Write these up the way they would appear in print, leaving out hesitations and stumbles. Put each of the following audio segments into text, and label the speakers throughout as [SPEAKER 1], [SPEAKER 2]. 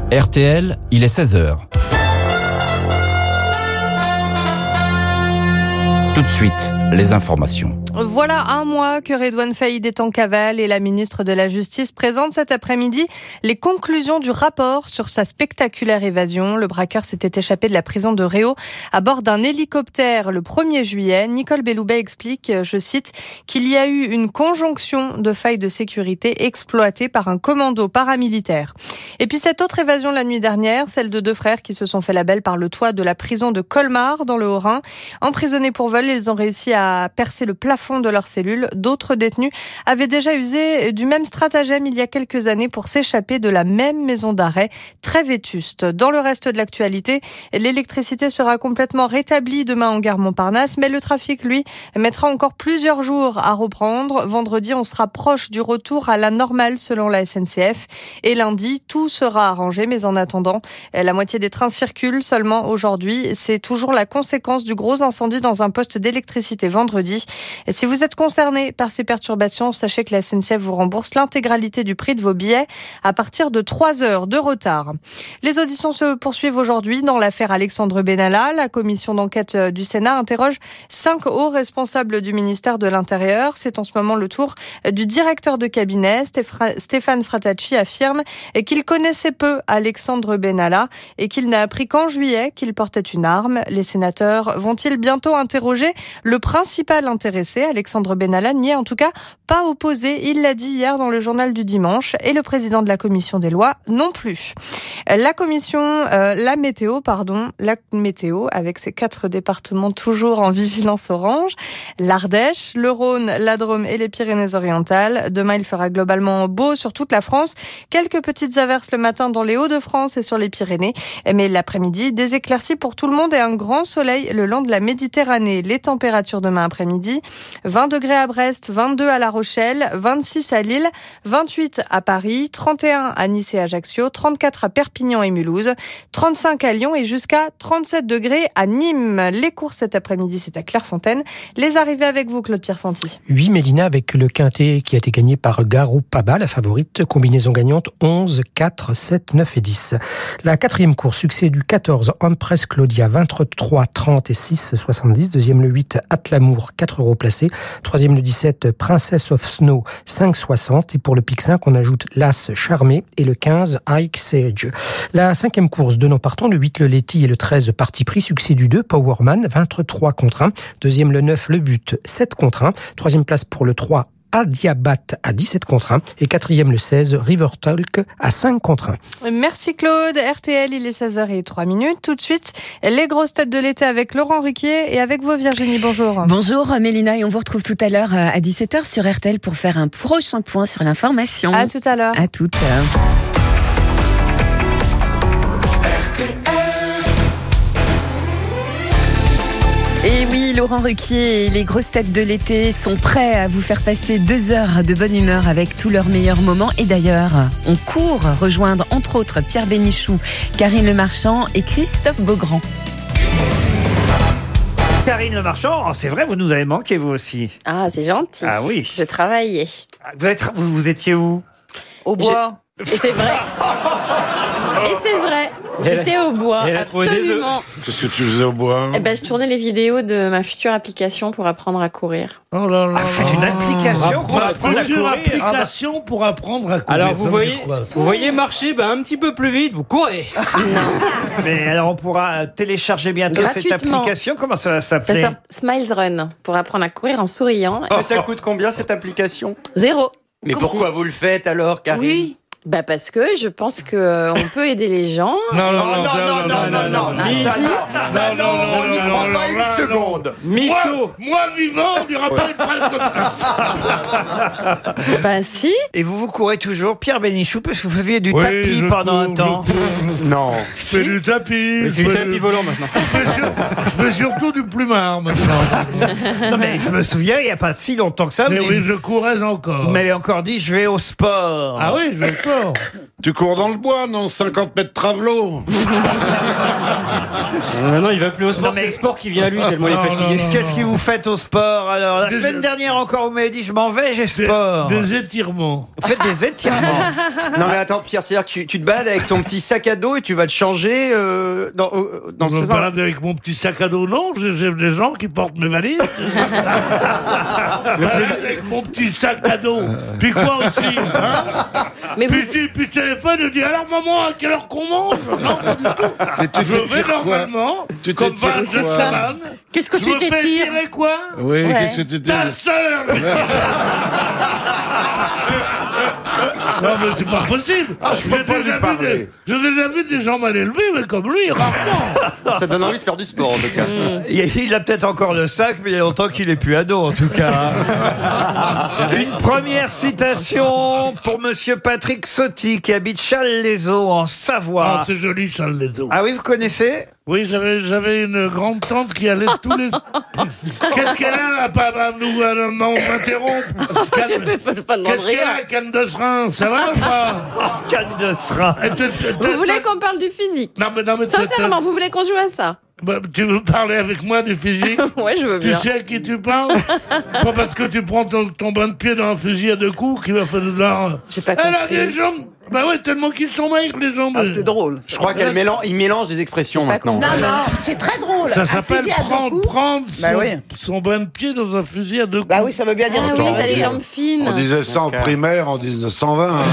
[SPEAKER 1] RTL, il est 16h. Tout de suite, les informations.
[SPEAKER 2] Voilà un mois que Redouane Faïd est en cavale et la ministre de la Justice présente cet après-midi les conclusions du rapport sur sa spectaculaire évasion. Le braqueur s'était échappé de la prison de Réau à bord d'un hélicoptère le 1er juillet. Nicole Belloubet explique, je cite, qu'il y a eu une conjonction de failles de sécurité exploitées par un commando paramilitaire. Et puis cette autre évasion la nuit dernière, celle de deux frères qui se sont fait la belle par le toit de la prison de Colmar dans le Haut-Rhin. Emprisonnés pour vol, ils ont réussi à percer le plafond de leur cellule. D'autres détenus avaient déjà usé du même stratagème il y a quelques années pour s'échapper de la même maison d'arrêt très vétuste. Dans le reste de l'actualité, l'électricité sera complètement rétablie demain en gare Montparnasse, mais le trafic, lui, mettra encore plusieurs jours à reprendre. Vendredi, on sera proche du retour à la normale selon la SNCF. Et lundi, tout sera arrangé, mais en attendant, la moitié des trains circulent seulement aujourd'hui. C'est toujours la conséquence du gros incendie dans un poste d'électricité vendredi. Et si vous êtes concerné par ces perturbations, sachez que la SNCF vous rembourse l'intégralité du prix de vos billets à partir de 3 heures de retard. Les auditions se poursuivent aujourd'hui dans l'affaire Alexandre Benalla. La commission d'enquête du Sénat interroge 5 hauts responsables du ministère de l'Intérieur. C'est en ce moment le tour du directeur de cabinet. Stéphane Fratacci affirme qu'il connaissait peu Alexandre Benalla et qu'il n'a appris qu'en juillet qu'il portait une arme. Les sénateurs vont-ils bientôt interroger le principal intéressé? Alexandre Benalla n'y est en tout cas pas opposé. Il l'a dit hier dans le journal du dimanche et le président de la commission des lois non plus. La météo avec ses 4 départements toujours en vigilance orange. L'Ardèche, le Rhône, la Drôme et les Pyrénées-Orientales. Demain, il fera globalement beau sur toute la France. Quelques petites averses le matin dans les Hauts-de-France et sur les Pyrénées. Mais l'après-midi, des éclaircies pour tout le monde et un grand soleil le long de la Méditerranée. Les températures demain après-midi, 20 degrés à Brest, 22 à La Rochelle, 26 à Lille, 28 à Paris, 31 à Nice et Ajaccio, 34 à Perpignan et Mulhouse, 35 à Lyon et jusqu'à 37 degrés à Nîmes. Les courses cet après-midi, c'est à Clairefontaine. Les arrivées avec vous, Claude-Pierre Santi.
[SPEAKER 3] Oui, Mélina, avec le quintet qui a été gagné par Garoupaba, la favorite, combinaison gagnante 11, 4, 7, 9 et 10. La 4e course, succès du 14, Empress Claudia, 23, 30 et 6, 70. Deuxième le 8, Atlamour, 4 € placés. Troisième le 17, Princess of Snow, 5,60. Et pour le pic 5, on ajoute l'As Charmé et le 15, Ike Sage. La 5e course, 2 noms partants, le 8, le Letty et le 13, Parti pris. Succès du 2, Powerman, 23 contre 1. Deuxième le 9, le But, 7 contre 1. Troisième place pour le 3, Adiabat à 17 contre 1 et 4e le 16, River Talk à 5 contre 1.
[SPEAKER 2] Merci Claude. RTL, il est 16h03. Tout de suite, les grosses têtes de l'été avec Laurent Ruquier et avec vous Virginie, bonjour.
[SPEAKER 4] Bonjour Mélina et on vous retrouve tout à l'heure à 17h sur RTL pour faire un prochain point sur l'information.
[SPEAKER 2] À tout à l'heure.
[SPEAKER 4] À tout à l'heure. Et oui, Laurent Ruquier et les grosses têtes de l'été sont prêts à vous faire passer 2 heures de bonne humeur avec tous leurs meilleurs moments. Et d'ailleurs, on court rejoindre entre autres Pierre Bénichou, Karine Le Marchand et Christophe Beaugrand.
[SPEAKER 5] Karine Le Marchand, c'est vrai, vous nous avez manqué vous aussi.
[SPEAKER 6] Ah, c'est gentil.
[SPEAKER 5] Ah oui.
[SPEAKER 6] Je travaillais.
[SPEAKER 5] Vous étiez où?
[SPEAKER 6] Au bois. Et c'est vrai. Et c'est vrai. J'étais au bois, absolument.
[SPEAKER 7] Qu'est-ce que tu faisais au bois?
[SPEAKER 6] Je tournais les vidéos de ma future application pour apprendre à courir.
[SPEAKER 7] Oh là là.
[SPEAKER 5] Faites une application pour apprendre à courir.
[SPEAKER 7] Application pour apprendre à courir.
[SPEAKER 8] Alors vous voyez marcher un petit peu plus vite, vous courez.
[SPEAKER 6] Non.
[SPEAKER 5] Mais alors on pourra télécharger bientôt cette application. Comment ça va s'appeler?
[SPEAKER 6] Ça sort Smiles Run pour apprendre à courir en souriant.
[SPEAKER 9] Et ça coûte combien cette application?
[SPEAKER 6] 0.
[SPEAKER 9] Mais pourquoi vous le faites alors, Karine?
[SPEAKER 6] Oui. Parce que je pense que on peut aider les gens.
[SPEAKER 7] Non,
[SPEAKER 9] Non, on n'y croit pas une seconde.
[SPEAKER 8] Mytho.
[SPEAKER 7] Moi vivant, on dira pas une phrase comme ça.
[SPEAKER 6] Si.
[SPEAKER 5] Et vous courez toujours, Pierre Bénichou, parce que vous faisiez du tapis pendant un temps.
[SPEAKER 9] Non.
[SPEAKER 7] Je fais du tapis.
[SPEAKER 8] Du tapis volant maintenant.
[SPEAKER 7] Je fais surtout du plumard maintenant.
[SPEAKER 5] Non mais je me souviens, il n'y a pas si longtemps que ça.
[SPEAKER 7] Mais oui, je courais encore.
[SPEAKER 5] Vous m'avez encore dit, je vais au sport.
[SPEAKER 7] Ah oui, je vais au sport.
[SPEAKER 10] Tu cours dans le bois, non? 50 mètres travelot.
[SPEAKER 8] Maintenant, il va plus au sport,
[SPEAKER 5] Non, mais-
[SPEAKER 8] c'est le sport qui vient à lui tellement il est fatigué.
[SPEAKER 5] Qu'est-ce que vous faites au sport alors? La
[SPEAKER 7] Des-
[SPEAKER 5] semaine dernière encore, vous m'avez dit je m'en vais, j'ai sport.
[SPEAKER 7] Des étirements.
[SPEAKER 5] Vous faites des étirements.
[SPEAKER 11] Non mais attends Pierre, c'est-à-dire que tu te balades avec ton petit sac à dos et tu vas te changer dans
[SPEAKER 7] Je me
[SPEAKER 11] ce
[SPEAKER 7] balade avec mon petit sac à dos, non, j'ai des gens qui portent mes valises. Je me balade avec mon petit sac à dos. Puis quoi aussi, hein?
[SPEAKER 6] Mais vous,
[SPEAKER 7] Puis téléphone, je dis alors maman, à quelle heure qu'on mange? Non, pas du tout.
[SPEAKER 10] Mais tu
[SPEAKER 7] Je vais
[SPEAKER 10] t'étires quoi?
[SPEAKER 7] normalement,
[SPEAKER 10] Tu
[SPEAKER 7] comme
[SPEAKER 10] t'étires
[SPEAKER 7] Val de
[SPEAKER 10] quoi?
[SPEAKER 7] Savane.
[SPEAKER 4] Qu'est-ce que
[SPEAKER 7] Je
[SPEAKER 4] tu
[SPEAKER 7] me fais
[SPEAKER 4] t'étires?
[SPEAKER 7] tirer quoi?
[SPEAKER 10] Oui,
[SPEAKER 4] Ouais.
[SPEAKER 10] qu'est-ce que tu dis?
[SPEAKER 7] Ta sœur! Non mais c'est pas possible.
[SPEAKER 10] Ah, je peux pas lui parler.
[SPEAKER 7] J'ai déjà vu des gens mal élevés, mais comme lui, rarement.
[SPEAKER 11] Ça donne envie de faire du sport en tout cas.
[SPEAKER 5] Il a peut-être encore le sac, mais il y a longtemps qu'il est plus ado, en tout cas. Une première citation pour Monsieur Patrick Sotti, qui habite Challes-les-Eaux, en Savoie.
[SPEAKER 7] Ah, c'est joli, Charles Lezo.
[SPEAKER 5] Ah oui, vous connaissez?
[SPEAKER 7] Oui, j'avais une grande tante qui allait tous les... Qu'est-ce qu'elle a, à pas m'interrompre?
[SPEAKER 6] je peux pas demander
[SPEAKER 7] Qu'est-ce qu'elle
[SPEAKER 6] rien.
[SPEAKER 7] a, canne de serin? Ça va ou pas?
[SPEAKER 5] Canne de serin.
[SPEAKER 6] Vous voulez qu'on parle du physique?
[SPEAKER 7] Non, mais
[SPEAKER 6] Sincèrement, vous voulez qu'on joue à ça?
[SPEAKER 7] Bah, tu veux parler avec moi du physique?
[SPEAKER 6] Ouais, je veux
[SPEAKER 7] Tu
[SPEAKER 6] bien.
[SPEAKER 7] sais à qui tu parles? Pas parce que tu prends ton bain de pied dans un fusil à 2 coups qu'il va falloir...
[SPEAKER 6] J'ai pas
[SPEAKER 7] Elle a
[SPEAKER 6] compris.
[SPEAKER 7] des jambes! Bah ouais, tellement qu'ils sont maigres, les jambes.
[SPEAKER 11] C'est drôle. Je crois qu'il mélange des expressions maintenant.
[SPEAKER 12] Non, c'est très drôle.
[SPEAKER 7] Ça
[SPEAKER 12] Un
[SPEAKER 7] s'appelle
[SPEAKER 12] fusil à deux
[SPEAKER 7] prendre
[SPEAKER 12] coups. Bah oui.
[SPEAKER 7] son bain de pied dans un fusil à 2 coups.
[SPEAKER 12] Bah oui, ça veut bien dire
[SPEAKER 6] Ah
[SPEAKER 12] ce que
[SPEAKER 6] oui,
[SPEAKER 12] ça
[SPEAKER 6] t'as
[SPEAKER 12] veut
[SPEAKER 6] les
[SPEAKER 12] dire.
[SPEAKER 6] jambes fines.
[SPEAKER 10] On disait ça en primaire en 1920. hein.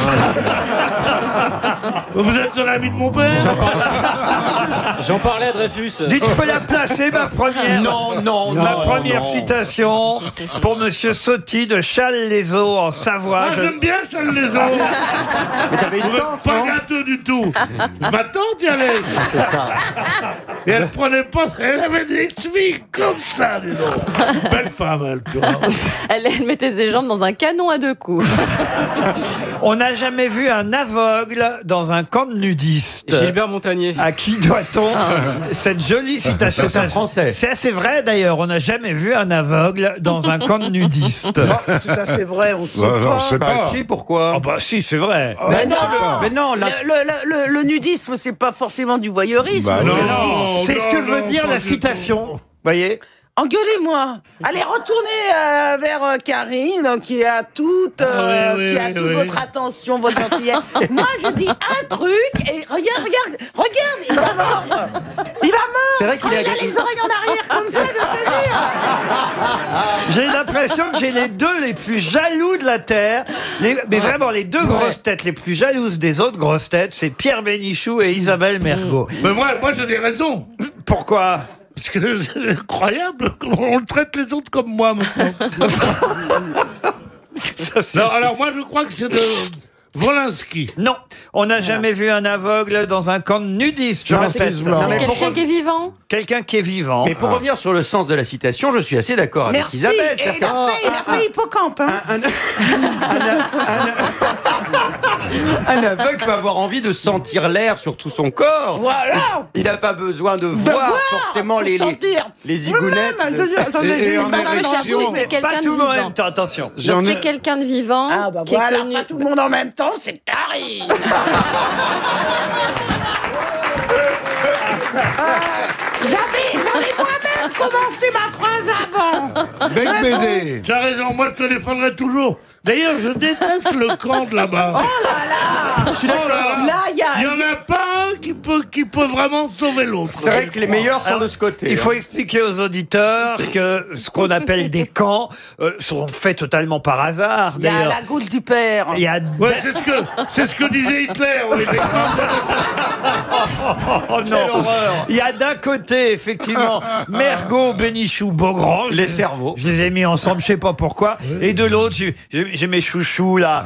[SPEAKER 7] Vous êtes un ami de mon père?
[SPEAKER 8] J'en parlais à Dreyfus.
[SPEAKER 5] Dites, je peux la placer, ma première. Ma première citation pour Monsieur Sotti de Challes-les-Eaux, en Savoie.
[SPEAKER 7] Ah, j'aime bien Challes-les-Eaux.
[SPEAKER 11] Mais t'avais une tante,
[SPEAKER 7] Pas
[SPEAKER 11] non?
[SPEAKER 7] gâteux du tout. Ma tante y allait.
[SPEAKER 11] C'est ça.
[SPEAKER 7] Et elle prenait pas... Elle avait des chevilles comme ça, dis donc. Belle femme, elle, tu vois.
[SPEAKER 6] Elle mettait ses jambes dans un canon à 2 coups.
[SPEAKER 5] On n'a jamais vu un aveugle dans un camp de nudistes.
[SPEAKER 8] Gilbert Montagnier.
[SPEAKER 5] À qui doit-on cette jolie citation?
[SPEAKER 11] C'est un Français.
[SPEAKER 5] C'est assez vrai d'ailleurs, on n'a jamais vu un aveugle dans un camp de nudistes.
[SPEAKER 12] C'est assez vrai, on sait
[SPEAKER 10] Bah,
[SPEAKER 12] pas.
[SPEAKER 10] on sait
[SPEAKER 11] Bah
[SPEAKER 10] pas.
[SPEAKER 11] si, pourquoi?
[SPEAKER 5] Ah bah si, c'est vrai.
[SPEAKER 12] Mais non,
[SPEAKER 11] Mais non, là...
[SPEAKER 12] le nudisme, c'est pas forcément du voyeurisme.
[SPEAKER 10] Bah
[SPEAKER 12] c'est
[SPEAKER 10] non.
[SPEAKER 12] aussi...
[SPEAKER 5] C'est ce que veut dire
[SPEAKER 7] pas
[SPEAKER 5] la
[SPEAKER 7] du
[SPEAKER 5] citation.
[SPEAKER 7] tout.
[SPEAKER 5] Voyez.
[SPEAKER 12] Engueulez-moi. Allez, retournez vers Karine, qui a toute,
[SPEAKER 7] oui, oui,
[SPEAKER 12] qui a
[SPEAKER 7] oui,
[SPEAKER 12] toute
[SPEAKER 7] oui.
[SPEAKER 12] votre attention, votre gentillesse. Moi, je dis un truc et regarde, il va mordre. Il va mordre.
[SPEAKER 11] C'est vrai qu'il
[SPEAKER 12] Oh,
[SPEAKER 11] est
[SPEAKER 12] il a les oreilles en arrière comme ça, de tenir.
[SPEAKER 5] J'ai l'impression que j'ai les deux les plus jaloux de la Terre. Mais vraiment, les deux grosses têtes les plus jalouses des autres grosses têtes, c'est Pierre Bénichou et Isabelle Mergo.
[SPEAKER 7] Mais moi j'ai des raisons.
[SPEAKER 5] Pourquoi?
[SPEAKER 7] Parce que c'est incroyable qu'on traite les autres comme moi maintenant. Non, alors moi je crois que c'est de Volinsky.
[SPEAKER 5] Non, on n'a jamais vu un aveugle dans un camp de nudistes, je
[SPEAKER 10] Francis
[SPEAKER 5] répète.
[SPEAKER 10] Blanc.
[SPEAKER 6] C'est quelqu'un qui est vivant.
[SPEAKER 5] Quelqu'un qui est vivant.
[SPEAKER 11] Mais pour revenir sur le sens de la citation, je suis assez d'accord avec
[SPEAKER 12] Merci.
[SPEAKER 11] Isabelle.
[SPEAKER 12] Et il a fait hippocampe. Hein.
[SPEAKER 11] Un aveugle peut avoir envie de sentir l'air sur tout son corps.
[SPEAKER 12] Voilà.
[SPEAKER 11] Il n'a pas besoin de voir forcément les zigounettes.
[SPEAKER 10] Et en
[SPEAKER 6] Non,
[SPEAKER 10] érection.
[SPEAKER 6] j'avoue, c'est
[SPEAKER 5] Pas
[SPEAKER 6] quelqu'un de
[SPEAKER 5] tout le monde en
[SPEAKER 6] vivant.
[SPEAKER 5] même temps, attention.
[SPEAKER 6] Donc c'est quelqu'un de vivant
[SPEAKER 12] Ah bah
[SPEAKER 6] qui est
[SPEAKER 12] voilà,
[SPEAKER 6] connu.
[SPEAKER 12] pas tout le monde en même temps, c'est Karine. J'avais moi-même commencé ma phrase avant.
[SPEAKER 10] Bec BD.
[SPEAKER 7] T'as raison, moi je te défendrai toujours. D'ailleurs, je déteste le camp de là-bas.
[SPEAKER 12] Oh là là.
[SPEAKER 7] Je suis d'accord.
[SPEAKER 12] Là, il y a...
[SPEAKER 7] Il n'y en a pas un qui peut vraiment sauver l'autre.
[SPEAKER 11] C'est vrai que les meilleurs sont de ce côté.
[SPEAKER 5] Il faut expliquer aux auditeurs que ce qu'on appelle des camps sont faits totalement par hasard.
[SPEAKER 12] Il y a
[SPEAKER 5] d'ailleurs.
[SPEAKER 12] la goutte du père.
[SPEAKER 5] Il y a
[SPEAKER 7] Ouais, c'est ce que disait Hitler. Oui, les
[SPEAKER 5] Oh non. Il y a d'un côté, effectivement, Mergo, Bénichou, Beaugrand.
[SPEAKER 11] Les cerveaux.
[SPEAKER 5] Je les ai mis ensemble, je sais pas pourquoi. Et de l'autre, j'ai mes chouchous, là.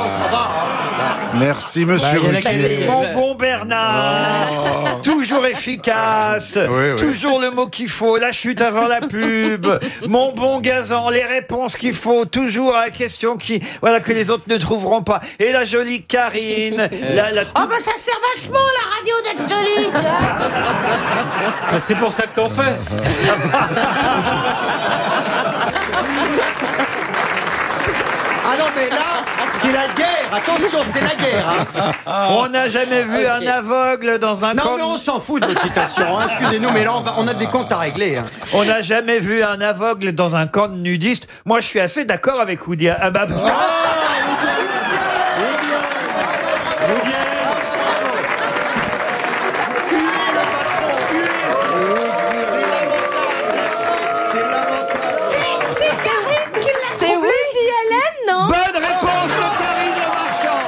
[SPEAKER 10] Merci, monsieur
[SPEAKER 8] Bah, il y en a
[SPEAKER 10] Ruquier.
[SPEAKER 8] qui-
[SPEAKER 5] Mon bon Bernard, toujours efficace,
[SPEAKER 10] oui.
[SPEAKER 5] toujours le mot qu'il faut, la chute avant la pub, mon bon Gazan, les réponses qu'il faut, toujours à la question que les autres ne trouveront pas. Et la jolie Karine,
[SPEAKER 12] Oh bah ça sert vachement la radio d'être jolie.
[SPEAKER 8] Bah, c'est pour ça que t'en fais.
[SPEAKER 5] Ah non,
[SPEAKER 11] mais là, c'est la guerre. Attention, c'est la guerre. Hein.
[SPEAKER 5] On n'a jamais vu un aveugle dans un camp.
[SPEAKER 11] Non, mais on s'en fout de votre citation. Hein. Excusez-nous, mais là, on a des comptes à régler. Hein.
[SPEAKER 5] On n'a jamais vu un aveugle dans un camp de nudistes. Moi, je suis assez d'accord avec Woody. Ah bah.
[SPEAKER 6] C'est Woody Allen, non?
[SPEAKER 5] Bonne réponse de Karine Le Marchand.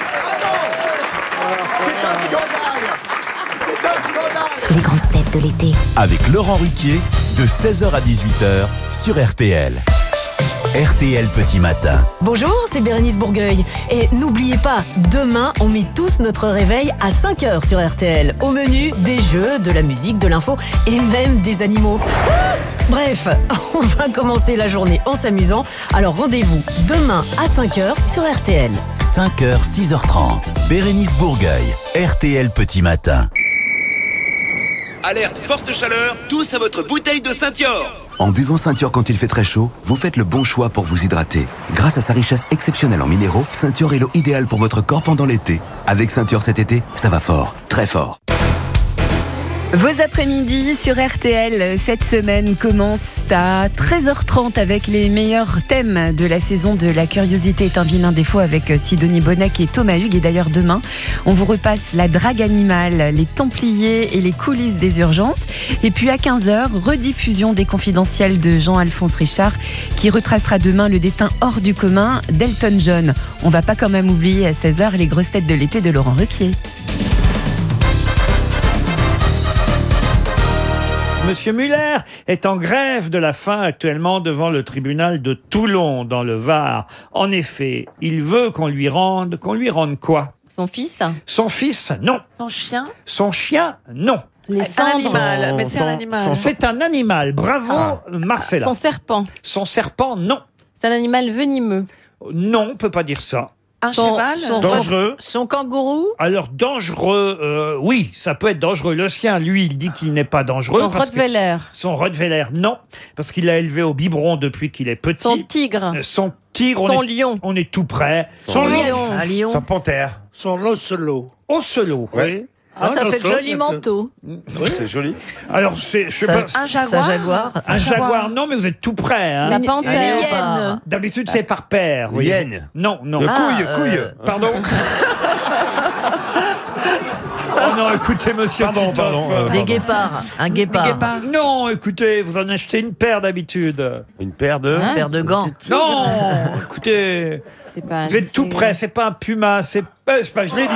[SPEAKER 9] C'est un scandale. C'est un scandale.
[SPEAKER 13] Les grosses têtes de l'été.
[SPEAKER 14] Avec Laurent Ruquier, de 16h à 18h sur RTL. RTL Petit Matin.
[SPEAKER 15] Bonjour, c'est Bérénice Bourgueil. Et n'oubliez pas, demain, on met tous notre réveil à 5h sur RTL. Au menu, des jeux, de la musique, de l'info et même des animaux. Bref, on va commencer la journée en s'amusant. Alors rendez-vous demain à 5h sur RTL.
[SPEAKER 14] 5h, 6h30. Bérénice Bourgueil, RTL Petit Matin.
[SPEAKER 16] Alerte forte chaleur, tous à votre bouteille de Saint-Yor.
[SPEAKER 17] En buvant Saint-Yor quand il fait très chaud, vous faites le bon choix pour vous hydrater. Grâce à sa richesse exceptionnelle en minéraux, Saint-Yor est l'eau idéale pour votre corps pendant l'été. Avec Saint-Yor cet été, ça va fort, très fort.
[SPEAKER 4] Vos après-midi sur RTL cette semaine commencent à 13h30 avec les meilleurs thèmes de la saison de La Curiosité est un vilain défaut avec Sidonie Bonnec et Thomas Hugues. Et d'ailleurs demain, on vous repasse la drague animale, les Templiers et les coulisses des urgences. Et puis à 15h, rediffusion des confidentiels de Jean-Alphonse Richard qui retracera demain le destin hors du commun d'Elton John. On va pas quand même oublier à 16h les grosses têtes de l'été de Laurent Ruquier.
[SPEAKER 5] Monsieur Muller est en grève de la faim actuellement devant le tribunal de Toulon, dans le Var. En effet, il veut qu'on lui rende quoi?
[SPEAKER 6] Son fils?
[SPEAKER 5] Son fils, non.
[SPEAKER 12] Son chien?
[SPEAKER 5] Son chien, non.
[SPEAKER 6] Les
[SPEAKER 12] Un animal, mais c'est un animal.
[SPEAKER 5] C'est un animal, bravo Marcella.
[SPEAKER 6] Son serpent?
[SPEAKER 5] Son serpent, non.
[SPEAKER 6] C'est un animal venimeux?
[SPEAKER 5] Non, on peut pas dire ça.
[SPEAKER 12] Un cheval?
[SPEAKER 5] Dangereux.
[SPEAKER 6] Son kangourou?
[SPEAKER 5] Alors dangereux, oui, ça peut être dangereux. Le sien, lui, il dit qu'il n'est pas dangereux.
[SPEAKER 6] Son Rottweiler?
[SPEAKER 5] Son Rottweiler, non, parce qu'il l'a élevé au biberon depuis qu'il est petit.
[SPEAKER 6] Son tigre?
[SPEAKER 5] Son tigre,
[SPEAKER 6] Son lion?
[SPEAKER 5] On est tout près.
[SPEAKER 6] Son lion? Un lion?
[SPEAKER 7] Son panthère. Son ocelot.
[SPEAKER 5] Ocelot.
[SPEAKER 7] Oui.
[SPEAKER 6] Ça fait joli manteau.
[SPEAKER 7] Oui, c'est joli.
[SPEAKER 5] Alors, je sais pas.
[SPEAKER 12] Un jaguar?
[SPEAKER 5] Un jaguar, non, mais vous êtes tout près. Hein.
[SPEAKER 6] Sa panthère?
[SPEAKER 5] D'habitude, c'est par paire.
[SPEAKER 7] Une hyène.
[SPEAKER 5] Non.
[SPEAKER 7] Couille.
[SPEAKER 5] Pardon. Oh non, écoutez, monsieur Titoff.
[SPEAKER 6] Des guépards. Un guépard.
[SPEAKER 5] Non, écoutez, vous en achetez une paire d'habitude.
[SPEAKER 7] Une paire de...
[SPEAKER 6] Une paire de gants.
[SPEAKER 5] Non, écoutez, vous êtes tout près, c'est pas un puma, c'est pas, je l'ai dit.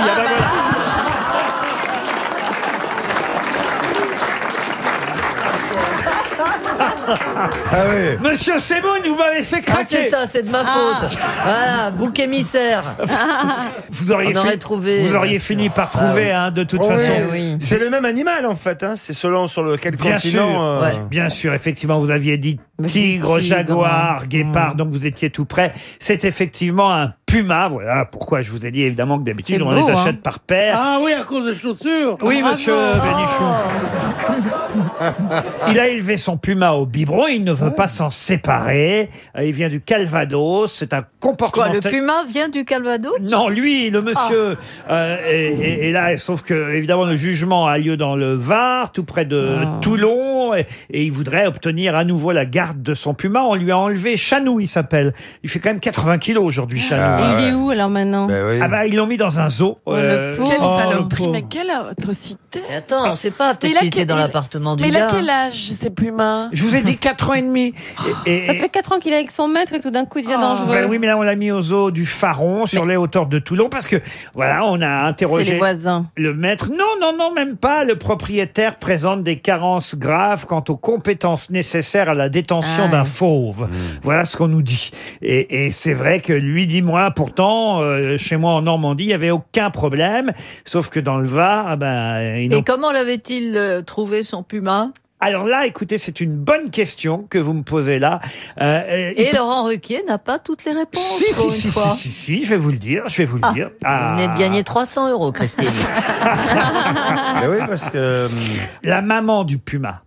[SPEAKER 7] Ah oui.
[SPEAKER 5] Monsieur Semoun, vous m'avez fait craquer.
[SPEAKER 6] C'est ça, c'est de ma faute. Voilà, bouc émissaire.
[SPEAKER 5] Vous auriez fini par trouver, de toute façon.
[SPEAKER 6] Oui.
[SPEAKER 7] C'est le même animal en fait, c'est selon sur lequel
[SPEAKER 5] Bien
[SPEAKER 7] continent.
[SPEAKER 5] sûr, bien sûr, effectivement, vous aviez dit tigre, jaguar, guépard, donc vous étiez tout près. C'est effectivement un puma, voilà pourquoi je vous ai dit évidemment que d'habitude on les achète par paire.
[SPEAKER 7] Ah oui, à cause des chaussures.
[SPEAKER 5] Oui, monsieur Bénichou. Il a élevé son puma au biberon, il ne veut pas s'en séparer. Il vient du Calvados, c'est un comportement...
[SPEAKER 6] Quoi, le puma vient du Calvados?
[SPEAKER 5] Non, lui, le monsieur, et là, sauf que évidemment le jugement a lieu dans le Var, tout près de Toulon, et il voudrait obtenir à nouveau la garde de son puma. On lui a enlevé Chanou, il s'appelle. Il fait quand même 80 kilos aujourd'hui, Chanou.
[SPEAKER 6] Et il est où alors maintenant?
[SPEAKER 5] Ils l'ont mis dans un zoo.
[SPEAKER 12] Quelle saloperie, mais quelle atrocité.
[SPEAKER 6] Mais attends, on sait pas, peut-être qu'il était dans l'appartement du gars.
[SPEAKER 12] Mais il a quel âge, ces pumas?
[SPEAKER 5] Je vous ai dit 4 ans et demi.
[SPEAKER 6] Ça fait 4 ans qu'il est avec son maître et tout d'un coup il devient dangereux.
[SPEAKER 5] Oui, mais là on l'a mis au zoo du Faron, sur les hauteurs de Toulon, parce que voilà, on a interrogé
[SPEAKER 6] c'est les voisins.
[SPEAKER 5] Le maître. Non, même pas. Le propriétaire présente des carences graves quant aux compétences nécessaires à la détention d'un fauve. Voilà ce qu'on nous dit. Et c'est vrai que lui dit, moi, pourtant, chez moi en Normandie, il n'y avait aucun problème, sauf que dans le Var,
[SPEAKER 6] Et comment l'avait-il trouvé son puma?
[SPEAKER 5] Alors là, écoutez, c'est une bonne question que vous me posez là.
[SPEAKER 6] Et Laurent Ruquier n'a pas toutes les réponses.
[SPEAKER 5] Si, je vais vous le dire, Vous
[SPEAKER 6] venez de gagner 300 €, Christine.
[SPEAKER 7] Mais oui, parce que...
[SPEAKER 5] La maman du puma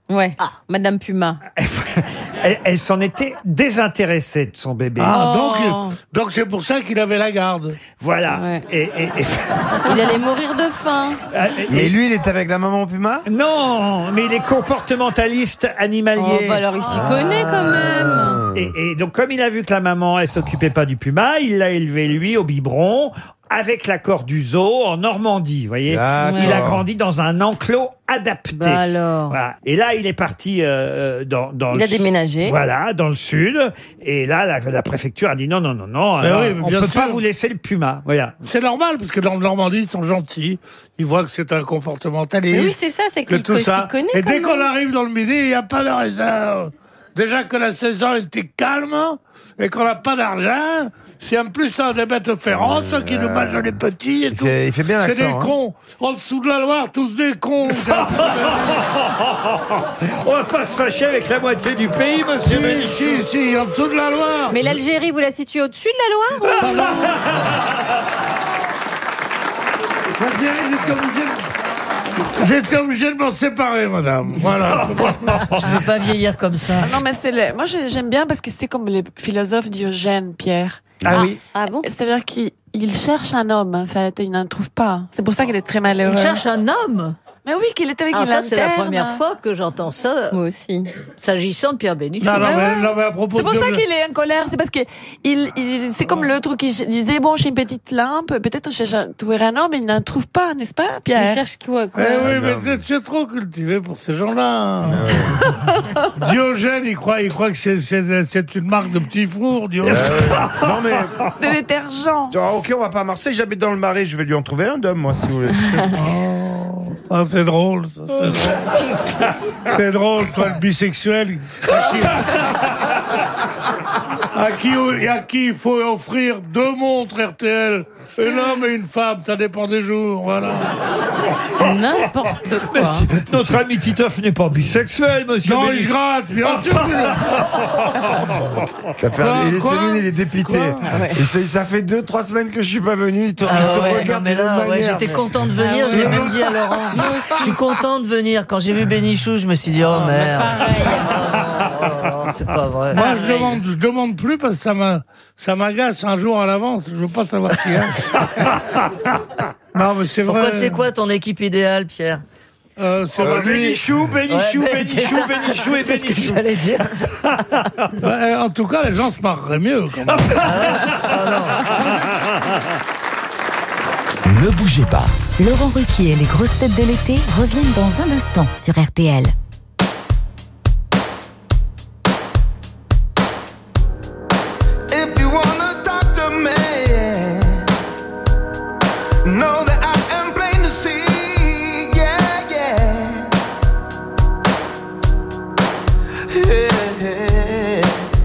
[SPEAKER 6] Ouais, Madame Puma.
[SPEAKER 5] Elle s'en était désintéressée de son bébé.
[SPEAKER 7] Ah, donc c'est pour ça qu'il avait la garde.
[SPEAKER 5] Voilà.
[SPEAKER 6] Ouais.
[SPEAKER 5] Et
[SPEAKER 6] Il allait mourir de faim.
[SPEAKER 13] Mais lui, il est avec la maman Puma?
[SPEAKER 5] Non, mais il est comportementaliste animalier.
[SPEAKER 6] Oh, bah alors il s'y connaît quand même.
[SPEAKER 5] Et donc, comme il a vu que la maman, elle s'occupait pas du puma, il l'a élevé, lui, au biberon, avec l'accord du zoo, en Normandie, vous voyez.
[SPEAKER 13] D'accord.
[SPEAKER 5] Il a grandi dans un enclos adapté.
[SPEAKER 6] Bah alors.
[SPEAKER 5] Voilà. Et là, il est parti dans
[SPEAKER 6] Il a déménagé.
[SPEAKER 5] Voilà, dans le sud. Et là, la préfecture a dit non. Alors,
[SPEAKER 7] oui, mais
[SPEAKER 5] on
[SPEAKER 7] bien
[SPEAKER 5] peut pas
[SPEAKER 7] sûr.
[SPEAKER 5] vous laisser le puma. Voilà.
[SPEAKER 7] C'est normal, parce que dans le Normandie, ils sont gentils. Ils voient que c'est un comportementaliste.
[SPEAKER 6] Mais oui, c'est ça, c'est
[SPEAKER 7] que
[SPEAKER 6] qu'il
[SPEAKER 7] tout
[SPEAKER 6] s'y
[SPEAKER 7] ça.
[SPEAKER 6] connaît.
[SPEAKER 7] Et
[SPEAKER 6] quand
[SPEAKER 7] dès qu'on
[SPEAKER 6] même.
[SPEAKER 7] arrive dans le Midi, il n'y a pas de réserve. Déjà que la saison était calme et qu'on n'a pas d'argent, si en plus on a des bêtes féroces qui nous mangent les petits et tout.
[SPEAKER 13] Il fait bien
[SPEAKER 7] C'est
[SPEAKER 13] l'accent.
[SPEAKER 7] des
[SPEAKER 13] hein.
[SPEAKER 7] cons. En dessous de la Loire, tous des cons.
[SPEAKER 5] On va pas se fâcher avec la moitié du pays, monsieur Bénichou.
[SPEAKER 7] Si, en dessous de la Loire.
[SPEAKER 6] Mais l'Algérie, vous la situez au-dessus de la Loire
[SPEAKER 7] J'étais obligé de m'en séparer, madame. Voilà.
[SPEAKER 18] Je veux pas vieillir comme ça.
[SPEAKER 12] Ah non, mais moi j'aime bien parce que c'est comme les philosophes Diogène, Pierre.
[SPEAKER 5] Ah oui.
[SPEAKER 6] Ah bon?
[SPEAKER 12] C'est-à-dire qu'il cherche un homme, en fait, et il n'en trouve pas. C'est pour ça qu'il est très malheureux.
[SPEAKER 18] Il cherche un homme.
[SPEAKER 12] Mais oui, qu'il est avec
[SPEAKER 18] Ah,
[SPEAKER 12] une
[SPEAKER 18] ça, c'est la
[SPEAKER 12] lanterne.
[SPEAKER 18] première fois que j'entends ça.
[SPEAKER 6] Moi aussi.
[SPEAKER 18] S'agissant de Pierre Bénichou.
[SPEAKER 7] Non, mais à propos
[SPEAKER 12] C'est pour
[SPEAKER 7] de
[SPEAKER 12] ça qu'il est en colère. C'est parce que c'est comme l'autre qui disait bon, j'ai une petite lampe, peut-être je trouverai un homme, mais il n'en trouve pas, n'est-ce pas, Pierre?
[SPEAKER 6] Il cherche quoi?
[SPEAKER 7] Eh oui, mais c'est trop cultivé pour ces gens-là. Diogène, il croit que c'est une marque de petits fours, Diogène.
[SPEAKER 13] Non, mais.
[SPEAKER 12] Des détergents.
[SPEAKER 13] Ok, on va pas à Marseille, j'habite dans le Marais, je vais lui en trouver un d'homme, moi, si vous voulez.
[SPEAKER 7] Ah, c'est drôle, ça, c'est drôle. C'est drôle, toi, le bisexuel. À qui il faut offrir 2 montres RTL, un homme et une femme, ça dépend des jours, voilà.
[SPEAKER 6] N'importe quoi.
[SPEAKER 5] Notre ami Titoff n'est pas bisexuel, monsieur
[SPEAKER 7] Non, il
[SPEAKER 5] Bénichou.
[SPEAKER 7] se gratte, bien sûr.
[SPEAKER 13] T'as perdu les
[SPEAKER 7] Quoi
[SPEAKER 13] cellules, il est dépité. Et ça fait 2-3 semaines que je suis pas venu, il te regarde
[SPEAKER 18] mais
[SPEAKER 13] d'une
[SPEAKER 18] là,
[SPEAKER 13] manière.
[SPEAKER 18] j'étais content de venir, je l'ai même dit à Laurent. Je suis content de venir. Quand j'ai vu Bénichou, je me suis dit, oh merde. C'est pas vrai.
[SPEAKER 7] Moi, je demande plus parce que ça m'agace un jour à l'avance. Je veux pas savoir qui est. Non, mais c'est vrai.
[SPEAKER 18] Pourquoi c'est quoi ton équipe idéale, Pierre?
[SPEAKER 7] C'est vrai.
[SPEAKER 5] Bénichou et
[SPEAKER 18] C'est ce que
[SPEAKER 5] Bénichou.
[SPEAKER 18] j'allais dire.
[SPEAKER 7] En tout cas, les gens se marreraient mieux. Quand même.
[SPEAKER 14] Ne bougez pas.
[SPEAKER 19] Laurent Ruquier et les grosses têtes de l'été reviennent dans un instant sur RTL.
[SPEAKER 9] If you wanna talk to me, know that I am plain to see. Yeah, yeah. Yeah.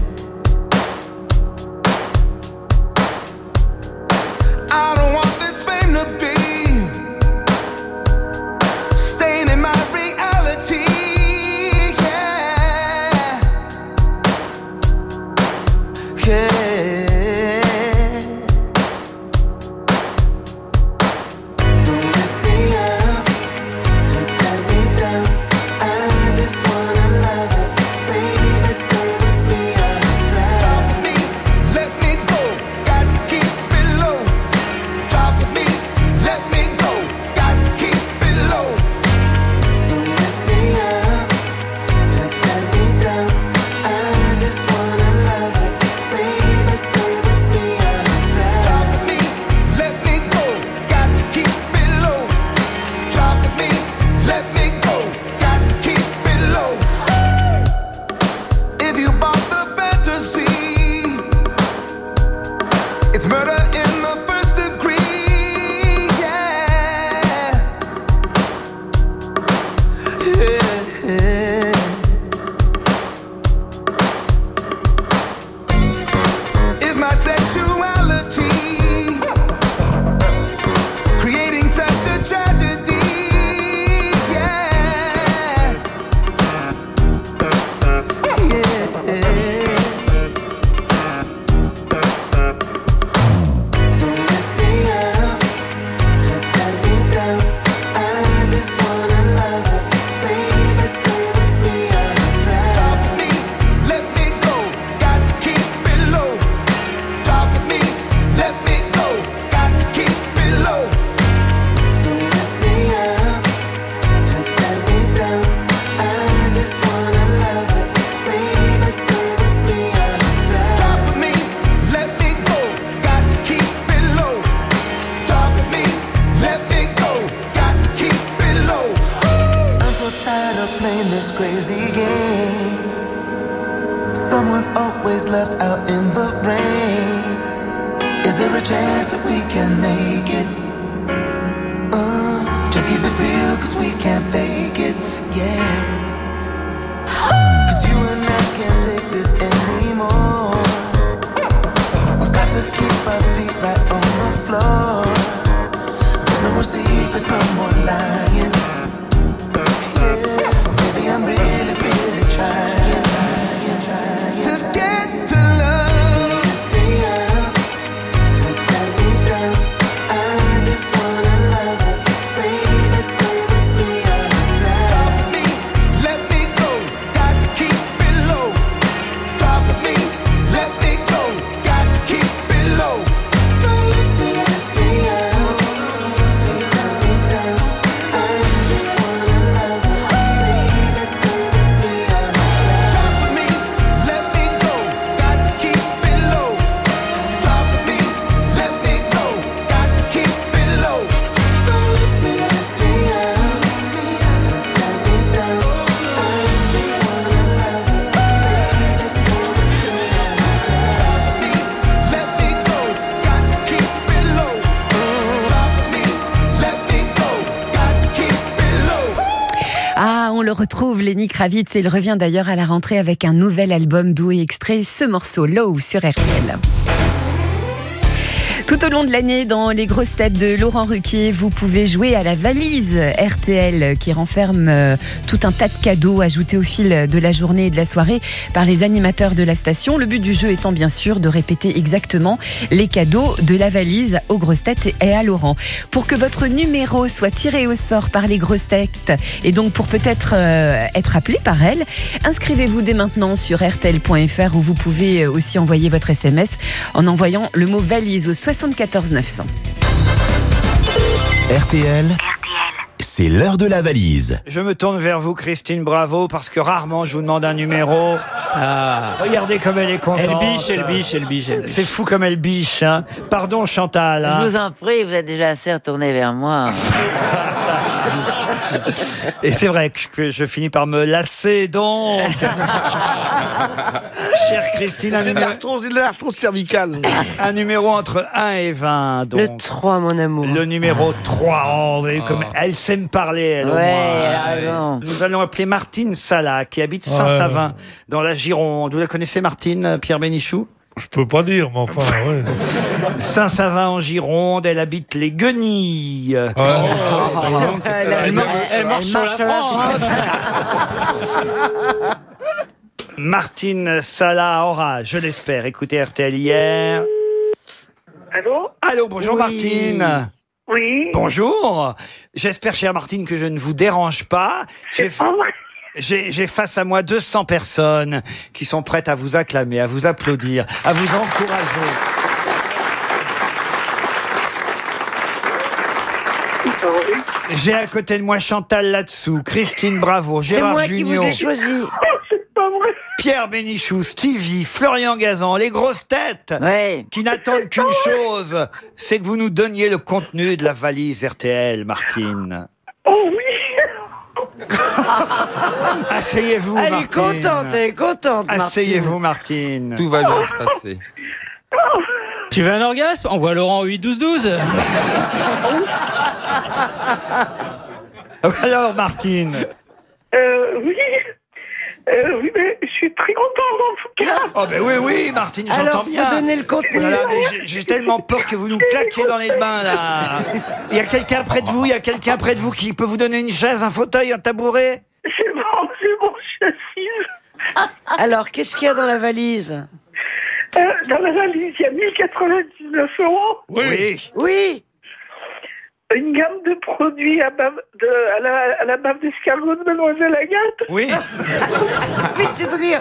[SPEAKER 9] I don't want this fame to be staining my reality. Yeah. Yeah. Don't lift me up to tie me down. I just wanna love it, baby. Stay with me on the ground. Drop with me, let me go. Got to keep it low. Drop with me, let me go. Got to keep it low. Don't lift me up to tie me down. I just wanna love it, baby. Stay with me on the ground. Drop with me, let me go. Got to keep it low. Drop with me, let me go. Got to keep it low. If you bought the fantasy, it's murder in the first degree. Yeah. Yeah. Is my sexuality creating such a tragedy? Yeah. Yeah. crazy game. Someone's always left out in the rain. Is there a chance that we can make it? Just keep it real, cause we can't fake it, yeah. Cause you and I can't take this anymore. We've got to keep our feet right on the floor. There's no more secrets, no more lying. Yeah, maybe I'm really, really trying to get to love me up, to tie me down. I just wanna love it, baby, stay with me on the ground. Drop me, let me go, got to keep it low. Drop me, let me go, got to keep it low. Don't lift me up, to tie me down. I just wanna love it, baby, stay with me on the ground. Drop me, let me go, got to keep it low. Drop me, let me go, got to keep it low. Don't lift me up, to tie me down. I just wanna love it, baby, stay with me on the ground. Drop me, let me go, got to keep it low. Drop me, let me go, got to keep it low.
[SPEAKER 4] Ah, on le retrouve, Lenny Kravitz, et il revient d'ailleurs à la rentrée avec un nouvel album d'où est extrait ce morceau Low sur RTL. Tout au long de l'année, dans les grosses têtes de Laurent Ruquier, vous pouvez jouer à la valise RTL qui renferme tout un tas de cadeaux ajoutés au fil de la journée et de la soirée par les animateurs de la station. Le but du jeu étant bien sûr de répéter exactement les cadeaux de la valise aux grosses têtes et à Laurent. Pour que votre numéro soit tiré au sort par les grosses têtes et donc pour peut-être être appelé par elles, inscrivez-vous dès maintenant sur rtl.fr où vous pouvez aussi envoyer votre SMS en envoyant le mot valise au 74 900.
[SPEAKER 14] RTL, c'est l'heure de la valise.
[SPEAKER 5] Je me tourne vers vous, Christine Bravo, parce que rarement je vous demande un numéro. Regardez comme elle est contente.
[SPEAKER 8] Elle biche.
[SPEAKER 5] C'est fou comme elle biche. Hein. Pardon, Chantal. Hein.
[SPEAKER 6] Je vous en prie, vous êtes déjà assez retourné vers moi.
[SPEAKER 5] Et c'est vrai que je finis par me lasser, donc. Chère Christine,
[SPEAKER 13] C'est l'arthrose cervicale.
[SPEAKER 5] Un numéro entre 1 et 20. Donc.
[SPEAKER 12] Le 3, mon amour.
[SPEAKER 5] Le numéro 3. Oh, vous voyez comme elle sait me parler, elle. au
[SPEAKER 6] Ouais,
[SPEAKER 5] moins.
[SPEAKER 6] elle a raison.
[SPEAKER 5] Nous allons appeler Martine Sala, qui habite Saint-Savin, dans la Gironde. Vous la connaissez, Martine, Pierre Bénichou?
[SPEAKER 7] Je peux pas dire, mais enfin, ouais.
[SPEAKER 5] Saint-Savin en Gironde, elle habite les Guenilles.
[SPEAKER 8] Elle marche sur la France.
[SPEAKER 5] Martine Sala aura, je l'espère, écoutez RTL hier.
[SPEAKER 20] Allô?
[SPEAKER 5] Allô, bonjour
[SPEAKER 20] Oui.
[SPEAKER 5] Martine.
[SPEAKER 20] Oui.
[SPEAKER 5] Bonjour. J'espère, chère Martine, que je ne vous dérange pas. J'ai face à moi 200 personnes qui sont prêtes à vous acclamer, à vous applaudir, à vous encourager. J'ai à côté de moi Chantal Latsou, Christine Bravo,
[SPEAKER 12] C'est
[SPEAKER 5] Gérard
[SPEAKER 12] moi
[SPEAKER 5] Jugnot,
[SPEAKER 12] qui vous ai choisi.
[SPEAKER 5] Pierre Bénichou, Stevie, Florian Gazan, les grosses têtes qui n'attendent qu'une chose, c'est que vous nous donniez le contenu de la valise RTL, Martine.
[SPEAKER 20] Oh oui.
[SPEAKER 5] Asseyez-vous,
[SPEAKER 12] Elle
[SPEAKER 5] Martine.
[SPEAKER 12] est contente, elle est contente, Martine.
[SPEAKER 5] Asseyez-vous, Martine.
[SPEAKER 8] Tout va bien se passer. Tu veux un orgasme? Envoie Laurent au 8-12-12.
[SPEAKER 5] Alors, Martine.
[SPEAKER 20] Oui. Oui, mais je suis très contente en tout cas.
[SPEAKER 5] Oh ben oui, Martine, j'entends
[SPEAKER 12] Alors,
[SPEAKER 5] bien.
[SPEAKER 12] faut donner le contenu.
[SPEAKER 5] Oh là là, mais j'ai tellement peur que vous nous claquiez dans les mains, là. Il y a quelqu'un près de vous, qui peut vous donner une chaise, un fauteuil, un tabouret?
[SPEAKER 20] C'est bon, je suis assise.
[SPEAKER 12] Alors, qu'est-ce qu'il y a dans la valise?
[SPEAKER 20] Dans la valise, il y a 1099 €.
[SPEAKER 12] Oui.
[SPEAKER 20] Une gamme de produits à la bave d'escargot de Mademoiselle Agathe.
[SPEAKER 5] Oui.
[SPEAKER 12] Vite de rire.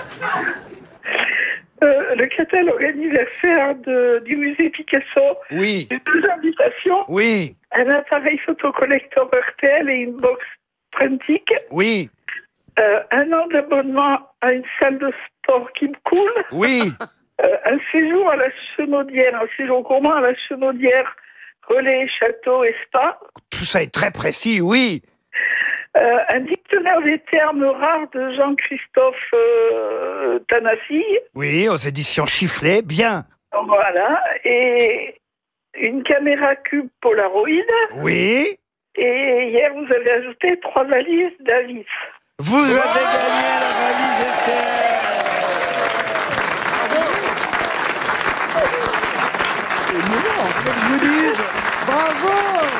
[SPEAKER 20] Le catalogue anniversaire du musée Picasso.
[SPEAKER 5] Oui.
[SPEAKER 20] 2 invitations.
[SPEAKER 5] Oui.
[SPEAKER 20] Un appareil photocollector RTL et une box Prentic.
[SPEAKER 5] Oui.
[SPEAKER 20] Un an d'abonnement à une salle de sport qui me coule.
[SPEAKER 5] Oui.
[SPEAKER 20] Un séjour à la Chenaudière, un séjour gourmand à la Chenaudière, relais, château et spa.
[SPEAKER 5] Tout ça est très précis, oui.
[SPEAKER 20] Un dictionnaire des termes rares de Jean-Christophe Tanassi.
[SPEAKER 5] Oui, aux éditions Chifflet, bien.
[SPEAKER 20] Voilà. Et une caméra cube Polaroid.
[SPEAKER 5] Oui.
[SPEAKER 20] Et hier, vous avez ajouté 3 valises Davis.
[SPEAKER 5] Vous avez gagné la valise RTL. Je vous dis, bravo.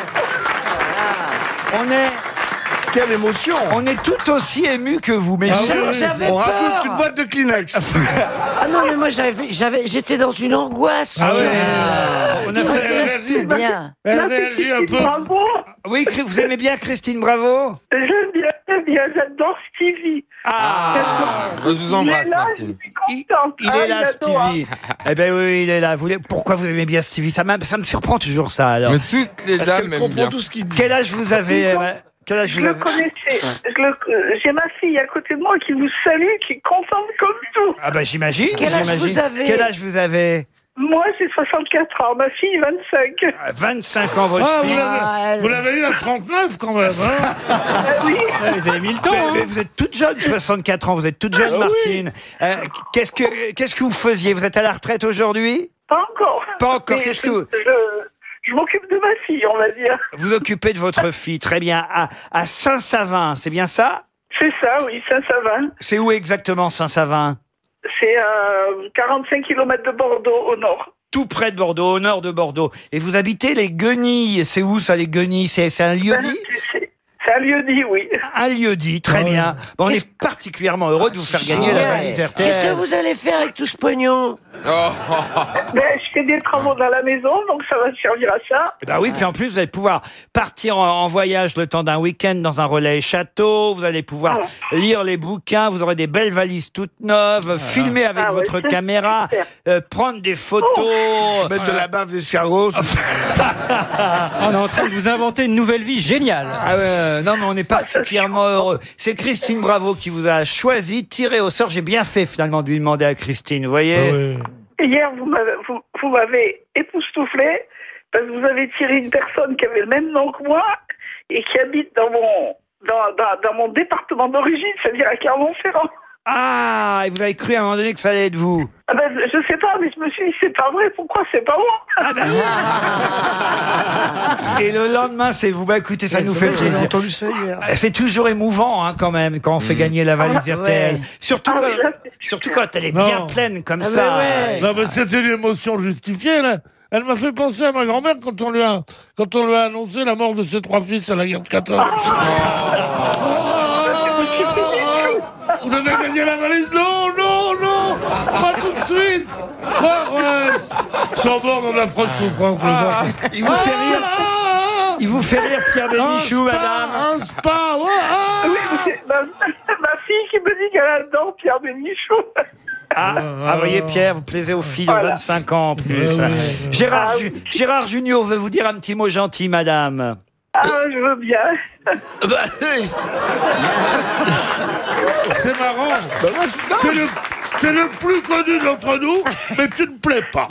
[SPEAKER 5] On est...
[SPEAKER 13] Quelle émotion!
[SPEAKER 5] On est tout aussi ému que vous, mais
[SPEAKER 13] on rajoute une boîte de Kleenex.
[SPEAKER 18] Ah non, mais moi j'étais dans une angoisse.
[SPEAKER 5] Ah ouais.
[SPEAKER 7] On a fait
[SPEAKER 6] bien.
[SPEAKER 7] Elle réagit un peu.
[SPEAKER 20] Bravo.
[SPEAKER 5] Oui, vous aimez bien Christine Bravo?
[SPEAKER 20] J'aime bien, j'adore Stevie.
[SPEAKER 13] Je vous embrasse, Martine.
[SPEAKER 5] Il est là, Stevie. Eh ben oui, il est là. Pourquoi vous aimez bien Stevie? Ça me surprend toujours ça, alors.
[SPEAKER 13] Mais toutes les dames aiment bien. Tout ce qu'il dit.
[SPEAKER 5] Quel âge vous avez? Quel âge
[SPEAKER 20] Je
[SPEAKER 5] vous
[SPEAKER 20] le
[SPEAKER 5] avez?
[SPEAKER 20] connaissais. J'ai ma fille à côté de moi qui vous salue, qui est contente comme tout.
[SPEAKER 5] Ah ben j'imagine.
[SPEAKER 18] Quel âge vous avez?
[SPEAKER 5] Quel âge vous avez?
[SPEAKER 20] Moi, j'ai 64 ans. Ma fille, 25.
[SPEAKER 5] 25 ans, votre fille.
[SPEAKER 7] Vous l'avez eu à 39 quand même, hein?
[SPEAKER 20] Oui.
[SPEAKER 8] Vous avez mis le temps,
[SPEAKER 5] Mais
[SPEAKER 8] hein.
[SPEAKER 5] vous êtes toute jeune, 64 ans. Vous êtes toute jeune, Martine. Qu'est-ce que vous faisiez? Vous êtes à la retraite aujourd'hui?
[SPEAKER 20] Pas encore.
[SPEAKER 5] Pas encore.
[SPEAKER 20] Mais
[SPEAKER 5] Qu'est-ce que
[SPEAKER 20] je m'occupe de ma fille, on va dire.
[SPEAKER 5] vous occupez de votre fille? Très bien. À Saint-Savin, c'est bien ça?
[SPEAKER 20] C'est ça, oui, Saint-Savin.
[SPEAKER 5] C'est où exactement Saint-Savin?
[SPEAKER 20] C'est à 45 km de Bordeaux, au nord.
[SPEAKER 5] Tout près de Bordeaux, au nord de Bordeaux. Et vous habitez les Guenilles. C'est où ça, les Guenilles? C'est un lieu dit?
[SPEAKER 20] C'est un lieu dit, oui.
[SPEAKER 5] Un lieu dit, très bien. Bon, on est particulièrement heureux de vous faire gagner la valise RTL.
[SPEAKER 18] Qu'est-ce que vous allez faire avec tout ce pognon?
[SPEAKER 20] Je fais des travaux dans la maison, donc ça va servir à ça.
[SPEAKER 5] Bah oui, puis en plus, vous allez pouvoir partir en voyage le temps d'un week-end dans un relais château. Vous allez pouvoir lire les bouquins. Vous aurez des belles valises toutes neuves, filmer avec votre caméra, prendre des photos.
[SPEAKER 13] Mettre de la bave d'escargot.
[SPEAKER 8] On est en train de vous inventer une nouvelle vie géniale.
[SPEAKER 5] Non, mais on est particulièrement heureux. C'est Christine Bravo qui vous a choisi, tiré au sort. J'ai bien fait finalement de lui demander à Christine, vous voyez.
[SPEAKER 20] Hier, vous m'avez époustouflé parce que vous avez tiré une personne qui avait le même nom que moi et qui habite dans mon département d'origine, c'est-à-dire à Clermont-Ferrand.
[SPEAKER 5] Ah, et vous avez cru à un moment donné que ça allait être vous?
[SPEAKER 20] Ah ben, je sais pas, mais je me suis dit, c'est pas vrai, pourquoi c'est pas moi?
[SPEAKER 5] Et le lendemain, c'est vous. Bah écoutez, ça nous fait plaisir.
[SPEAKER 13] J'ai entendu ça hier.
[SPEAKER 5] C'est toujours émouvant, hein, quand même, quand on fait gagner la valise RTL. Surtout quand elle est bien pleine comme ça.
[SPEAKER 7] Non, mais c'était une émotion justifiée, là. Elle m'a fait penser à ma grand-mère quand on lui a annoncé la mort de ses 3 fils à la guerre de 14. Vous avez gagné la valise? Non, pas tout de suite. Sans bord dans la froide souffrance.
[SPEAKER 5] Il vous fait rire. Il vous fait rire, Pierre Bénichou, madame.
[SPEAKER 7] Un spa,
[SPEAKER 20] Oui, c'est ma fille qui me dit qu'elle adore Pierre Bénichou.
[SPEAKER 5] Vous voyez, Pierre, vous plaisez aux filles de 25 ans en plus. Gérard Junior veut vous dire un petit mot gentil, madame.
[SPEAKER 20] Je veux bien.
[SPEAKER 7] C'est marrant. T'es le plus connu d'entre nous, mais tu ne plais pas.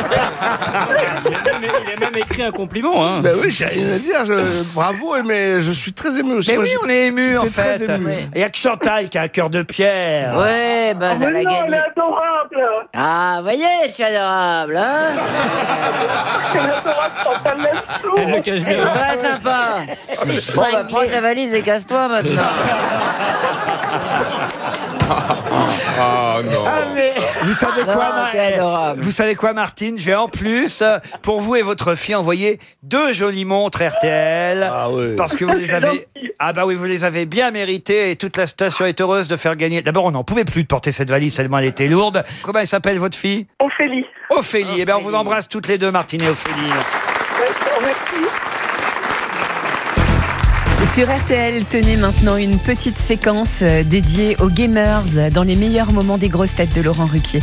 [SPEAKER 8] Il a même écrit un compliment. Hein.
[SPEAKER 13] Ben oui, j'ai rien à dire. Bravo, mais je suis très ému aussi.
[SPEAKER 5] Mais oui, on est ému en fait.
[SPEAKER 13] Ouais.
[SPEAKER 5] Il y a que Chantal qui a un cœur de pierre.
[SPEAKER 6] Ouais, bah, ça l'a
[SPEAKER 20] Elle est
[SPEAKER 6] gagné.
[SPEAKER 20] adorable.
[SPEAKER 6] Ah, vous voyez, je suis adorable, hein.
[SPEAKER 20] Elle est adorable, Chantal Latsou.
[SPEAKER 8] Elle le cache
[SPEAKER 6] C'est
[SPEAKER 8] bien.
[SPEAKER 6] très sympa. Bon, bah, prends ta valise et casse-toi maintenant.
[SPEAKER 13] Oh non.
[SPEAKER 5] Mais vous savez
[SPEAKER 6] Non,
[SPEAKER 5] quoi,
[SPEAKER 6] c'est adorable.
[SPEAKER 5] vous savez quoi, Martine? Je vais en plus, pour vous et votre fille, envoyer 2 jolies montres RTL.
[SPEAKER 13] Ah oui.
[SPEAKER 5] Parce que vous les avez. Ah bah oui, vous les avez bien méritées et toute la station est heureuse de faire gagner. D'abord, on n'en pouvait plus de porter cette valise tellement elle était lourde. Comment elle s'appelle, votre fille?
[SPEAKER 20] Ophélie.
[SPEAKER 5] Ophélie. Eh bien, on vous embrasse toutes les deux, Martine et Ophélie.
[SPEAKER 20] Merci.
[SPEAKER 4] Sur RTL, tenez maintenant une petite séquence dédiée aux gamers dans les meilleurs moments des grosses têtes de Laurent Ruquier.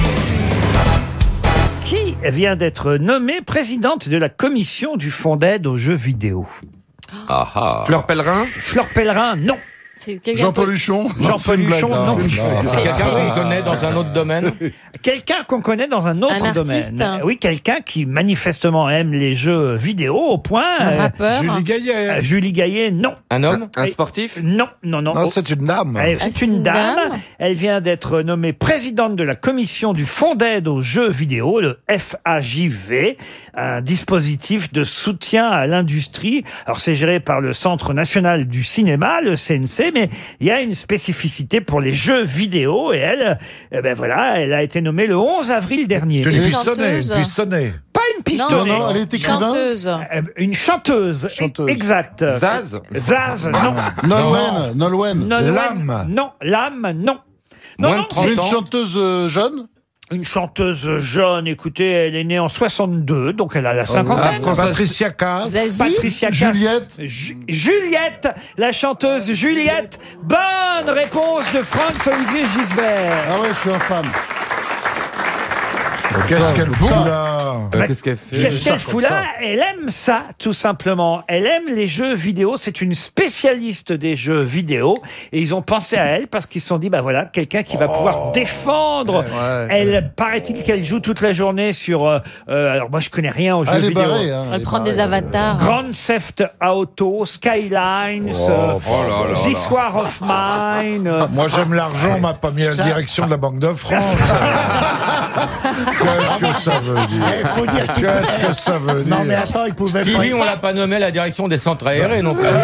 [SPEAKER 5] Qui vient d'être nommée présidente de la commission du fonds d'aide aux jeux vidéo?
[SPEAKER 13] Fleur Pellerin?
[SPEAKER 5] Fleur Pellerin, non.
[SPEAKER 6] C'est quelqu'un
[SPEAKER 21] Jean-Paul Huchon.
[SPEAKER 5] Jean-Paul Huchon, non.
[SPEAKER 8] C'est quelqu'un qu'on connaît dans un autre domaine.
[SPEAKER 5] Quelqu'un qu'on connaît dans un autre
[SPEAKER 6] Un artiste.
[SPEAKER 5] domaine. Oui, quelqu'un qui manifestement aime les jeux vidéo au point.
[SPEAKER 6] Un rappeur.
[SPEAKER 21] Julie Gaillet.
[SPEAKER 5] Julie Gaillet, non.
[SPEAKER 8] Un homme?
[SPEAKER 11] Un sportif?
[SPEAKER 5] Non, non, non.
[SPEAKER 21] Non, c'est une dame.
[SPEAKER 5] C'est une dame. Elle vient d'être nommée présidente de la commission du Fonds d'aide aux jeux vidéo, le FAJV, un dispositif de soutien à l'industrie. Alors c'est géré par le Centre national du cinéma, le CNC, mais il y a une spécificité pour les jeux vidéo et elle, elle a été nommée le 11 avril dernier.
[SPEAKER 21] C'est une
[SPEAKER 6] chanteuse.
[SPEAKER 21] pistonnée.
[SPEAKER 5] Pas une pistonnée.
[SPEAKER 21] Non, elle est écrivain.
[SPEAKER 6] Chanteuse.
[SPEAKER 5] Une chanteuse. Exact.
[SPEAKER 11] Zaz?
[SPEAKER 5] Zaz, non.
[SPEAKER 21] Nolwenn. L'âme.
[SPEAKER 5] Non, l'âme, non.
[SPEAKER 8] Moins de 30
[SPEAKER 21] C'est une
[SPEAKER 8] ans.
[SPEAKER 21] chanteuse jeune.
[SPEAKER 5] Une chanteuse jeune, écoutez, elle est née en 62, donc elle a la cinquantaine.
[SPEAKER 21] Patricia Cass.
[SPEAKER 6] Zazie.
[SPEAKER 5] Patricia Cass.
[SPEAKER 21] Juliette.
[SPEAKER 5] Juliette, la chanteuse Juliette. Bonne réponse de Franz-Olivier Gisbert.
[SPEAKER 21] Ah ouais, je suis un fan. Qu'est-ce qu'elle fout là
[SPEAKER 11] Qu'est-ce qu'elle fait?
[SPEAKER 5] Qu'est-ce qu'elle fout là? Elle aime ça, tout simplement. Elle aime les jeux vidéo. C'est une spécialiste des jeux vidéo. Et ils ont pensé à elle parce qu'ils se sont dit, voilà, quelqu'un qui va pouvoir défendre. Elle, paraît-il qu'elle joue toute la journée sur... alors moi, je connais rien aux jeux vidéo.
[SPEAKER 6] Elle prend des avatars.
[SPEAKER 5] Grand Theft Auto, Skylines, This War of Mine.
[SPEAKER 21] Moi j'aime l'argent, on m'a pas mis la direction de la Banque de France. Qu'est-ce que ça veut dire?
[SPEAKER 22] Faut dire qu'il
[SPEAKER 21] Qu'est-ce que ça veut dire?
[SPEAKER 22] Non mais attends, il pouvait
[SPEAKER 8] Stevie,
[SPEAKER 22] pas.
[SPEAKER 8] on l'a pas nommé à la direction des centres aérés non plus.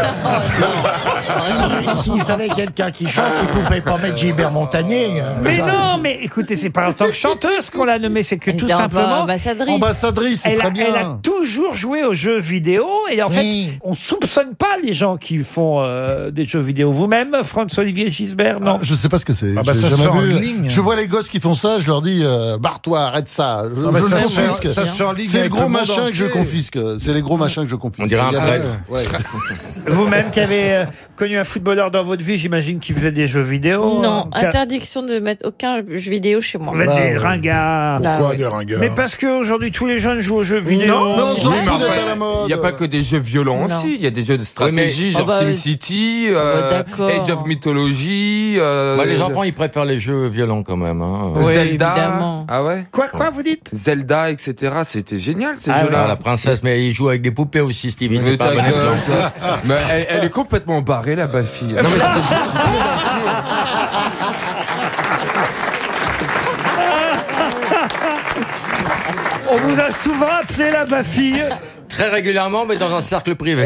[SPEAKER 22] S'il fallait quelqu'un qui chante, il pouvait pas mettre Gilbert Montagnier.
[SPEAKER 5] Mais non, mais écoutez, c'est pas en tant que chanteuse qu'on l'a nommée, c'est que tout
[SPEAKER 6] était
[SPEAKER 5] simplement,
[SPEAKER 22] Ambassadrice, c'est très bien.
[SPEAKER 5] elle a toujours joué aux jeux vidéo et en fait, on soupçonne pas les gens qui font des jeux vidéo. Vous-même, Franz-Olivier Gisbert, non?
[SPEAKER 21] Je sais pas ce que c'est. bah, J'ai ça se jamais fait en vu. ligne. Je vois les gosses qui font ça, je leur dis barre-toi, arrête ça. Je bah, ça le se fait- confisque. ça se fait en ligne C'est les avec gros le monde machins que je entier. confisque. C'est les gros machins que je confisque.
[SPEAKER 8] On dirait un prêtre.
[SPEAKER 21] Ouais.
[SPEAKER 5] Vous-même qui avez connu un footballeur dans votre vie, j'imagine qu'il faisait des jeux vidéo.
[SPEAKER 6] Non, interdiction de mettre aucun jeu vidéo chez moi.
[SPEAKER 5] Vous êtes des ringards.
[SPEAKER 21] Pourquoi des ringards?
[SPEAKER 5] Mais parce qu'aujourd'hui, tous les jeunes jouent aux jeux vidéo.
[SPEAKER 21] Non,
[SPEAKER 11] Oui, mais enfin, il n'y a pas que des jeux violents
[SPEAKER 6] Non.
[SPEAKER 11] aussi, il y a des jeux de stratégie,
[SPEAKER 6] Oui, mais-
[SPEAKER 11] genre
[SPEAKER 6] Oh bah,
[SPEAKER 11] SimCity,
[SPEAKER 6] d'accord.
[SPEAKER 11] Age of Mythology.
[SPEAKER 8] Les enfants, ils préfèrent les jeux violents quand même. Hein.
[SPEAKER 6] Oui,
[SPEAKER 11] Zelda.
[SPEAKER 6] évidemment.
[SPEAKER 11] Ah ouais?
[SPEAKER 5] Quoi, vous dites?
[SPEAKER 11] Zelda, etc. C'était génial ces
[SPEAKER 8] Ah,
[SPEAKER 11] jeux-là.
[SPEAKER 8] la princesse, mais ils jouent avec des poupées aussi, Stevie.
[SPEAKER 11] Mais
[SPEAKER 8] C'est pas un bon
[SPEAKER 11] ta gueule.
[SPEAKER 8] exemple.
[SPEAKER 11] Mais elle est complètement barrée, la fille. Non, mais
[SPEAKER 5] On vous a souvent appelé la bafille.
[SPEAKER 8] Très régulièrement, mais dans un cercle privé.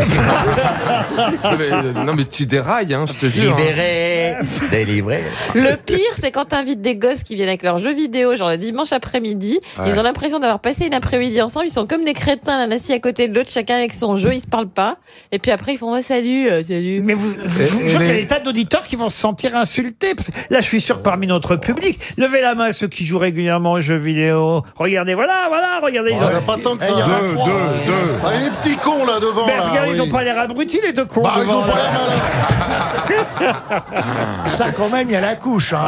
[SPEAKER 11] non, mais tu dérailles, hein, je te jure.
[SPEAKER 8] Libéré, délivré.
[SPEAKER 6] Le pire, c'est quand t'invites des gosses qui viennent avec leurs jeux vidéo, genre le dimanche après-midi.
[SPEAKER 11] Ouais.
[SPEAKER 6] Ils ont l'impression d'avoir passé une après-midi ensemble. Ils sont comme des crétins, là, assis à côté de l'autre, chacun avec son jeu. Ils se parlent pas. Et puis après, ils font salut, salut.
[SPEAKER 5] Mais je vous jure qu'il y a des tas d'auditeurs qui vont se sentir insultés. Parce que là, je suis sûr que parmi notre public, levez la main ceux qui jouent régulièrement aux jeux vidéo. Regardez, voilà, regardez.
[SPEAKER 21] Il n'y en a pas tant que ça. Deux. Ah, les petits cons là devant.
[SPEAKER 5] Mais
[SPEAKER 21] là,
[SPEAKER 5] regarde,
[SPEAKER 21] oui.
[SPEAKER 5] ils ont pas l'air abrutis, les deux cons.
[SPEAKER 21] Bah, ils
[SPEAKER 5] devant,
[SPEAKER 21] ont pas
[SPEAKER 5] là.
[SPEAKER 21] l'air malins.
[SPEAKER 22] Ça quand même, il y a la couche. Hein.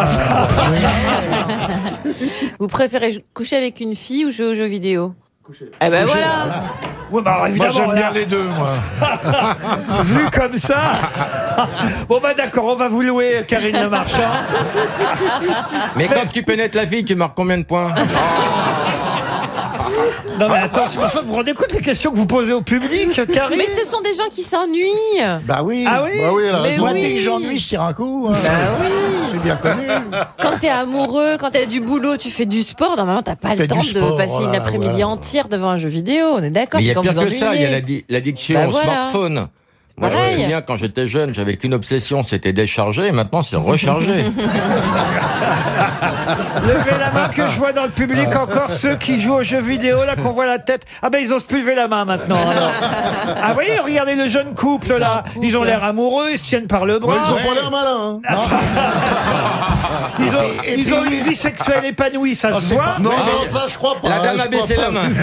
[SPEAKER 6] Vous préférez coucher avec une fille ou jouer aux jeux vidéo? Eh ben voilà.
[SPEAKER 5] Ouais, bah, alors,
[SPEAKER 21] Moi
[SPEAKER 5] évidemment,
[SPEAKER 21] j'aime bien
[SPEAKER 5] là,
[SPEAKER 21] les deux, moi.
[SPEAKER 5] vu comme ça. Bon, bah, d'accord, on va vous louer, Karine Le Marchand.
[SPEAKER 8] Mais quand tu pénètres la fille, tu marques combien de points?
[SPEAKER 5] Non, mais attention, enfin, vous vous rendez compte des questions que vous posez au public, Karine?
[SPEAKER 6] Mais ce sont des gens qui s'ennuient.
[SPEAKER 22] Bah oui.
[SPEAKER 5] Ah oui?
[SPEAKER 21] Bah oui, elle a
[SPEAKER 6] Mais
[SPEAKER 21] raison.
[SPEAKER 22] Moi,
[SPEAKER 6] oui.
[SPEAKER 22] dès que j'ennuie, je tire un coup. Hein.
[SPEAKER 6] Bah oui.
[SPEAKER 22] C'est bien connu.
[SPEAKER 6] Quand t'es amoureux, quand t'as du boulot, tu fais du sport. Normalement, t'as pas le
[SPEAKER 22] Fais
[SPEAKER 6] temps
[SPEAKER 22] du
[SPEAKER 6] de
[SPEAKER 22] sport,
[SPEAKER 6] passer une
[SPEAKER 22] voilà,
[SPEAKER 6] après-midi
[SPEAKER 22] voilà.
[SPEAKER 6] entière devant un jeu vidéo. On est d'accord.
[SPEAKER 8] Mais il y
[SPEAKER 6] c'est
[SPEAKER 8] a
[SPEAKER 6] quand
[SPEAKER 8] pire
[SPEAKER 6] vous
[SPEAKER 8] que ça, il y a
[SPEAKER 6] ennuyez.
[SPEAKER 8] l'addiction
[SPEAKER 6] Bah
[SPEAKER 8] au
[SPEAKER 6] voilà.
[SPEAKER 8] smartphone. Moi, je me
[SPEAKER 6] Pareil.
[SPEAKER 8] souviens quand j'étais jeune, j'avais qu'une obsession, c'était décharger, et maintenant c'est recharger.
[SPEAKER 5] Levez la main que je vois dans le public encore ceux qui jouent aux jeux vidéo, là qu'on voit la tête. Ah ben ils osent plus lever la main maintenant. Alors. Ah oui, regardez le jeune couple là. Ils ont l'air amoureux, ils se tiennent par le bras.
[SPEAKER 21] Mais ils ont pas l'air malins. Hein.
[SPEAKER 5] Ils ont une vie sexuelle épanouie, ça se voit.
[SPEAKER 21] Non, ça je crois pas.
[SPEAKER 8] La dame
[SPEAKER 21] je
[SPEAKER 8] a
[SPEAKER 21] crois
[SPEAKER 8] baissé
[SPEAKER 21] pas.
[SPEAKER 8] la main.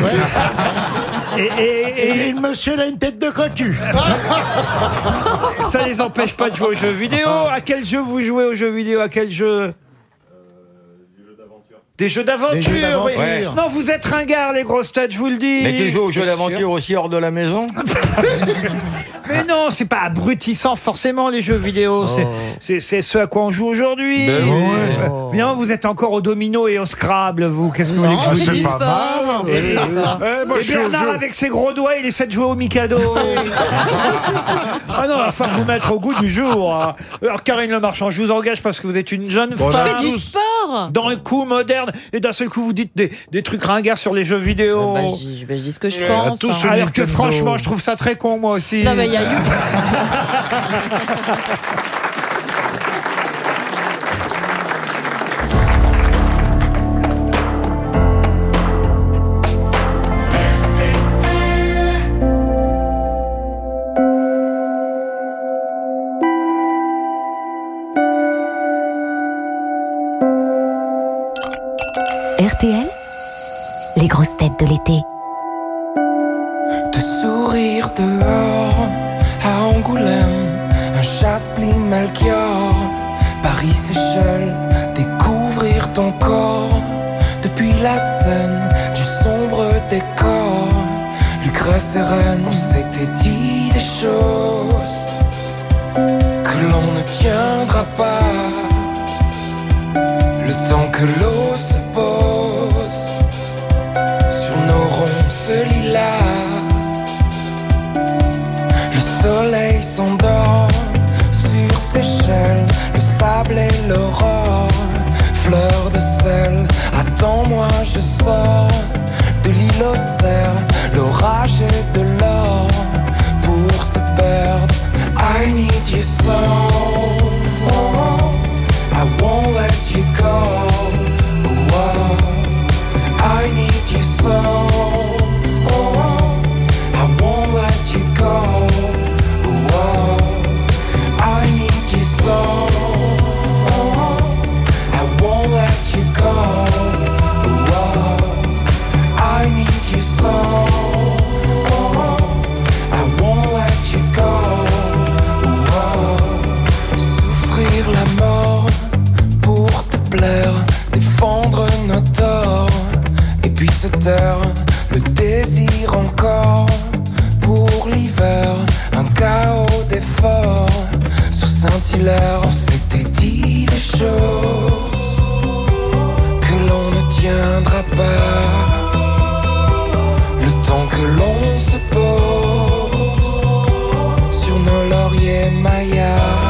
[SPEAKER 22] Et le monsieur a une tête de cocu.
[SPEAKER 5] Ça les empêche pas de jouer aux jeux vidéo. À quel jeu vous jouez aux jeux vidéo? À quel jeu? Des jeux d'aventure.
[SPEAKER 21] Des jeux d'aventure.
[SPEAKER 5] oui.
[SPEAKER 21] Ouais.
[SPEAKER 5] Non, vous êtes ringards, les grosses têtes, je vous le dis.
[SPEAKER 1] Mais tu joues aux jeux d'aventure aussi hors de la maison?
[SPEAKER 5] Mais non, c'est pas abrutissant forcément les jeux vidéo. C'est ce à quoi on joue aujourd'hui.
[SPEAKER 1] Ben oui.
[SPEAKER 5] Bien, vous êtes encore au domino et au Scrabble, vous. Qu'est-ce que vous voulez que je vous
[SPEAKER 21] c'est
[SPEAKER 5] dise?
[SPEAKER 21] pas mal.
[SPEAKER 5] Et,
[SPEAKER 21] moi,
[SPEAKER 5] et
[SPEAKER 21] je suis au
[SPEAKER 5] Bernard
[SPEAKER 21] jeu.
[SPEAKER 5] avec ses gros doigts, il essaie de jouer au Mikado. Ah non, il va falloir vous mettre au goût du jour. Hein. Alors Karine Le Marchand, je vous engage parce que vous êtes une jeune
[SPEAKER 21] Bon,
[SPEAKER 5] femme.
[SPEAKER 6] Je fais du sport.
[SPEAKER 5] Dans un coup moderne, et d'un seul coup vous dites des trucs ringards sur les jeux vidéo.
[SPEAKER 6] Je dis ce que je pense.
[SPEAKER 21] tous
[SPEAKER 6] hein.
[SPEAKER 21] ceux-
[SPEAKER 5] Alors que
[SPEAKER 21] Nintendo.
[SPEAKER 5] franchement, je trouve ça très con, moi aussi.
[SPEAKER 6] Non, mais il y a YouTube.
[SPEAKER 19] RTL, les grosses têtes de l'été.
[SPEAKER 3] De sourire dehors, à Angoulême, un Chasse-Pli Melchior, Paris Seychelles, découvrir ton corps, depuis la scène du sombre décor, Lucrèce et Reine, on s'était dit des choses que l'on ne tiendra pas, le temps que l'eau se pose sur nos ronces lilas. Le soleil s'endort sur Seychelles, le sable et l'aurore, fleur de sel. Attends-moi, je sors de l'île aux cerfs, l'orage et de l'or pour se perdre. I need you so, I won't let you go. Oh, I need you so, I won't let you go. Oh, I need you so, I won't let you go. Oh, I need you so, I won't let you go. Souffrir la mort pour te plaire, défendre nos torts, et puis se taire, le désir encore pour l'hiver, un chaos d'efforts sur Saint-Hilaire. On s'était dit des choses que l'on ne tiendra pas, le temps que l'on se pose sur nos lauriers mayas.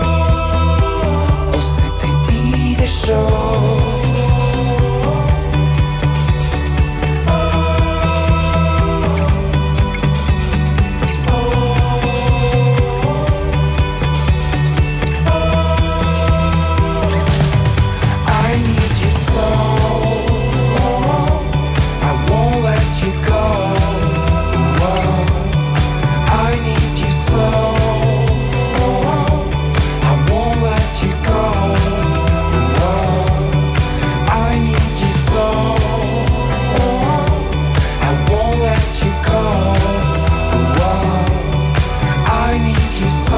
[SPEAKER 3] On s'était dit des choses. I need you so, I won't let you go. I need you so, I won't let you go. I need you so, I won't let you go. I need you so,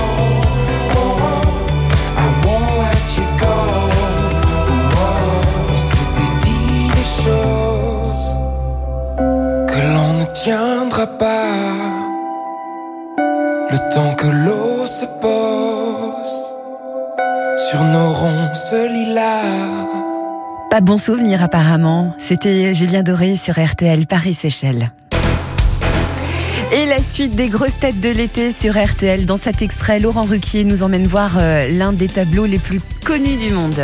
[SPEAKER 3] I won't let you go. On s'était dit des choses que l'on ne tiendra pas, le temps que l'eau se pose sur nos ronces lilas.
[SPEAKER 4] Pas bon souvenir apparemment. C'était Julien Doré sur RTL Paris-Seychelles. Et la suite des grosses têtes de l'été sur RTL. Dans cet extrait, Laurent Ruquier nous emmène voir l'un des tableaux les plus connus du monde.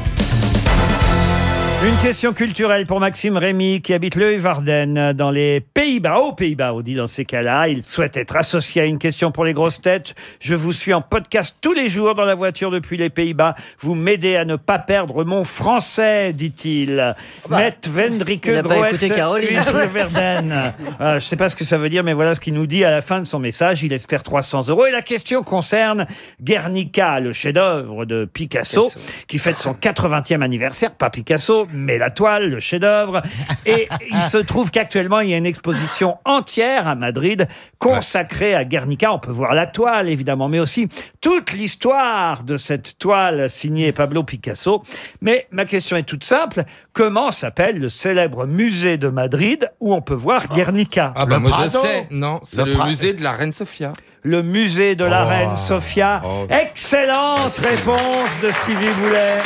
[SPEAKER 5] Une question culturelle pour Maxime Rémy qui habite le Hevarden dans les Pays-Bas. Aux Pays-Bas, on dit dans ces cas-là. Il souhaite être associé à une question pour les grosses têtes. Je vous suis en podcast tous les jours dans la voiture depuis les Pays-Bas. Vous m'aidez à ne pas perdre mon français, dit-il. Met Vendrike
[SPEAKER 18] Il n'a pas
[SPEAKER 5] Droet
[SPEAKER 18] écouté Caroline.
[SPEAKER 5] Hevarden. Je ne sais pas ce que ça veut dire, mais voilà ce qu'il nous dit à la fin de son message. Il espère 300 €. Et la question concerne Guernica, le chef-d'œuvre de Picasso, qui fête son 80e anniversaire. Pas Picasso, Picasso, mais la toile, le chef-d'œuvre. Et il se trouve qu'actuellement, il y a une exposition entière à Madrid consacrée à Guernica. On peut voir la toile, évidemment, mais aussi toute l'histoire de cette toile signée Pablo Picasso. Mais ma question est toute simple. Comment s'appelle le célèbre musée de Madrid où on peut voir Guernica?
[SPEAKER 2] Ah bah moi je sais, non, c'est le musée de la Reine Sofia.
[SPEAKER 5] Le musée de la Reine Sofia. Excellente réponse de Stevie Boulet.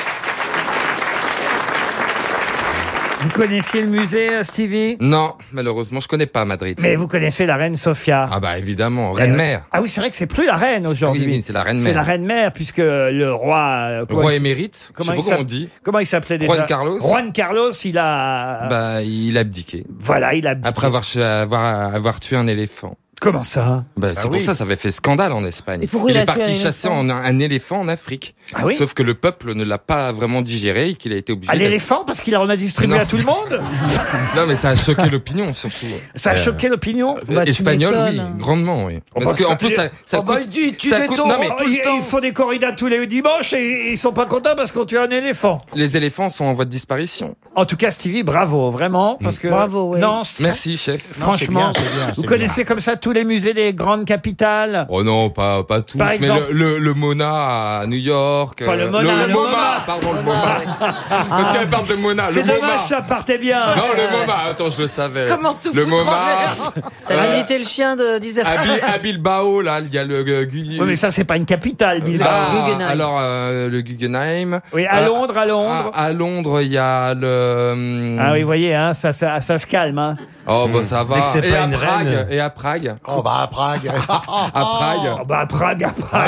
[SPEAKER 5] Vous connaissiez le musée, Stevie?
[SPEAKER 2] Non, malheureusement, je connais pas Madrid.
[SPEAKER 5] Mais vous connaissez la Reine Sofia?
[SPEAKER 2] Ah bah évidemment, Reine-Mère.
[SPEAKER 5] Ah oui, c'est vrai que c'est plus la Reine aujourd'hui.
[SPEAKER 2] Oui, c'est la Reine-Mère.
[SPEAKER 5] C'est la Reine-Mère, puisque le roi...
[SPEAKER 2] Le roi émérite, je sais pas comment on dit.
[SPEAKER 5] Comment il s'appelait déjà?
[SPEAKER 2] Juan Carlos.
[SPEAKER 5] Juan Carlos, il a...
[SPEAKER 2] Bah, il a abdiqué.
[SPEAKER 5] Voilà, il a abdiqué.
[SPEAKER 2] Après avoir tué un éléphant.
[SPEAKER 5] Comment ça?
[SPEAKER 2] Bah, c'est pour ça avait fait scandale en Espagne.
[SPEAKER 5] Et pourquoi
[SPEAKER 2] il
[SPEAKER 5] il a
[SPEAKER 2] est parti
[SPEAKER 5] tué un
[SPEAKER 2] chasser un éléphant en Afrique.
[SPEAKER 5] Ah oui?
[SPEAKER 2] Sauf que le peuple ne l'a pas vraiment digéré et qu'il a été obligé.
[SPEAKER 5] À l'éléphant, parce qu'il en a distribué à tout le monde?
[SPEAKER 2] Non, mais ça a choqué l'opinion surtout.
[SPEAKER 5] Ça a choqué l'opinion?
[SPEAKER 2] Espagnol, oui, grandement, oui. Parce qu'en plus, ça coûte. Ça coûte. Non, mais
[SPEAKER 5] ils font des corridas tous les dimanches et ils sont pas contents parce qu'on tue un éléphant.
[SPEAKER 2] Les éléphants sont en voie de disparition.
[SPEAKER 5] En tout cas, Stevie, bravo, vraiment, parce que.
[SPEAKER 12] Bravo, oui.
[SPEAKER 5] Non,
[SPEAKER 2] merci, chef.
[SPEAKER 5] Franchement, vous connaissez comme ça tous les musées des grandes capitales?
[SPEAKER 2] Oh non, pas tous.
[SPEAKER 5] Par exemple,
[SPEAKER 2] mais le Mona à New York.
[SPEAKER 5] Pas le Mona,
[SPEAKER 2] le MoMA, pardon, le MoMA. Parce qu'elle parle de Mona.
[SPEAKER 5] C'est
[SPEAKER 2] le MoMA.
[SPEAKER 5] dommage, ça partait bien.
[SPEAKER 2] Non, le MoMA. Attends, je le savais.
[SPEAKER 12] Comment tout
[SPEAKER 2] le
[SPEAKER 12] foutre en
[SPEAKER 2] MoMA.
[SPEAKER 12] l'air.
[SPEAKER 18] T'as visité le chien d'Isère.
[SPEAKER 2] À Bilbao, là, il y a le
[SPEAKER 5] Oui, mais ça, c'est pas une capitale, Bilbao.
[SPEAKER 2] Alors, le Guggenheim.
[SPEAKER 5] Oui, à Londres.
[SPEAKER 2] À Londres, il y a le.
[SPEAKER 5] Ah oui, vous voyez, hein, ça se calme, hein.
[SPEAKER 2] Oh, bah, ça va. Et à Prague.
[SPEAKER 22] Oh, bah, à Prague.
[SPEAKER 2] À Prague.
[SPEAKER 5] Oh, bah, à Prague.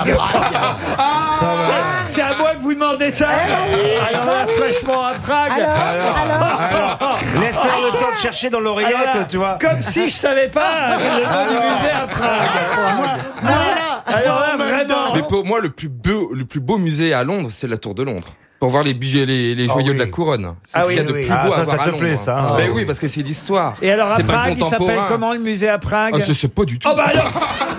[SPEAKER 5] C'est à moi que vous demandez ça? Alors là, fraîchement, à Prague.
[SPEAKER 13] Alors, laisse-leur le temps de chercher dans l'oreillette, tu vois.
[SPEAKER 5] Comme si je savais pas le nom du musée à Prague. Alors là, vraiment.
[SPEAKER 2] Mais pour moi, le plus beau musée à Londres, c'est la Tour de Londres. Pour voir les bijoux, les joyaux de la couronne. C'est ce qu'il y a de plus beau à voir à Londres.
[SPEAKER 13] Plaît, ça.
[SPEAKER 2] Mais oui, parce que c'est l'histoire.
[SPEAKER 5] Et alors à
[SPEAKER 2] C'est
[SPEAKER 5] Prague, il s'appelle comment le musée à Prague?
[SPEAKER 2] Je sais pas du tout.
[SPEAKER 5] Oh bah alors.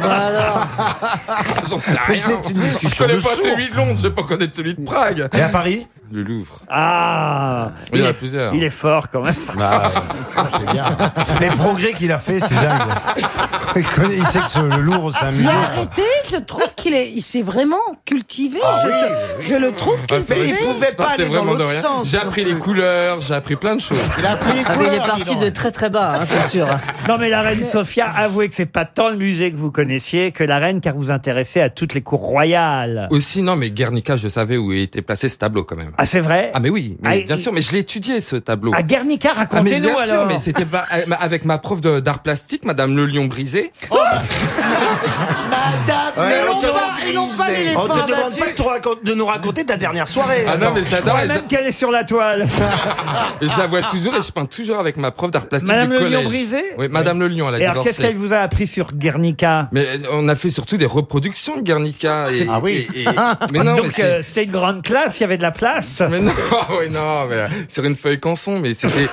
[SPEAKER 2] J'en sais rien. Je connais pas celui de Londres, je vais pas connaître celui de Prague.
[SPEAKER 13] Et à Paris?
[SPEAKER 2] Le Louvre.
[SPEAKER 5] Ah,
[SPEAKER 2] il y en a plusieurs.
[SPEAKER 5] Il est fort quand même.
[SPEAKER 13] Bah, c'est bien. Les progrès qu'il a fait, c'est dingue. Il sait que le Louvre, c'est un musée.
[SPEAKER 10] Mais arrêtez, je trouve il s'est vraiment cultivé. Je le trouve cultivé.
[SPEAKER 12] Il pouvait pas aller dans l'autre sens.
[SPEAKER 2] J'ai appris les couleurs, j'ai appris plein de choses.
[SPEAKER 18] Il a appris les couleurs. Il est parti de très très bas, hein, c'est sûr.
[SPEAKER 5] Non mais la reine Sofia, avouez que c'est pas tant le musée que vous connaissiez que la reine, car vous intéressez à toutes les cours royales.
[SPEAKER 2] Aussi, non, mais Guernica, je savais où était placé ce tableau quand même.
[SPEAKER 5] Ah, c'est vrai?
[SPEAKER 2] Ah, mais oui, bien sûr, mais je l'ai étudié ce tableau.
[SPEAKER 5] À Guernica, racontez-nous alors.
[SPEAKER 2] Sûr, mais c'était avec ma prof d'art plastique, Madame Le Lion Brisé.
[SPEAKER 12] Oh Madame, ils n'ont pas l'éléphant.
[SPEAKER 13] On te demande pas de nous raconter ta dernière soirée.
[SPEAKER 2] Ah non, mais
[SPEAKER 5] Je
[SPEAKER 2] j'adore.
[SPEAKER 5] crois même qu'elle est sur la toile.
[SPEAKER 2] Je la vois toujours et je peins toujours avec ma prof d'art plastique
[SPEAKER 5] Madame
[SPEAKER 2] du
[SPEAKER 5] Le
[SPEAKER 2] collège.
[SPEAKER 5] Lion Brisé?
[SPEAKER 2] Oui, Madame Le Lion, elle a
[SPEAKER 5] Et alors,
[SPEAKER 2] divorcé.
[SPEAKER 5] qu'est-ce qu'elle vous a appris sur Guernica?
[SPEAKER 2] Mais on a fait surtout des reproductions de Guernica.
[SPEAKER 13] Ah oui.
[SPEAKER 2] Mais non,
[SPEAKER 5] donc c'était une grande classe, il y avait de la place.
[SPEAKER 2] Mais non, oui, non, mais sur une feuille canson, mais c'était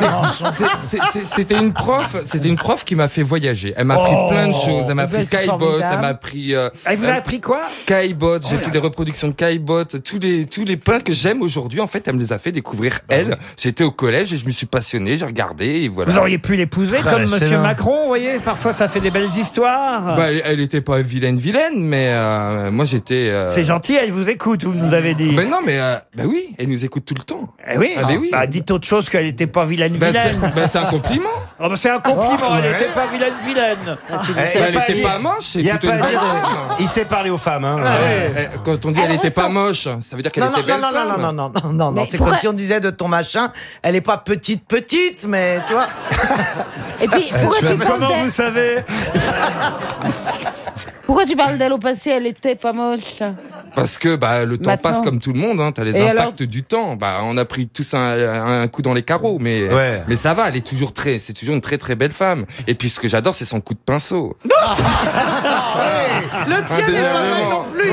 [SPEAKER 2] une prof qui m'a fait voyager. Elle m'a appris plein de choses. Elle m'a appris Caillebotte, elle m'a appris.
[SPEAKER 5] Elle vous a appris quoi?
[SPEAKER 2] Caillebotte. J'ai fait des reproductions de Caillebotte. Tous les peints que j'aime aujourd'hui, en fait, elle me les a fait découvrir. Elle, j'étais au collège et je me suis passionné, j'ai regardé et voilà.
[SPEAKER 5] Vous auriez pu l'épouser comme Monsieur Macron, vous voyez. Parfois, ça fait des belles histoires.
[SPEAKER 2] Bah, elle était pas vilaine, mais moi j'étais.
[SPEAKER 5] C'est gentil, elle vous écoute, vous nous avez dit.
[SPEAKER 2] Ben non, mais bah oui, elle nous écoute tout le temps.
[SPEAKER 5] Eh oui.
[SPEAKER 2] Ah, ben oui.
[SPEAKER 5] Bah, dites autre chose qu'elle était pas vilaine.
[SPEAKER 2] C'est un compliment.
[SPEAKER 5] Oh, bah, c'est un compliment, elle était pas vilaine.
[SPEAKER 2] Elle était pas moche, c'est plutôt une bonne femme.
[SPEAKER 13] Il sait parler aux femmes. Hein.
[SPEAKER 2] Quand on dit elle était pas moche, ça veut dire qu'elle était belle femme.
[SPEAKER 12] Non, c'est comme si on disait de ton machin, elle est pas petite, mais tu vois.
[SPEAKER 10] Et puis, pourquoi tu parles
[SPEAKER 5] Comment vous savez?
[SPEAKER 10] Pourquoi tu parles d'elle au passé? Elle était pas moche.
[SPEAKER 2] Parce que le temps passe comme tout le monde, hein, t'as les impacts du temps. On a pris tous un coup dans les carreaux, mais ça va, c'est toujours une très très belle femme. Et puis ce que j'adore, c'est son coup de pinceau.
[SPEAKER 12] Le tien n'est pas mal non plus.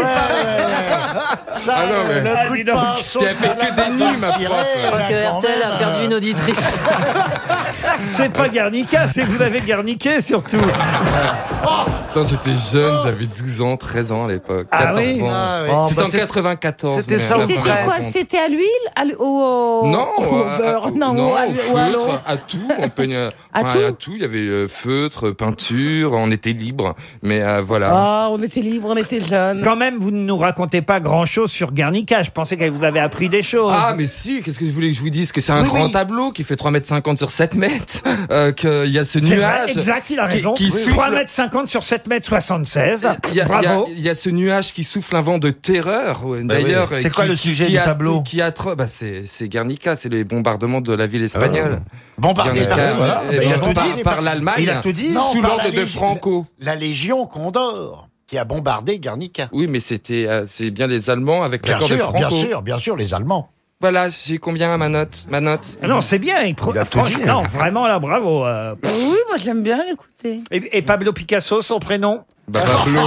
[SPEAKER 2] Le
[SPEAKER 12] coup de pinceau.
[SPEAKER 2] Elle fait que des nuits, ma prof.
[SPEAKER 18] Je crois que RTL a perdu une auditrice.
[SPEAKER 5] C'est pas Guernica, c'est que vous avez garniqué surtout.
[SPEAKER 2] Quand j'étais jeune, j'avais 12 ans, 13 ans à l'époque. 14 ans. C'était en 94.
[SPEAKER 10] C'était ça. C'était quoi? C'était à l'huile, au beurre,
[SPEAKER 2] non,
[SPEAKER 10] à
[SPEAKER 2] au feutre, à tout. On peignait à tout. Il y avait feutre, peinture. On était libre, mais voilà.
[SPEAKER 10] Ah, on était libre, on était jeunes.
[SPEAKER 5] Quand même, vous ne nous racontez pas grand-chose sur Guernica. Je pensais qu'elle vous avait appris des choses.
[SPEAKER 2] Ah, mais si. Qu'est-ce que je voulais que je vous dise? Que c'est un grand tableau qui fait 3,50 m sur 7 mètres. Qu'il y a ce nuage.
[SPEAKER 5] Vrai, exact, il a raison. Qui souffle... 3,50 m sur 7,76 m. Bravo.
[SPEAKER 2] Il y a ce nuage qui souffle un vent de terreur. D'ailleurs,
[SPEAKER 13] c'est quoi le sujet du tableau?
[SPEAKER 2] C'est Guernica, c'est les bombardements de la ville espagnole.
[SPEAKER 22] Bombardé
[SPEAKER 2] par l'Allemagne.
[SPEAKER 22] Il a tout dit.
[SPEAKER 2] Sous l'ordre de Franco.
[SPEAKER 22] La Légion Condor qui a bombardé Guernica.
[SPEAKER 2] Oui, mais c'est bien les Allemands avec l'accord de Franco.
[SPEAKER 22] Bien sûr, les Allemands.
[SPEAKER 2] Voilà, j'ai combien à ma note?
[SPEAKER 5] Ah non, c'est bien. Franchement, non, vraiment là, bravo.
[SPEAKER 10] Oui, moi j'aime bien l'écouter.
[SPEAKER 5] Et Pablo Picasso, son prénom?
[SPEAKER 2] Pablo.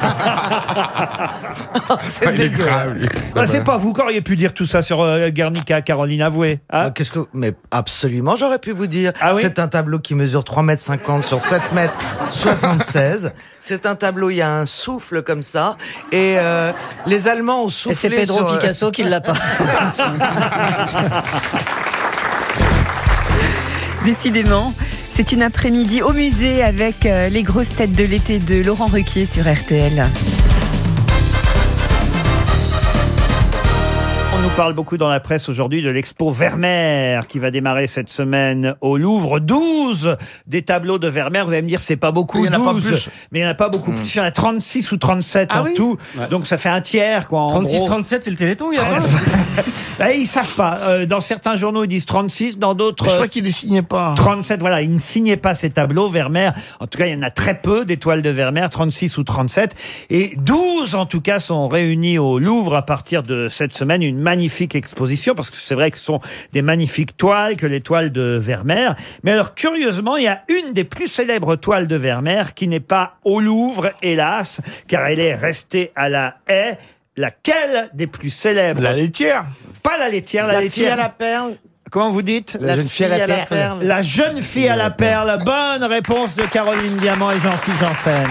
[SPEAKER 5] C'est dégueulasse. C'est pas vous qui auriez pu dire tout ça sur Guernica, Caroline, avouez. Hein?
[SPEAKER 18] Mais absolument, j'aurais pu vous dire.
[SPEAKER 5] Ah oui?
[SPEAKER 18] C'est un tableau qui mesure 3,50 m sur 7,76 m. C'est un tableau, il y a un souffle comme ça. Et les Allemands ont soufflé.
[SPEAKER 8] Et c'est Pedro Picasso qui l'a pas.
[SPEAKER 4] Décidément, c'est une après-midi au musée avec les grosses têtes de l'été de Laurent Ruquier sur RTL.
[SPEAKER 5] On nous parle beaucoup dans la presse aujourd'hui de l'expo Vermeer qui va démarrer cette semaine au Louvre. 12 des tableaux de Vermeer. Vous allez me dire, c'est pas beaucoup,
[SPEAKER 21] il y en a
[SPEAKER 5] 12,
[SPEAKER 21] pas plus.
[SPEAKER 5] mais il n'y en a pas beaucoup plus. Il y en a 36 ou 37 en tout. Ouais. Donc ça fait un tiers, quoi.
[SPEAKER 8] 36-37, c'est le Téléthon, il y a rien.
[SPEAKER 5] Là, ils savent pas. Dans certains journaux, ils disent 36, dans d'autres...
[SPEAKER 21] Je crois qu'ils ne les signaient pas.
[SPEAKER 5] 37, voilà. Ils ne signaient pas ces tableaux, Vermeer. En tout cas, il y en a très peu d'étoiles de Vermeer, 36 ou 37. Et 12, en tout cas, sont réunis au Louvre à partir de cette semaine. Une magnifique exposition, parce que c'est vrai que ce sont des magnifiques toiles, que les toiles de Vermeer. Mais alors, curieusement, il y a une des plus célèbres toiles de Vermeer qui n'est pas au Louvre, hélas, car elle est restée à la Haye. Laquelle des plus célèbres?
[SPEAKER 21] La laitière.
[SPEAKER 5] Pas la laitière, la laitière.
[SPEAKER 10] Fille à la perle.
[SPEAKER 5] Comment vous dites?
[SPEAKER 10] La jeune fille à la perle.
[SPEAKER 5] La jeune fille à la perle. Bonne réponse de Caroline Diamant et Jean-Philippe Janssen.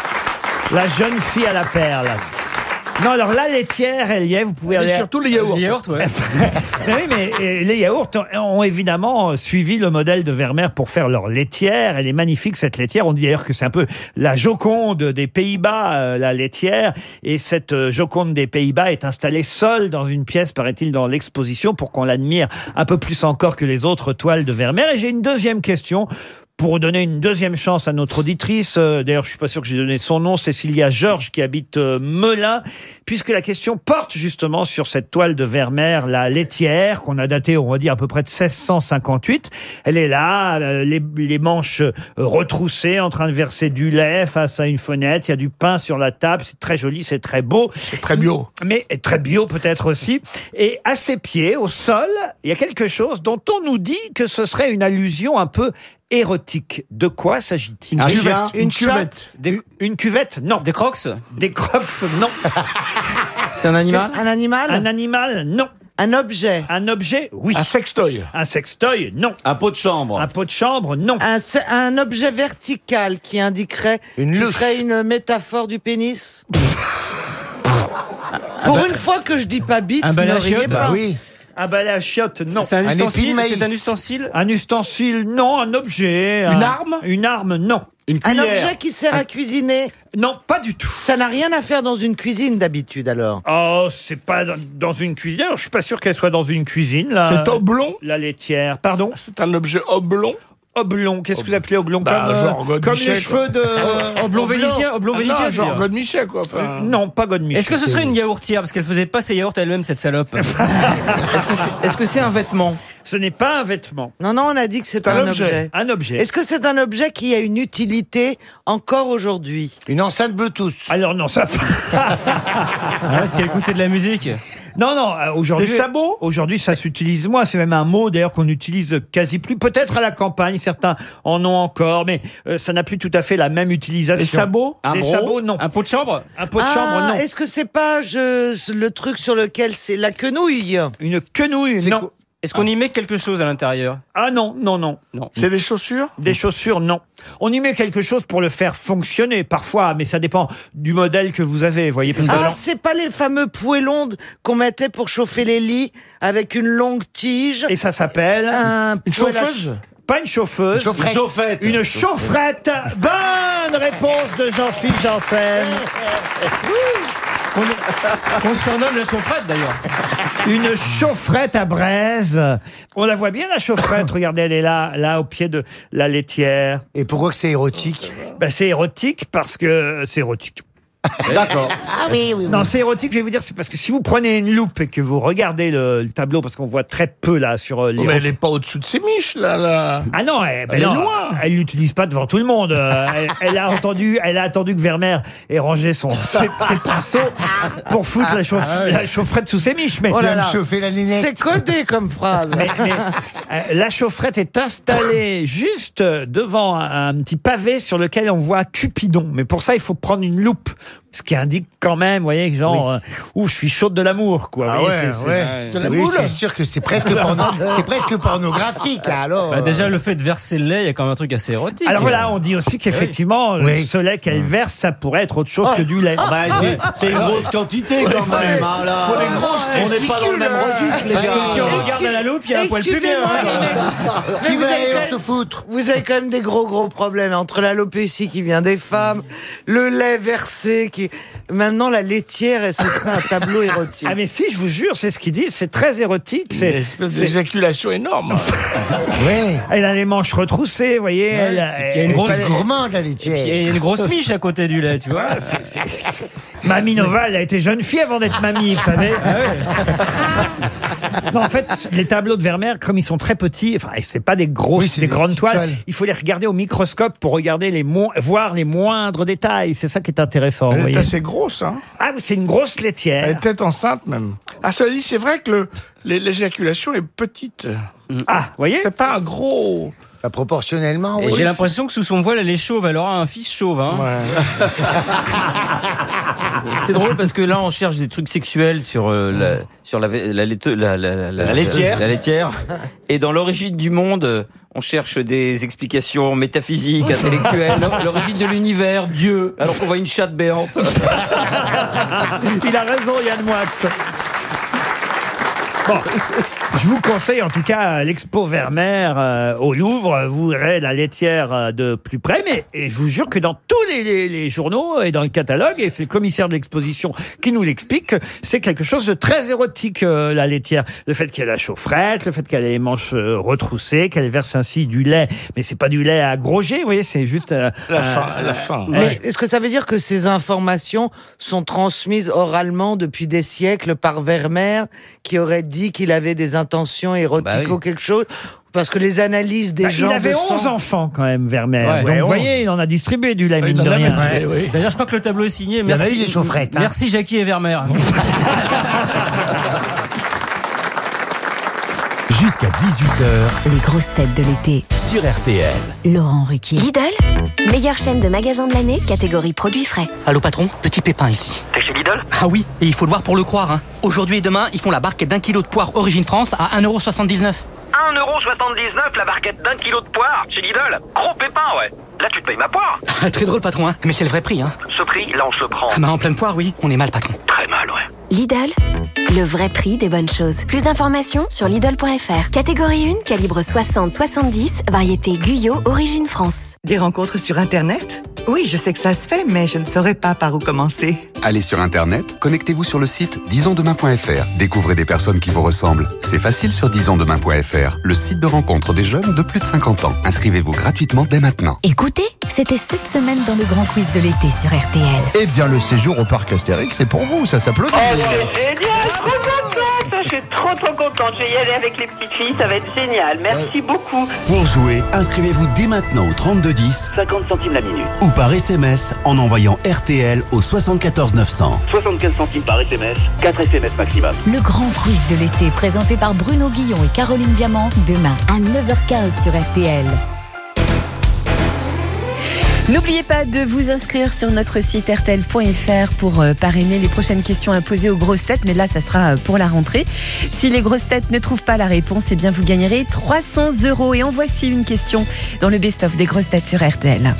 [SPEAKER 5] La jeune fille à la perle. Non, alors la laitière, elle y est, vous pouvez aller...
[SPEAKER 21] surtout les yaourts.
[SPEAKER 8] Les yaourts, ouais.
[SPEAKER 5] Oui, mais les yaourts ont évidemment suivi le modèle de Vermeer pour faire leur laitière. Elle est magnifique, cette laitière. On dit d'ailleurs que c'est un peu la Joconde des Pays-Bas, la laitière. Et cette Joconde des Pays-Bas est installée seule dans une pièce, paraît-il, dans l'exposition, pour qu'on l'admire un peu plus encore que les autres toiles de Vermeer. Et j'ai une deuxième question pour donner une deuxième chance à notre auditrice. D'ailleurs, je suis pas sûr que j'ai donné son nom, Cécilia Georges, qui habite Melun, puisque la question porte justement sur cette toile de Vermeer, la laitière, qu'on a datée, on va dire, à peu près de 1658. Elle est là, les manches retroussées, en train de verser du lait face à une fenêtre. Il y a du pain sur la table. C'est très joli, c'est très beau.
[SPEAKER 21] C'est très bio.
[SPEAKER 5] Mais très bio peut-être aussi. Et à ses pieds, au sol, il y a quelque chose dont on nous dit que ce serait une allusion un peu érotique. De quoi s'agit-il?
[SPEAKER 21] Un chien,
[SPEAKER 5] une cuvette. Une cuvette, non.
[SPEAKER 8] Des crocs?
[SPEAKER 5] Des crocs, non.
[SPEAKER 18] C'est un animal?
[SPEAKER 10] Un animal?
[SPEAKER 5] Un animal, non.
[SPEAKER 10] Un objet?
[SPEAKER 5] Un objet, oui.
[SPEAKER 21] Un sextoy?
[SPEAKER 5] Un sextoy, non.
[SPEAKER 21] Un pot de chambre?
[SPEAKER 5] Un pot de chambre, non.
[SPEAKER 10] Un objet vertical qui indiquerait...
[SPEAKER 21] Une louche?
[SPEAKER 10] Qui serait une métaphore du pénis? Pour une fois que je dis pas bite,
[SPEAKER 8] un balai à chiottes?
[SPEAKER 10] pas.
[SPEAKER 21] Oui.
[SPEAKER 5] Un balai à chiottes, non.
[SPEAKER 8] C'est un ustensile? C'est un ustensile?
[SPEAKER 5] Un ustensile, non. Un objet.
[SPEAKER 8] Une arme?
[SPEAKER 5] Une arme, non.
[SPEAKER 21] Une
[SPEAKER 10] Un
[SPEAKER 21] cuillère?
[SPEAKER 10] objet qui sert à cuisiner?
[SPEAKER 5] Non, pas du tout.
[SPEAKER 10] Ça n'a rien à faire dans une cuisine d'habitude alors?
[SPEAKER 5] Oh, c'est pas dans une cuisine. Alors, je suis pas sûr qu'elle soit dans une cuisine, là.
[SPEAKER 21] C'est oblong?
[SPEAKER 5] La laitière. Pardon?
[SPEAKER 21] C'est un objet oblong?
[SPEAKER 5] Oblong, qu'est-ce que vous appelez oblong?
[SPEAKER 21] Genre
[SPEAKER 5] comme les cheveux de...
[SPEAKER 8] Oblong vénitien? Oblong vénitien,
[SPEAKER 21] genre Godemiché, quoi. Enfin...
[SPEAKER 5] non, pas Godemiché.
[SPEAKER 8] Est-ce que ce serait une yaourtière? Parce qu'elle faisait pas ses yaourts elle-même, cette salope. Est-ce que c'est un vêtement?
[SPEAKER 5] Ce n'est pas un vêtement.
[SPEAKER 10] Non, on a dit que c'est un objet.
[SPEAKER 5] Un objet.
[SPEAKER 10] Est-ce que c'est un objet qui a une utilité encore aujourd'hui?
[SPEAKER 21] Une enceinte Bluetooth?
[SPEAKER 5] Alors non, ça...
[SPEAKER 8] si elle écoutait de la musique.
[SPEAKER 5] Non, aujourd'hui...
[SPEAKER 21] Des sabots?
[SPEAKER 5] Aujourd'hui, ça s'utilise moins. C'est même un mot, d'ailleurs, qu'on utilise quasi plus. Peut-être à la campagne, certains en ont encore, mais ça n'a plus tout à fait la même utilisation.
[SPEAKER 21] Des sabots?
[SPEAKER 5] Des sabots, non.
[SPEAKER 8] Un pot de chambre?
[SPEAKER 5] Un pot de chambre, non.
[SPEAKER 10] Est-ce que c'est pas le truc sur lequel c'est la quenouille?
[SPEAKER 5] Une quenouille, non.
[SPEAKER 8] Est-ce qu'on y met quelque chose à l'intérieur?
[SPEAKER 5] Ah non.
[SPEAKER 7] C'est des chaussures?
[SPEAKER 5] Des chaussures, non. On y met quelque chose pour le faire fonctionner parfois, mais ça dépend du modèle que vous avez, voyez. Parce que
[SPEAKER 10] c'est pas les fameux poêlons qu'on mettait pour chauffer les lits avec une longue tige.
[SPEAKER 5] Et ça s'appelle
[SPEAKER 7] Une chauffeuse?
[SPEAKER 5] Pas une chauffeuse.
[SPEAKER 21] Une chauffette.
[SPEAKER 5] Une chaufferette. Bonne réponse de Jean-Philippe Janssen.
[SPEAKER 8] Qu'on surnomme la chaufferette d'ailleurs.
[SPEAKER 5] Une chaufferette à braise. On la voit bien, la chaufferette. Regardez, elle est là au pied de la laitière.
[SPEAKER 22] Et pourquoi que c'est érotique?
[SPEAKER 5] C'est érotique parce que c'est érotique.
[SPEAKER 21] D'accord.
[SPEAKER 10] Ah oui.
[SPEAKER 5] Non, c'est érotique, je vais vous dire, c'est parce que si vous prenez une loupe et que vous regardez le tableau, parce qu'on voit très peu là sur les...
[SPEAKER 7] Mais elle est pas au-dessous de ses miches, là.
[SPEAKER 5] Ah non,
[SPEAKER 7] elle est loin.
[SPEAKER 5] Elle l'utilise pas devant tout le monde. Elle a attendu que Vermeer ait rangé ses pinceaux pour foutre la chaufferette sous ses miches. Mais
[SPEAKER 22] chauffer la nénette.
[SPEAKER 10] C'est codé comme phrase.
[SPEAKER 5] mais la chaufferette est installée juste devant un petit pavé sur lequel on voit Cupidon. Mais pour ça, il faut prendre une loupe. Ce qui indique quand même, vous voyez, genre, je suis chaude de l'amour, quoi.
[SPEAKER 22] Oui, c'est sûr que c'est presque pornographique, alors.
[SPEAKER 8] Déjà, le fait de verser le lait, il y a quand même un truc assez érotique.
[SPEAKER 5] Alors voilà, on dit aussi qu'effectivement, ce lait qu'elle verse, ça pourrait être autre chose que du lait.
[SPEAKER 21] C'est une grosse quantité quand même. On n'est pas dans le même registre, les gars.
[SPEAKER 8] Parce que si on regarde à la loupe, il y a un poil plus bien.
[SPEAKER 10] Qui va te foutre? Vous avez quand même des gros problèmes entre l'alopécie qui vient des femmes, le lait versé qui... Maintenant, la laitière, ce serait un tableau érotique.
[SPEAKER 5] Ah mais si, je vous jure, c'est ce qu'ils disent, c'est très érotique. C'est
[SPEAKER 7] une espèce d'éjaculation énorme.
[SPEAKER 10] Oui.
[SPEAKER 5] Elle a les manches retroussées, vous voyez.
[SPEAKER 8] Il y a une grosse
[SPEAKER 22] gourmande, la laitière.
[SPEAKER 8] Il y a une grosse miche à côté du lait, tu vois.
[SPEAKER 5] Mamie Nova, elle a été jeune fille avant d'être mamie, vous savez. Non, en fait, les tableaux de Vermeer, comme ils sont très petits, enfin, c'est pas des grosses, des grandes toiles. Il faut les regarder au microscope pour regarder voir les moindres détails. C'est ça qui est intéressant.
[SPEAKER 7] Elle est assez grosse, hein.
[SPEAKER 5] Ah, c'est une grosse laitière.
[SPEAKER 7] Elle est peut-être enceinte même. Ah, cela dit, c'est vrai que l'éjaculation est petite.
[SPEAKER 5] Ah, vous voyez?
[SPEAKER 7] C'est pas un gros.
[SPEAKER 22] Proportionnellement,
[SPEAKER 8] Et j'ai l'impression que sous son voile, elle est chauve. Elle aura un fils chauve, hein.
[SPEAKER 15] C'est drôle parce que là, on cherche des trucs sexuels sur la laitière. Et dans l'origine du monde, on cherche des explications métaphysiques, intellectuelles, l'origine de l'univers, Dieu, alors qu'on voit une chatte béante.
[SPEAKER 5] Il a raison, Yann Moix. Bon, je vous conseille en tout cas l'expo Vermeer au Louvre. Vous verrez la laitière de plus près. Mais je vous jure que dans tous les journaux et dans le catalogue, et c'est le commissaire de l'exposition qui nous l'explique, c'est quelque chose de très érotique, la laitière. Le fait qu'elle a la chaufferette, le fait qu'elle ait les manches retroussées, qu'elle verse ainsi du lait. Mais c'est pas du lait à gros jet, vous voyez, c'est juste... la
[SPEAKER 7] fin.
[SPEAKER 10] Mais est-ce que ça veut dire que ces informations sont transmises oralement depuis des siècles par Vermeer, qui aurait dit qu'il avait des intentions érotiques ou quelque chose? Parce que les analyses des gens...
[SPEAKER 5] Il avait 11 enfants quand même, Vermeer. Donc vous voyez, il en a distribué du lait, mine de rien.
[SPEAKER 8] D'ailleurs, je crois que le tableau est signé.
[SPEAKER 22] Merci. Il y en a eu des chaufferettes.
[SPEAKER 8] Merci Jackie et Vermeer.
[SPEAKER 14] Jusqu'à 18h.
[SPEAKER 19] Les grosses têtes de l'été.
[SPEAKER 14] Sur RTL.
[SPEAKER 19] Laurent Ruquier.
[SPEAKER 16] Lidl, meilleure chaîne de magasins de l'année, catégorie produits frais.
[SPEAKER 23] Allô patron, petit pépin ici.
[SPEAKER 24] T'es chez Lidl?
[SPEAKER 23] Ah oui, et il faut le voir pour le croire. Hein. Aujourd'hui et demain, ils font la barquette d'1 kilo de poire Origine France à 1,79 €.
[SPEAKER 24] 1,79 € la barquette d'1 kilo de poire chez Lidl. Gros pépin, ouais. Là, tu te payes ma poire.
[SPEAKER 23] Très drôle patron, hein. Mais c'est le vrai prix. Hein.
[SPEAKER 24] Ce prix, là, on se le prend.
[SPEAKER 23] Ah bah, en pleine poire, oui. On est mal patron.
[SPEAKER 24] Très mal, ouais.
[SPEAKER 16] Lidl, le vrai prix des bonnes choses. Plus d'informations sur Lidl.fr. Catégorie 1, calibre 60-70, variété Guyot, Origine France.
[SPEAKER 25] Des rencontres sur Internet? Oui, je sais que ça se fait, mais je ne saurais pas par où commencer.
[SPEAKER 26] Allez sur Internet, connectez-vous sur le site disonsdemain.fr. Découvrez des personnes qui vous ressemblent. C'est facile sur disonsdemain.fr, le site de rencontre des jeunes de plus de 50 ans. Inscrivez-vous gratuitement dès maintenant.
[SPEAKER 19] Écoutez, c'était cette semaine dans le grand quiz de l'été sur RTL.
[SPEAKER 21] Eh bien, le séjour au parc Astérix, c'est pour vous, ça s'applaudit.
[SPEAKER 27] Oh, c'est génial, trop contente. Je suis trop contente. Je vais y aller avec les petites filles, ça va être génial. Merci beaucoup.
[SPEAKER 14] Pour jouer, inscrivez-vous dès maintenant au 3210.
[SPEAKER 27] 50 centimes la minute.
[SPEAKER 14] Ou par SMS en envoyant RTL au 74 900.
[SPEAKER 27] 75 centimes par SMS, 4 SMS maximum.
[SPEAKER 19] Le grand quiz de l'été présenté par Bruno Guillon et Caroline Diamant, demain à 9h15 sur RTL.
[SPEAKER 4] N'oubliez pas de vous inscrire sur notre site rtl.fr pour parrainer les prochaines questions à poser aux grosses têtes, mais là ça sera pour la rentrée. Si les grosses têtes ne trouvent pas la réponse, eh bien vous gagnerez 300 €. Et en voici une question dans le best-of des grosses têtes sur RTL.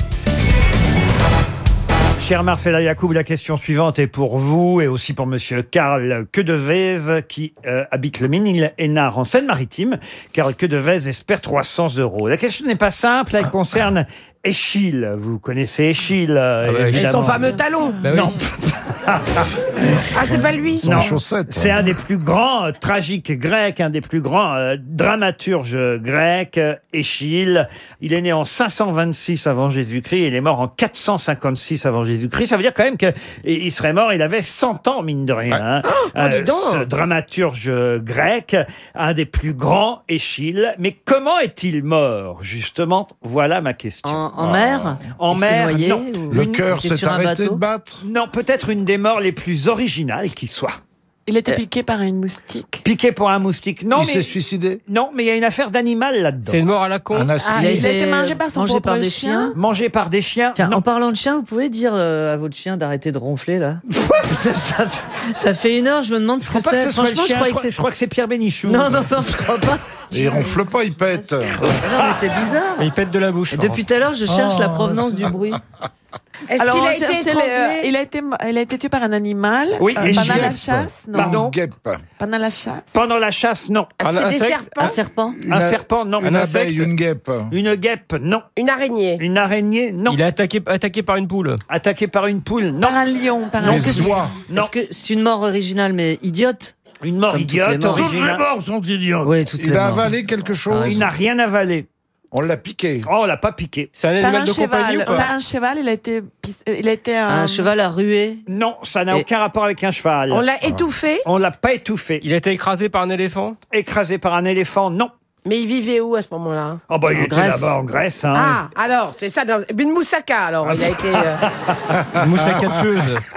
[SPEAKER 5] Cher Marcella Yacoub, la question suivante est pour vous et aussi pour monsieur Karl Quedevez qui habite le Ménil-Hénard en Seine-Maritime. Karl Quedevez espère 300 €. La question n'est pas simple, elle concerne Échille. Vous connaissez Échille, évidemment.
[SPEAKER 1] Et son fameux talon.
[SPEAKER 5] Non.
[SPEAKER 1] Ah, c'est pas lui.
[SPEAKER 5] Non, c'est un des plus grands tragiques grecs, un des plus grands dramaturges grecs, Échille. Il est né en 526 avant Jésus-Christ et il est mort en 456 avant Jésus-Christ. Ça veut dire quand même qu'il serait mort, il avait 100 ans, mine de rien. Dis donc. Ce dramaturge grec, un des plus grands, Échille. Mais comment est-il mort, justement? Voilà ma question.
[SPEAKER 18] En mer?
[SPEAKER 5] En mer,
[SPEAKER 18] noyé,
[SPEAKER 5] non.
[SPEAKER 21] Le cœur s'est arrêté de battre?
[SPEAKER 5] Non, peut-être une des morts les plus originales qui soit.
[SPEAKER 12] Il était piqué par une moustique.
[SPEAKER 5] Piqué par un moustique. Non,
[SPEAKER 21] Il s'est suicidé?
[SPEAKER 5] Non, mais il y a une affaire d'animal là-dedans.
[SPEAKER 8] C'est une mort à la con.
[SPEAKER 12] Il a été mangé par son propre chien.
[SPEAKER 5] Mangé par des chiens.
[SPEAKER 18] Tiens,
[SPEAKER 5] non.
[SPEAKER 18] en parlant de chien, vous pouvez dire à votre chien d'arrêter de ronfler là? ça fait 1 heure, je me demande ce que c'est.
[SPEAKER 5] Franchement, je crois que c'est Pierre Bénichou.
[SPEAKER 18] Non, je crois pas.
[SPEAKER 21] Et il ronfle pas, il pète.
[SPEAKER 18] Non, mais c'est bizarre.
[SPEAKER 8] Et il pète de la bouche.
[SPEAKER 18] Et depuis tout à l'heure, je cherche la provenance du bruit.
[SPEAKER 12] Est-ce qu'il a été étranglé? Il a été tué par un animal.
[SPEAKER 5] Oui,
[SPEAKER 12] pendant la chasse, non.
[SPEAKER 5] Pardon.
[SPEAKER 12] Pendant la chasse.
[SPEAKER 5] Pendant la chasse, non.
[SPEAKER 1] C'est des serpents.
[SPEAKER 18] Un serpent.
[SPEAKER 5] Un serpent, non.
[SPEAKER 21] Une abeille, une guêpe.
[SPEAKER 5] Une guêpe, non.
[SPEAKER 1] Une araignée.
[SPEAKER 5] Une araignée, non.
[SPEAKER 8] Il est attaqué par une poule.
[SPEAKER 5] Attaqué par une poule, non.
[SPEAKER 12] Par un lion, par un
[SPEAKER 21] oie.
[SPEAKER 5] Non.
[SPEAKER 18] Est-ce que c'est une mort originale mais idiote?
[SPEAKER 5] Une mort idiote.
[SPEAKER 7] Toutes les morts sont idiotes.
[SPEAKER 18] Oui, toutes les
[SPEAKER 21] Il a
[SPEAKER 18] morts.
[SPEAKER 21] avalé quelque chose?
[SPEAKER 5] Il n'a rien avalé.
[SPEAKER 21] On l'a piqué.
[SPEAKER 5] Oh, on l'a pas piqué.
[SPEAKER 8] C'est un animal de compagnie ou pas?
[SPEAKER 12] Par un cheval, il a été
[SPEAKER 18] Un cheval à ruer?
[SPEAKER 5] Non, ça n'a aucun rapport avec un cheval.
[SPEAKER 1] On l'a étouffé.
[SPEAKER 5] On l'a pas étouffé.
[SPEAKER 8] Il a été écrasé par un éléphant?
[SPEAKER 5] Écrasé par un éléphant, non.
[SPEAKER 1] Mais il vivait où à ce moment-là?
[SPEAKER 5] Oh bah il était
[SPEAKER 18] Grèce.
[SPEAKER 5] là-bas en Grèce. Hein.
[SPEAKER 1] Ah, alors, c'est ça. Une moussaka, alors. Il a été.
[SPEAKER 8] Moussaka tueuse.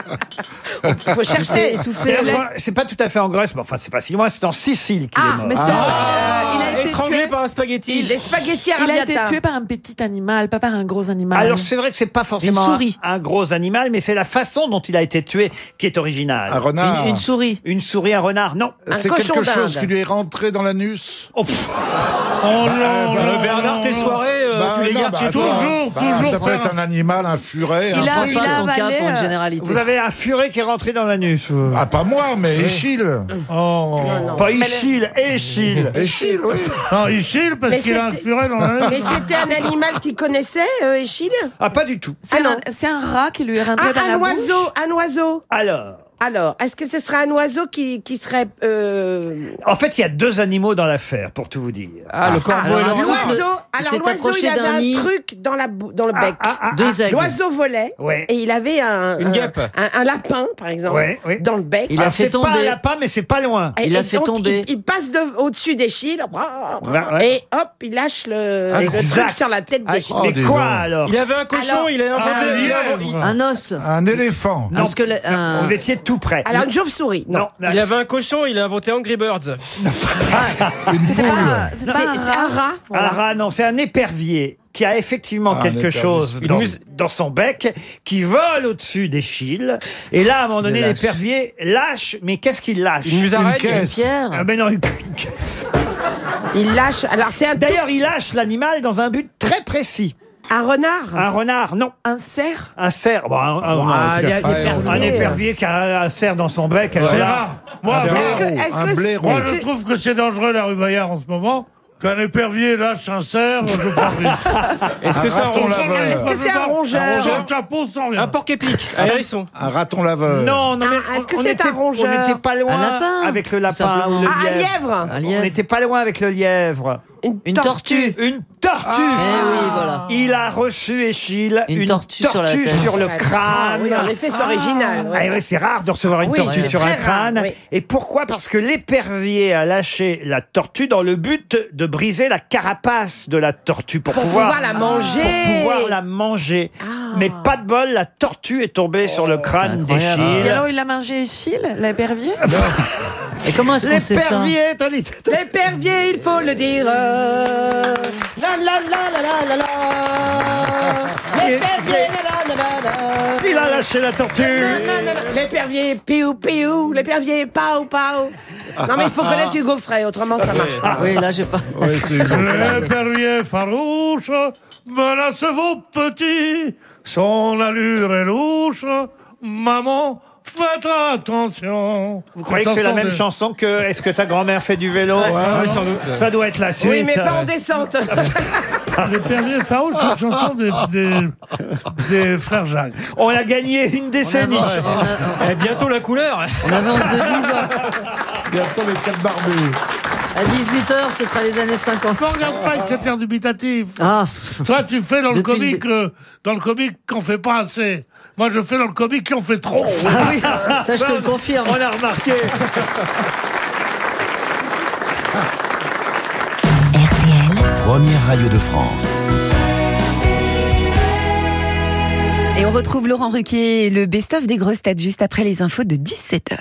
[SPEAKER 1] Il faut chercher, étouffer.
[SPEAKER 5] C'est pas tout à fait en Grèce, mais enfin c'est pas si loin, c'est en Sicile qu'il est mort.
[SPEAKER 12] Mais il a été
[SPEAKER 8] Étranglé
[SPEAKER 12] tué
[SPEAKER 8] par un spaghetti.
[SPEAKER 1] Les spaghettis
[SPEAKER 12] Il a été
[SPEAKER 1] arrabbiata.
[SPEAKER 12] tué par un petit animal, pas par un gros animal.
[SPEAKER 5] Alors c'est vrai que c'est pas forcément
[SPEAKER 18] Une souris.
[SPEAKER 5] un gros animal, mais c'est la façon dont il a été tué qui est originale.
[SPEAKER 21] Un renard.
[SPEAKER 18] Une souris.
[SPEAKER 5] Une souris, un renard, non.
[SPEAKER 21] C'est
[SPEAKER 1] cochon
[SPEAKER 21] quelque chose
[SPEAKER 1] d'Inde.
[SPEAKER 21] qui lui est rentré dans l'anus?
[SPEAKER 5] Oh, pff.
[SPEAKER 8] Bernard, tes soirées, tu les gardes chez toi?
[SPEAKER 21] Toujours. Ça peut être un animal, un furet.
[SPEAKER 12] Il a-
[SPEAKER 18] Prends pas ton cas
[SPEAKER 12] avalé,
[SPEAKER 18] pour une généralité.
[SPEAKER 5] Vous avez un furet qui est rentré dans l'anus.
[SPEAKER 21] Ah, pas moi, mais Échille.
[SPEAKER 5] Pas Échille, Échille.
[SPEAKER 21] Échille, oui.
[SPEAKER 7] Non, il chille parce
[SPEAKER 1] Mais
[SPEAKER 7] qu'il a un
[SPEAKER 1] c'était-
[SPEAKER 7] furet dans la
[SPEAKER 1] Mais c'était un animal qu'il connaissait, Échille?
[SPEAKER 5] Ah, pas du tout.
[SPEAKER 12] C'est un rat qui lui est rentré dans la
[SPEAKER 1] Un
[SPEAKER 12] bouche.
[SPEAKER 1] oiseau, un oiseau.
[SPEAKER 5] Alors,
[SPEAKER 1] est-ce que ce serait un oiseau qui serait...
[SPEAKER 5] en fait, il y a 2 animaux dans l'affaire, pour tout vous dire.
[SPEAKER 8] Le corbeau et le renard.
[SPEAKER 1] L'oiseau,
[SPEAKER 18] Il
[SPEAKER 1] alors
[SPEAKER 18] s'est
[SPEAKER 1] l'oiseau,
[SPEAKER 18] accroché
[SPEAKER 1] il avait
[SPEAKER 18] d'un
[SPEAKER 1] un
[SPEAKER 18] nid.
[SPEAKER 1] truc dans le bec.
[SPEAKER 18] Deux aigles.
[SPEAKER 1] L'oiseau volait
[SPEAKER 5] Ouais.
[SPEAKER 1] et il avait
[SPEAKER 8] Une guêpe.
[SPEAKER 1] un lapin, par exemple,
[SPEAKER 5] Ouais, ouais.
[SPEAKER 1] dans le bec.
[SPEAKER 18] Il a
[SPEAKER 5] Alors,
[SPEAKER 18] fait
[SPEAKER 5] c'est pas un
[SPEAKER 18] tomber.
[SPEAKER 5] lapin, mais c'est pas loin.
[SPEAKER 1] Et-
[SPEAKER 18] Il a
[SPEAKER 1] et
[SPEAKER 18] fait
[SPEAKER 1] donc,
[SPEAKER 18] tomber.
[SPEAKER 1] Il passe au-dessus d'Échille,
[SPEAKER 5] ouais.
[SPEAKER 1] et hop, il lâche le
[SPEAKER 5] Exact.
[SPEAKER 1] truc sur la tête d'Échille.
[SPEAKER 5] Mais
[SPEAKER 21] dis
[SPEAKER 5] quoi
[SPEAKER 21] donc.
[SPEAKER 5] alors?
[SPEAKER 8] Il avait un cochon,
[SPEAKER 1] Alors,
[SPEAKER 8] il a inventé.
[SPEAKER 18] Un os.
[SPEAKER 21] Un éléphant.
[SPEAKER 18] Un squelette.
[SPEAKER 5] Vous étiez tout près.
[SPEAKER 1] Alors une chauve-souris.
[SPEAKER 5] Non.
[SPEAKER 8] Il avait un cochon, il a inventé Angry Birds.
[SPEAKER 21] Une poule.
[SPEAKER 1] C'est un rat.
[SPEAKER 5] Un rat, non, c'est un épervier qui a effectivement
[SPEAKER 21] Un
[SPEAKER 5] quelque
[SPEAKER 21] épervier.
[SPEAKER 5] chose dans son bec, qui vole au-dessus d'Échille. Et là, à un moment donné,
[SPEAKER 21] lâche.
[SPEAKER 5] l'épervier lâche. Mais qu'est-ce qu'il lâche?
[SPEAKER 8] Une musaraigne.
[SPEAKER 21] Une caisse.
[SPEAKER 18] Pierre.
[SPEAKER 5] Ah ben non, une caisse.
[SPEAKER 1] Il lâche. Alors c'est un
[SPEAKER 5] D'ailleurs, il lâche l'animal dans un but très précis.
[SPEAKER 1] un renard.
[SPEAKER 5] Un renard, non.
[SPEAKER 12] Un cerf.
[SPEAKER 5] Un cerf. Bon, un épervier qui a un cerf dans son bec.
[SPEAKER 7] C'est rare. Moi,
[SPEAKER 21] Moi,
[SPEAKER 7] je trouve que c'est dangereux la rue Bayard en ce moment. Qu'un épervier lâche un cerf, je prends le risque.
[SPEAKER 8] Est-ce que c'est un rongeur?
[SPEAKER 1] Est-ce que c'est un rongeur?
[SPEAKER 7] Sans chapeau, sans rien.
[SPEAKER 8] Un porc-épic, un hérisson.
[SPEAKER 21] Un raton laveur.
[SPEAKER 5] Non, non, mais
[SPEAKER 1] est-ce que c'est un rongeur?
[SPEAKER 5] On n'était pas loin
[SPEAKER 18] Un lapin,
[SPEAKER 5] avec le
[SPEAKER 18] tout
[SPEAKER 5] lapin ou le
[SPEAKER 18] simplement.
[SPEAKER 1] Un
[SPEAKER 5] lièvre.
[SPEAKER 1] lièvre.
[SPEAKER 18] Un lièvre.
[SPEAKER 5] On n'était pas loin avec le lièvre.
[SPEAKER 18] Une tortue.
[SPEAKER 5] Une tortue.
[SPEAKER 18] Eh oui, voilà.
[SPEAKER 5] Il a reçu, Échille,
[SPEAKER 18] Une tortue sur la tête.
[SPEAKER 5] sur le
[SPEAKER 1] Ah,
[SPEAKER 5] crâne.
[SPEAKER 1] oui, en effet, c'est original.
[SPEAKER 5] Ah, oui, c'est rare de recevoir une
[SPEAKER 1] Oui,
[SPEAKER 5] tortue
[SPEAKER 1] c'est
[SPEAKER 5] sur un
[SPEAKER 1] très rare,
[SPEAKER 5] crâne.
[SPEAKER 1] oui.
[SPEAKER 5] Et pourquoi? Parce que l'épervier a lâché la tortue dans le but de briser la carapace de la tortue pour
[SPEAKER 1] pouvoir la manger.
[SPEAKER 5] Pour pouvoir la manger. Mais pas de bol, la tortue est tombée sur le crâne
[SPEAKER 18] incroyable.
[SPEAKER 5] d'Échille.
[SPEAKER 12] Et alors, il a mangé Échille, l'épervier?
[SPEAKER 18] Et comment est-ce qu'on sait ça?
[SPEAKER 1] L'épervier, il faut le dire. La la la la la la la. L'épervier,
[SPEAKER 5] Il a lâché la tortue.
[SPEAKER 1] L'épervier, piou, piou. L'épervier, pao, pao. Non, mais il faut connaître Hugo Frey, autrement ça marche pas.
[SPEAKER 18] Oui, là, j'ai pas.
[SPEAKER 7] L'épervier farouche menace vos petits. Son allure est louche. Maman, faites attention.
[SPEAKER 5] Vous croyez que c'est la même chanson que Est-ce que ta grand-mère fait du vélo?
[SPEAKER 8] Oui, sans doute.
[SPEAKER 5] Ça doit être la suite.
[SPEAKER 1] Oui, mais pas en descente.
[SPEAKER 7] L'épervier farouche, c'est une chanson des frères Jacques.
[SPEAKER 5] On a gagné une décennie.
[SPEAKER 8] Bientôt la couleur.
[SPEAKER 18] On avance de 10 ans.
[SPEAKER 21] Bientôt les 4 barbus.
[SPEAKER 18] À 18h, ce sera les années 50.
[SPEAKER 7] Ne regarde pas le critère dubitatif.
[SPEAKER 18] Ah.
[SPEAKER 7] Toi, tu fais dans le comique qu'on fait pas assez. Moi, je fais dans le comique qu'on fait trop.
[SPEAKER 18] Ah oui, ça je te le confirme.
[SPEAKER 5] On l'a remarqué.
[SPEAKER 14] RTL, première radio de France.
[SPEAKER 4] Et on retrouve Laurent Ruquier et le best-of des grosses têtes juste après les infos de 17h.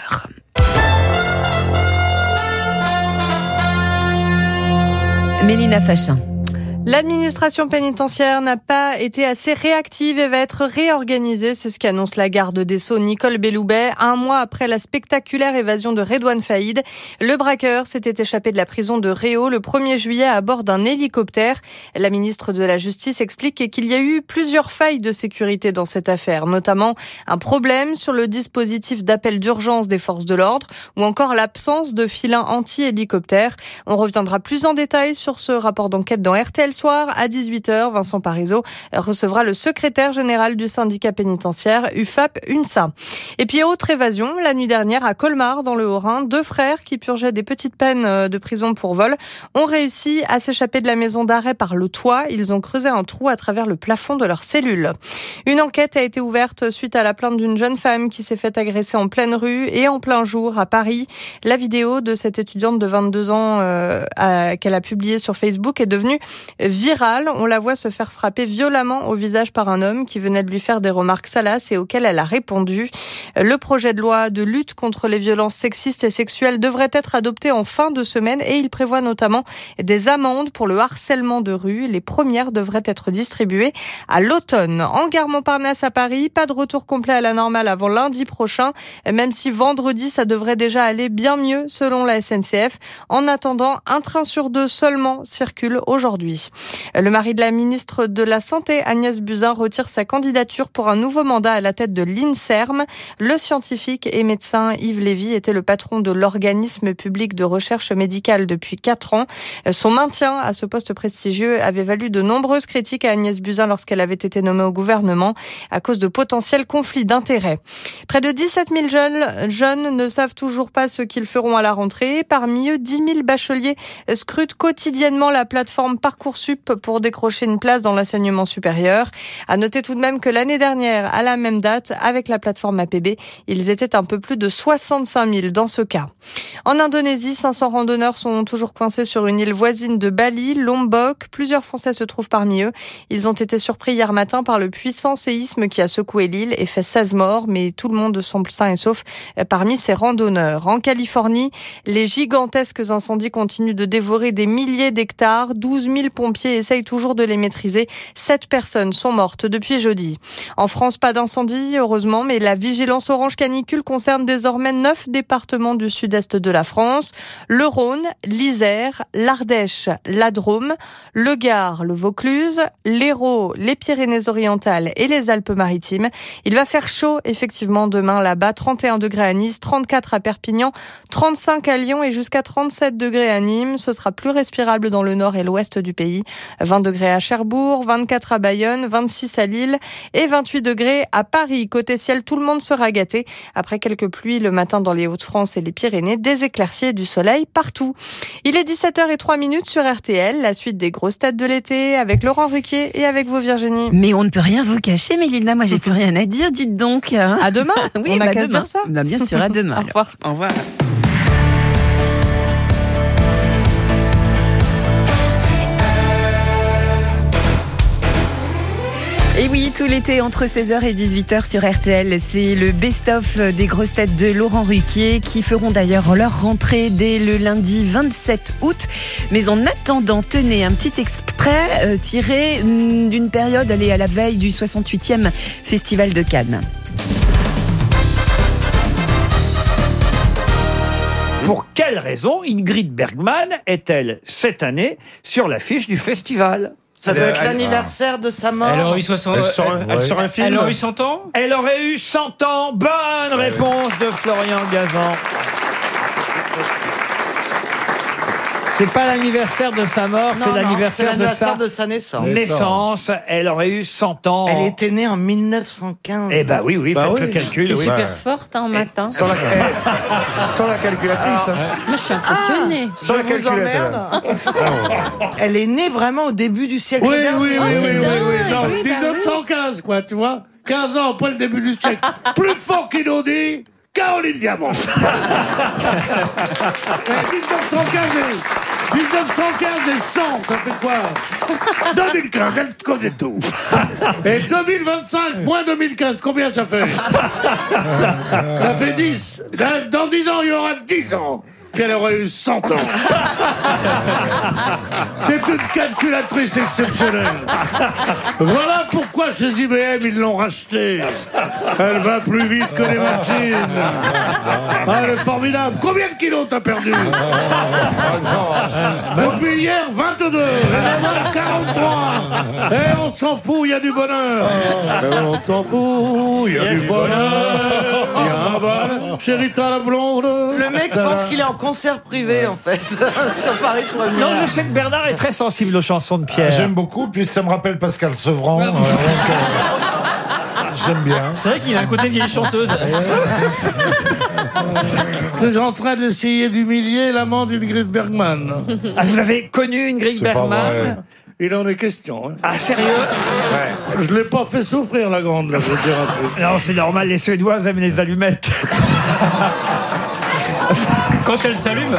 [SPEAKER 4] Mélina Fachin.
[SPEAKER 3] L'administration pénitentiaire n'a pas été assez réactive et va être réorganisée. C'est ce qu'annonce la garde des Sceaux Nicole Belloubet. 1 mois après la spectaculaire évasion de Redouane Faïd, le braqueur s'était échappé de la prison de Réau le 1er juillet à bord d'un hélicoptère. La ministre de la Justice explique qu'il y a eu plusieurs failles de sécurité dans cette affaire, notamment un problème sur le dispositif d'appel d'urgence des forces de l'ordre ou encore l'absence de filins anti-hélicoptères. On reviendra plus en détail sur ce rapport d'enquête dans RTL Soir à 18h. Vincent Parisot recevra le secrétaire général du syndicat pénitentiaire UFAP-UNSA. Et puis autre évasion, la nuit dernière à Colmar dans le Haut-Rhin, 2 frères qui purgeaient des petites peines de prison pour vol ont réussi à s'échapper de la maison d'arrêt par le toit. Ils ont creusé un trou à travers le plafond de leur cellule. Une enquête a été ouverte suite à la plainte d'une jeune femme qui s'est fait agresser en pleine rue et en plein jour à Paris. La vidéo de cette étudiante de 22 ans qu'elle a publiée sur Facebook est devenue virale. On la voit se faire frapper violemment au visage par un homme qui venait de lui faire des remarques salaces et auxquelles elle a répondu. Le projet de loi de lutte contre les violences sexistes et sexuelles devrait être adopté en fin de semaine et il prévoit notamment des amendes pour le harcèlement de rue. Les premières devraient être distribuées à l'automne. En gare Montparnasse à Paris, pas de retour complet à la normale avant lundi prochain, même si vendredi ça devrait déjà aller bien mieux selon la SNCF. En attendant, un train sur 2 seulement circule aujourd'hui. Le mari de la ministre de la Santé, Agnès Buzyn, retire sa candidature pour un nouveau mandat à la tête de l'INSERM. Le scientifique et médecin Yves Lévy était le patron de l'organisme public de recherche médicale depuis 4 ans. Son maintien à ce poste prestigieux avait valu de nombreuses critiques à Agnès Buzyn lorsqu'elle avait été nommée au gouvernement à cause de potentiels conflits d'intérêts. Près de 17 000 jeunes ne savent toujours pas ce qu'ils feront à la rentrée. Parmi eux, 10 000 bacheliers scrutent quotidiennement la plateforme Parcoursup pour décrocher une place dans l'enseignement supérieur. À noter tout de même que l'année dernière, à la même date, avec la plateforme APB, ils étaient un peu plus de 65 000 dans ce cas. En Indonésie, 500 randonneurs sont toujours coincés sur une île voisine de Bali, Lombok. Plusieurs Français se trouvent parmi eux. Ils ont été surpris hier matin par le puissant séisme qui a secoué l'île et fait 16 morts, mais tout le monde semble sain et sauf parmi ces randonneurs. En Californie, les gigantesques incendies continuent de dévorer des milliers d'hectares. 12 000 pompiers essayent toujours de les maîtriser. 7 personnes sont mortes depuis jeudi. En France, pas d'incendie, heureusement, mais la vigilance orange canicule concerne désormais 9 départements du sud-est de la France. Le Rhône, l'Isère, l'Ardèche, la Drôme, le Gard, le Vaucluse, l'Hérault, les Pyrénées-Orientales et les Alpes-Maritimes. Il va faire chaud, effectivement, demain là-bas. 31 degrés à Nice, 34 à Perpignan, 35 à Lyon et jusqu'à 37 degrés à Nîmes. Ce sera plus respirable dans le nord et l'ouest du pays. 20 degrés à Cherbourg, 24 à Bayonne, 26 à Lille et 28 degrés à Paris. Côté ciel, tout le monde sera gâté. Après quelques pluies le matin dans les Hauts-de-France et les Pyrénées, des éclaircies et du soleil partout. Il est 17h03 sur RTL, la suite des grosses têtes de l'été avec Laurent Ruquier et avec vous Virginie.
[SPEAKER 4] Mais on ne peut rien vous cacher, Mélina, moi j'ai plus rien à dire, dites donc.
[SPEAKER 3] À demain.
[SPEAKER 4] Oui,
[SPEAKER 3] on n'a qu'à se dire ça.
[SPEAKER 4] Bah, bien sûr, à demain.
[SPEAKER 3] Au revoir.
[SPEAKER 4] Au revoir. Et oui, tout tout l'été entre 16h et 18h sur RTL. C'est le best-of des grosses têtes de Laurent Ruquier qui feront d'ailleurs leur rentrée dès le lundi 27 août. Mais en attendant, tenez un petit extrait tiré d'une période, elle est à la veille du 68e Festival de Cannes.
[SPEAKER 5] Pour quelle raison Ingrid Bergman est-elle cette année sur l'affiche du festival?
[SPEAKER 10] Ça doit être l'anniversaire de sa mort.
[SPEAKER 8] Elle aurait eu 60
[SPEAKER 21] Elle sort un film.
[SPEAKER 8] Elle aurait eu 100 ans.
[SPEAKER 5] Elle aurait eu 100 ans. Bonne réponse de Florian Gazan. C'est pas l'anniversaire de sa mort, c'est l'anniversaire
[SPEAKER 10] de sa
[SPEAKER 5] naissance. Elle aurait eu 100 ans.
[SPEAKER 10] Elle était née en 1915.
[SPEAKER 5] Eh ben oui, faites le calcul.
[SPEAKER 3] C'est
[SPEAKER 5] Oui.
[SPEAKER 3] super forte en matin.
[SPEAKER 21] Sans la calculatrice.
[SPEAKER 3] Moi, je suis impressionnée.
[SPEAKER 21] Sans la calculatrice.
[SPEAKER 10] Elle est née vraiment au début du siècle dernier.
[SPEAKER 7] Oui. Non, 1915, quoi, tu vois. 15 ans après le début du siècle. Plus fort qu'il nous dit, Caroline Diamant. 1915 et 100, ça fait quoi? 2015, elle connaît tout. Et 2025, moins 2015, combien ça fait? Ça fait 10. Dans 10 ans, il y aura 10 ans qu'elle aurait eu 100 ans. C'est une calculatrice exceptionnelle. Voilà pourquoi chez IBM, ils l'ont rachetée. Elle va plus vite que les machines. Ah, elle est formidable. Combien de kilos t'as perdu? Depuis hier, 22. Et demain, 43. Et on s'en fout, il y a du bonheur. On s'en fout, il y a du bonheur. Il y a un bonheur. Chérita la blonde.
[SPEAKER 10] Le mec pense qu'il est en concert privé, en fait, sur Paris Première.
[SPEAKER 5] Non, je sais que Bernard est très sensible aux chansons de Pierre.
[SPEAKER 21] J'aime beaucoup, puis ça me rappelle Pascal Sevran. J'aime bien.
[SPEAKER 8] C'est vrai qu'il a un côté vieille chanteuse.
[SPEAKER 7] Je suis en train d'essayer d'humilier l'amant d'Ingrid Bergman.
[SPEAKER 5] Ah, vous avez connu Ingrid Bergman?
[SPEAKER 7] Il en est question. Hein.
[SPEAKER 5] Ah, sérieux?
[SPEAKER 7] Ouais. Je l'ai pas fait souffrir, la grande, là, je veux dire un truc.
[SPEAKER 5] Non, c'est normal, les Suédoises aiment les allumettes.
[SPEAKER 8] Quand elle s'allume.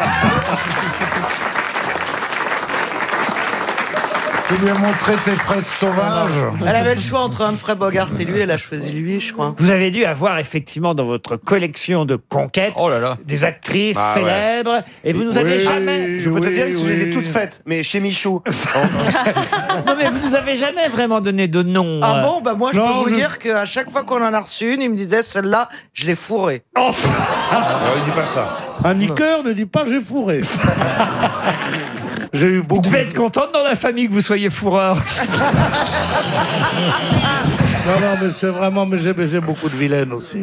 [SPEAKER 21] Tu lui as montré tes fraises sauvages.
[SPEAKER 10] Elle avait le choix entre Humphrey Bogart et lui, elle a choisi lui, je crois.
[SPEAKER 5] Vous avez dû avoir effectivement dans votre collection de conquêtes des actrices célèbres, et vous nous avez jamais...
[SPEAKER 2] Je peux te dire que je les ai toutes faites, mais chez Michou.
[SPEAKER 5] Non mais vous nous avez jamais vraiment donné de nom.
[SPEAKER 10] Ah bon, bah moi je peux vous dire qu'à chaque fois qu'on en a reçu une, il me disait celle-là, je l'ai fourrée.
[SPEAKER 21] Il dit pas ça.
[SPEAKER 7] Un niqueur ne dit pas j'ai fourré. J'ai eu beaucoup.
[SPEAKER 5] Vous devez être contente dans la famille que vous soyez fourreur.
[SPEAKER 7] Non, mais c'est vraiment, mais j'ai baisé beaucoup de vilaines aussi.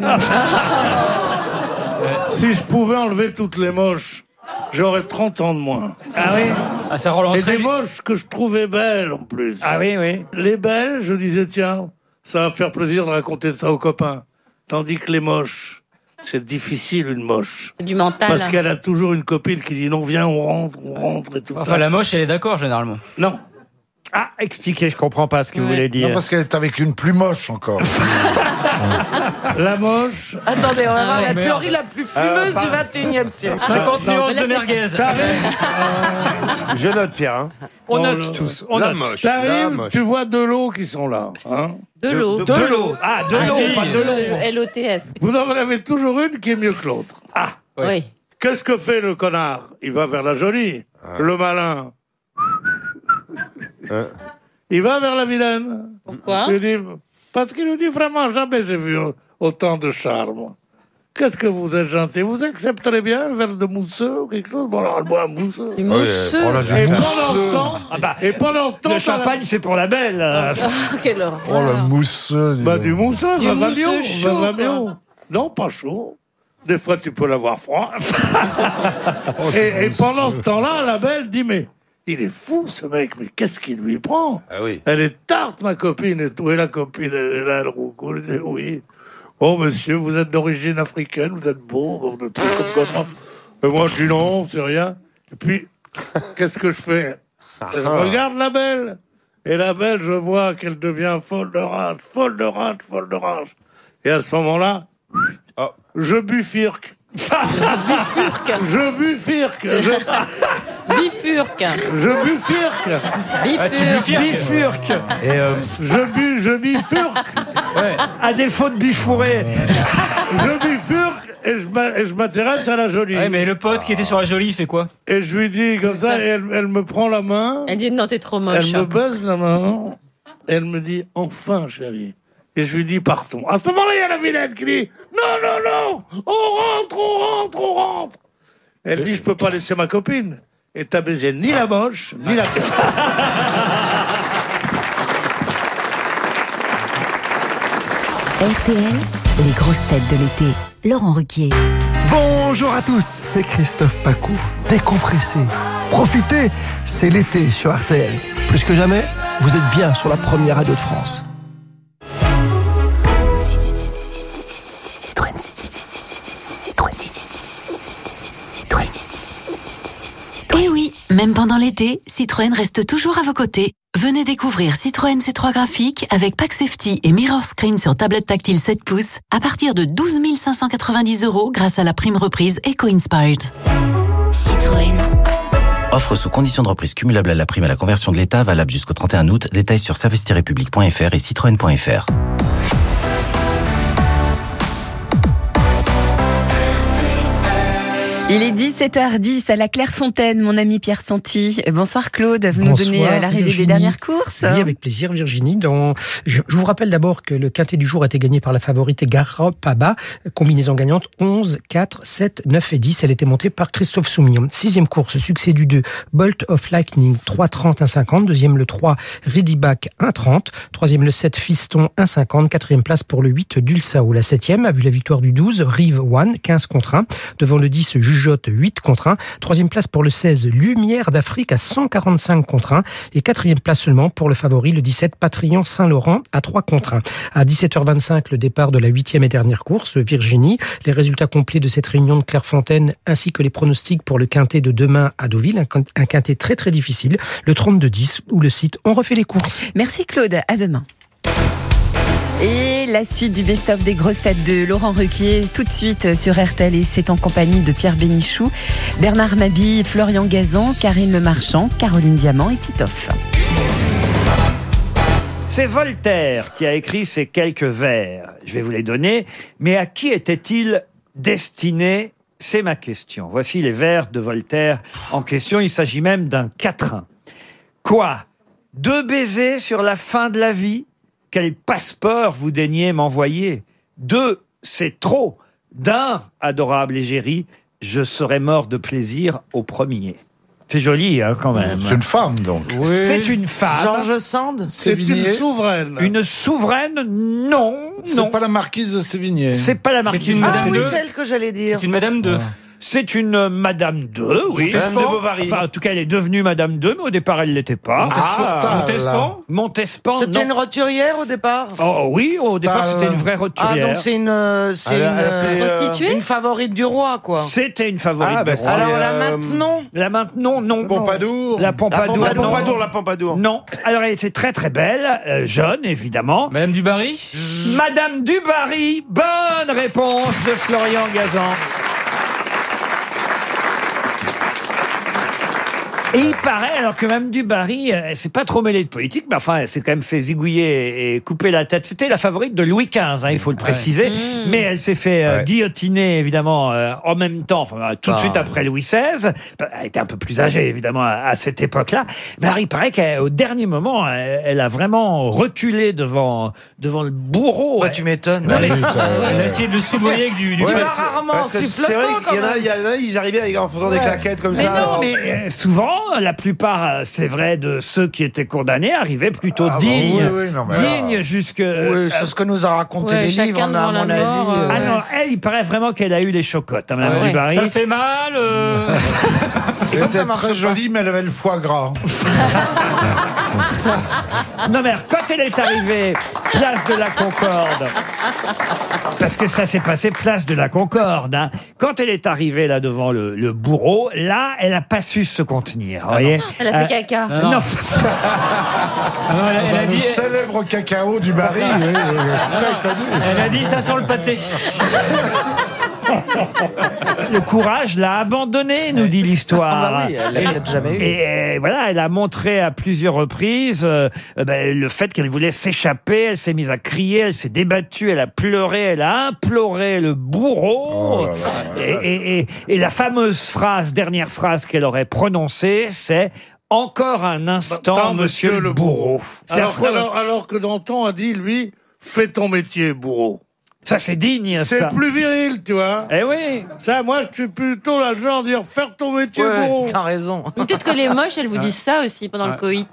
[SPEAKER 7] Si je pouvais enlever toutes les moches, j'aurais 30 ans de moins.
[SPEAKER 5] Ah oui?
[SPEAKER 8] Ah, ça relancerait.
[SPEAKER 7] Et des moches que je trouvais belles en plus.
[SPEAKER 5] Ah oui.
[SPEAKER 7] Les belles, je disais tiens, ça va faire plaisir de raconter ça aux copains. Tandis que les moches, c'est difficile une moche.
[SPEAKER 3] C'est du mental.
[SPEAKER 7] Parce qu'elle a toujours une copine qui dit non, viens, on rentre et tout ça.
[SPEAKER 8] Enfin, la moche, elle est d'accord généralement.
[SPEAKER 7] Non.
[SPEAKER 5] Ah, expliquez, je comprends pas ce que vous voulez dire.
[SPEAKER 21] Non, parce qu'elle est avec une plus moche encore.
[SPEAKER 7] La moche.
[SPEAKER 10] Attendez, on va voir la théorie la plus fumeuse du 21e siècle.
[SPEAKER 8] 50 nuances de merguez.
[SPEAKER 2] Je note, Pierre. Hein.
[SPEAKER 5] On note tous. On
[SPEAKER 2] la
[SPEAKER 5] note.
[SPEAKER 2] moche.
[SPEAKER 7] T'arrives, tu vois de l'eau qui sont là. Hein.
[SPEAKER 3] De l'eau.
[SPEAKER 5] De l'eau. Ah, de l'eau, pas de l'eau.
[SPEAKER 3] LOTS.
[SPEAKER 7] Vous en avez toujours une qui est mieux que l'autre.
[SPEAKER 5] Ah,
[SPEAKER 3] oui.
[SPEAKER 7] Qu'est-ce que fait le connard? Il va vers la jolie. Le malin. Il va vers la vilaine.
[SPEAKER 3] Pourquoi?
[SPEAKER 7] Parce qu'il nous dit vraiment jamais j'ai vu autant de charme. Qu'est-ce que vous êtes gentil? Vous accepterez bien un verre de mousseux ou quelque chose? Bon, alors, elle boit un mousseux.
[SPEAKER 3] Du mousseux.
[SPEAKER 7] Et pendant ce temps,
[SPEAKER 5] le champagne, c'est pour la belle.
[SPEAKER 3] Quelle horreur.
[SPEAKER 21] Oh, le mousseux.
[SPEAKER 7] Du mousseux,
[SPEAKER 3] Du
[SPEAKER 7] ça va
[SPEAKER 3] mousseux
[SPEAKER 7] mieux.
[SPEAKER 3] chaud,
[SPEAKER 7] Ça va
[SPEAKER 3] quoi.
[SPEAKER 7] mieux. Non, pas chaud. Des fois, tu peux l'avoir froid. Et pendant ce temps-là, la belle dit, mais il est fou, ce mec, mais qu'est-ce qu'il lui prend?
[SPEAKER 2] Ah oui.
[SPEAKER 7] Elle est tarte, ma copine, et tout. Et la copine, elle est là, elle roucoule. Elle dit, oui. Oh, monsieur, vous êtes d'origine africaine, vous êtes beau, vous êtes comme ça. Et moi, je dis non, c'est rien. Et puis, qu'est-ce que je fais? Je regarde la belle. Et la belle, je vois qu'elle devient folle de rage. Et à ce moment-là, je bifurque. Je bifurque.
[SPEAKER 12] Bifurque.
[SPEAKER 7] Je bifurque.
[SPEAKER 5] Bifurque.
[SPEAKER 2] Et
[SPEAKER 7] Je bifurque.
[SPEAKER 5] À défaut de bifourer.
[SPEAKER 7] Je bifurque et je m'intéresse à la jolie.
[SPEAKER 8] Ouais, mais le pote qui était sur la jolie, il fait quoi?
[SPEAKER 7] Et je lui dis comme ça, et elle me prend la main.
[SPEAKER 12] Elle dit non, t'es trop moche.
[SPEAKER 7] Elle me baise la main. Et elle me dit, enfin, chérie. Et je lui dis, partons. À ce moment-là, il y a la vilaine qui dit, non, on rentre. Elle dit, je peux pas laisser ma copine. Et t'as baisé ni la moche, ni la belle.
[SPEAKER 19] RTL, les grosses têtes de l'été. Laurent Ruquier.
[SPEAKER 6] Bonjour à tous, c'est Christophe Pacou. Décompressez, profitez, c'est l'été sur RTL. Plus que jamais, vous êtes bien sur la première radio de France.
[SPEAKER 19] Et oui, même pendant l'été, Citroën reste toujours à vos côtés. Venez découvrir Citroën C3 graphique avec Pack Safety et Mirror Screen sur tablette tactile 7 pouces à partir de 12 590 € grâce à la prime reprise Eco-Inspired. Citroën.
[SPEAKER 9] Offre sous condition de reprise cumulable à la prime à la conversion de l'État, valable jusqu'au 31 août. Détails sur service-public.fr et citroën.fr.
[SPEAKER 4] Il est 17h10 à la Clairefontaine, mon ami Pierre Santi. Bonsoir Claude, vous nous donnez l'arrivée des dernières courses.
[SPEAKER 11] Oui, avec plaisir Virginie. Je vous rappelle d'abord que le quintet du jour a été gagné par la favorite Garopaba, combinaison gagnante 11, 4, 7, 9 et 10. Elle était montée par Christophe Soumillon. Sixième course, succès du 2, Bolt of Lightning, 3,30, 1,50. Deuxième le 3, Ridibac, 1,30. Troisième le 7, Fiston, 1,50. Quatrième place pour le 8, Dulsao. La septième a vu la victoire du 12, Rive One, 15 contre 1. Devant le 10, Jujotte, 8 contre 1. Troisième place pour le 16, Lumière d'Afrique à 145 contre 1. Et quatrième place seulement pour le favori, le 17, Patrillon Saint-Laurent à 3 contre 1. À 17h25, le départ de la huitième et dernière course, Virginie. Les résultats complets de cette réunion de Clairefontaine ainsi que les pronostics pour le quintet de demain à Deauville. Un quintet très très difficile, le 32-10 où le site On refait les courses.
[SPEAKER 4] Merci Claude, à demain. Et la suite du best-of des grosses têtes de Laurent Ruquier, tout de suite sur RTL, et c'est en compagnie de Pierre Bénichou, Bernard Mabille, Florian Gazan, Karine Le Marchand, Caroline Diamant et Titoff.
[SPEAKER 5] C'est Voltaire qui a écrit ces quelques vers. Je vais vous les donner, mais à qui étaient-ils destinés? C'est ma question. Voici les vers de Voltaire en question. Il s'agit même d'un quatrain. Quoi? 2 baisers sur la fin de la vie? Quel passeport vous daignez m'envoyer? 2, c'est trop. D'un, adorable égérie, je serais mort de plaisir au premier. C'est joli, hein, quand même.
[SPEAKER 21] C'est une femme, donc.
[SPEAKER 5] Oui. C'est une femme.
[SPEAKER 10] Georges Sand.
[SPEAKER 7] C'est une souveraine.
[SPEAKER 5] Une souveraine? Non.
[SPEAKER 21] C'est pas la marquise de Sévigné.
[SPEAKER 5] C'est pas la marquise de
[SPEAKER 10] Ah
[SPEAKER 5] Sévigné.
[SPEAKER 10] oui, celle que j'allais dire.
[SPEAKER 8] C'est une Madame de...
[SPEAKER 5] C'est une Madame II, oui.
[SPEAKER 2] Madame de Bovary.
[SPEAKER 5] Enfin, en tout cas, elle est devenue Madame II, mais au départ, elle l'était pas.
[SPEAKER 8] Montespan.
[SPEAKER 5] Montespan,
[SPEAKER 10] C'était
[SPEAKER 5] non.
[SPEAKER 10] une roturière au départ.
[SPEAKER 5] Oh oui, au départ, c'était une vraie roturière.
[SPEAKER 10] Ah, donc c'est une
[SPEAKER 12] prostituée,
[SPEAKER 10] une favorite du roi, quoi.
[SPEAKER 5] C'était une favorite du roi.
[SPEAKER 10] Alors la Maintenon.
[SPEAKER 5] La Maintenon, non.
[SPEAKER 21] Pompadour.
[SPEAKER 5] La Pompadour,
[SPEAKER 2] La
[SPEAKER 5] non.
[SPEAKER 2] Pompadour, la Pompadour.
[SPEAKER 5] Non. Alors, elle était très très belle, jeune, évidemment.
[SPEAKER 8] Madame Dubarry.
[SPEAKER 5] Madame Dubarry, bonne réponse de Florian Gazan. Et il paraît, alors que Mme Dubarry, elle s'est pas trop mêlée de politique, mais enfin, elle s'est quand même fait zigouiller et couper la tête. C'était la favorite de Louis XV, hein, il faut le préciser. Mais elle s'est fait guillotiner, évidemment, en même temps, enfin, tout de suite après Louis XVI. Elle était un peu plus âgée, évidemment, à cette époque-là. Mais alors, il paraît qu'au dernier moment, elle a vraiment reculé devant le bourreau.
[SPEAKER 10] Bah, tu m'étonnes.
[SPEAKER 8] Elle a essayé de le soudoyer avec du
[SPEAKER 10] Tu vas rarement
[SPEAKER 2] Parce que c'est vrai qu'il y en a, ils arrivaient en faisant des claquettes comme
[SPEAKER 5] Mais
[SPEAKER 2] ça.
[SPEAKER 5] non, mais souvent, la plupart, c'est vrai, de ceux qui étaient condamnés arrivaient plutôt dignes. Dignes jusque...
[SPEAKER 10] Oui, c'est ce que nous a raconté les livres, à mon avis.
[SPEAKER 5] Ah non, elle, il paraît vraiment qu'elle a eu les chocottes, hein, Mme Dubarry.
[SPEAKER 8] Ça fait mal.
[SPEAKER 21] Elle était très jolie, mais elle avait le foie gras.
[SPEAKER 5] Non, mais quand elle est arrivée, place de la Concorde, parce que ça s'est passé place de la Concorde, hein. Quand elle est arrivée là devant le bourreau, là, elle n'a pas su se contenir. Vous voyez,
[SPEAKER 12] elle a fait caca.
[SPEAKER 5] Non.
[SPEAKER 8] Elle a dit...
[SPEAKER 21] Le célèbre cacao du Barry, très connu.
[SPEAKER 8] Elle a dit ça sent le pâté.
[SPEAKER 5] Le courage l'a abandonnée, nous dit l'histoire.
[SPEAKER 10] Ah bah oui, elle l'a peut-être jamais eu.
[SPEAKER 5] Et voilà, elle a montré à plusieurs reprises le fait qu'elle voulait s'échapper. Elle s'est mise à crier, elle s'est débattue, elle a pleuré, elle a imploré le bourreau. Et la fameuse dernière phrase qu'elle aurait prononcée, c'est « Encore un instant, monsieur le bourreau ».
[SPEAKER 7] Alors que Danton a dit, lui, « Fais ton métier, bourreau ».
[SPEAKER 5] Ça, c'est digne, ça.
[SPEAKER 7] C'est plus viril, tu vois.
[SPEAKER 5] Eh oui.
[SPEAKER 7] Ça, moi, je suis plutôt la genre de dire « Faire ton métier, bourreau ».
[SPEAKER 10] T'as raison.
[SPEAKER 13] Peut-être que les moches, elles vous disent ça aussi pendant le coït.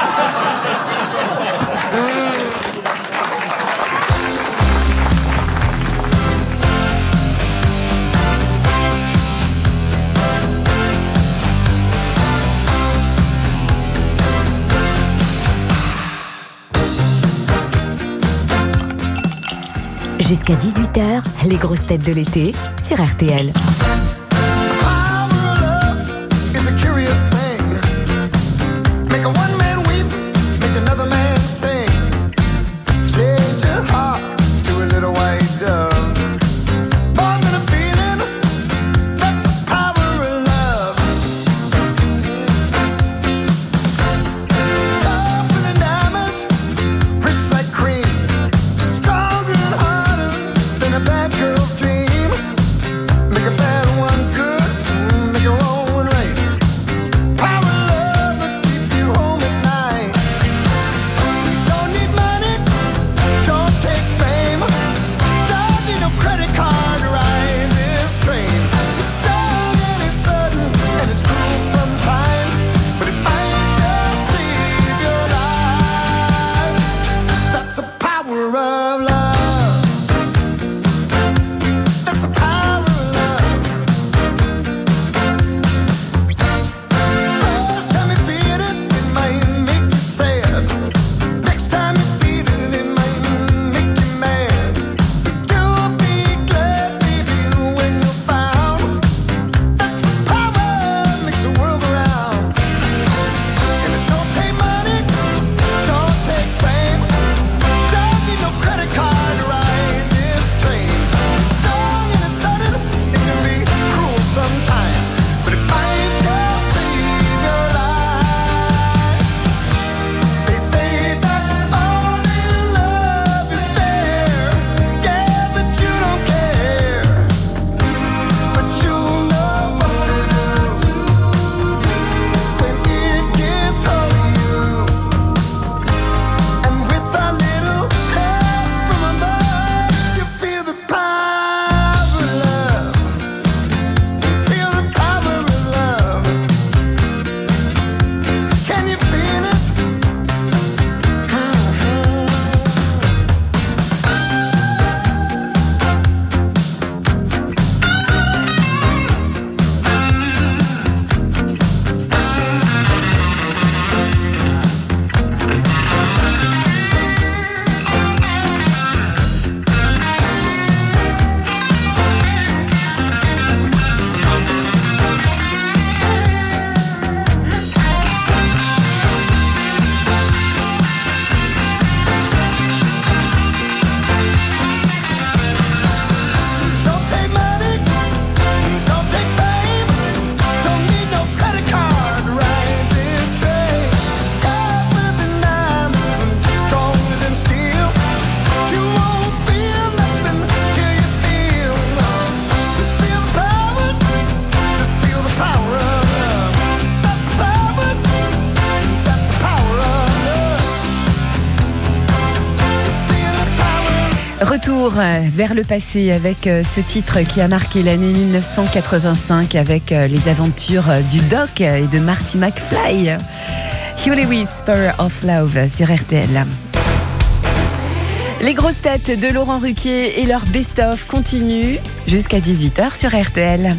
[SPEAKER 16] Jusqu'à 18h, les grosses têtes de l'été sur RTL.
[SPEAKER 4] Retour vers le passé avec ce titre qui a marqué l'année 1985 avec les aventures du Doc et de Marty McFly. Hugh Lewis, Power of Love sur RTL. Les grosses têtes de Laurent Ruquier et leur best-of continuent jusqu'à 18h sur RTL.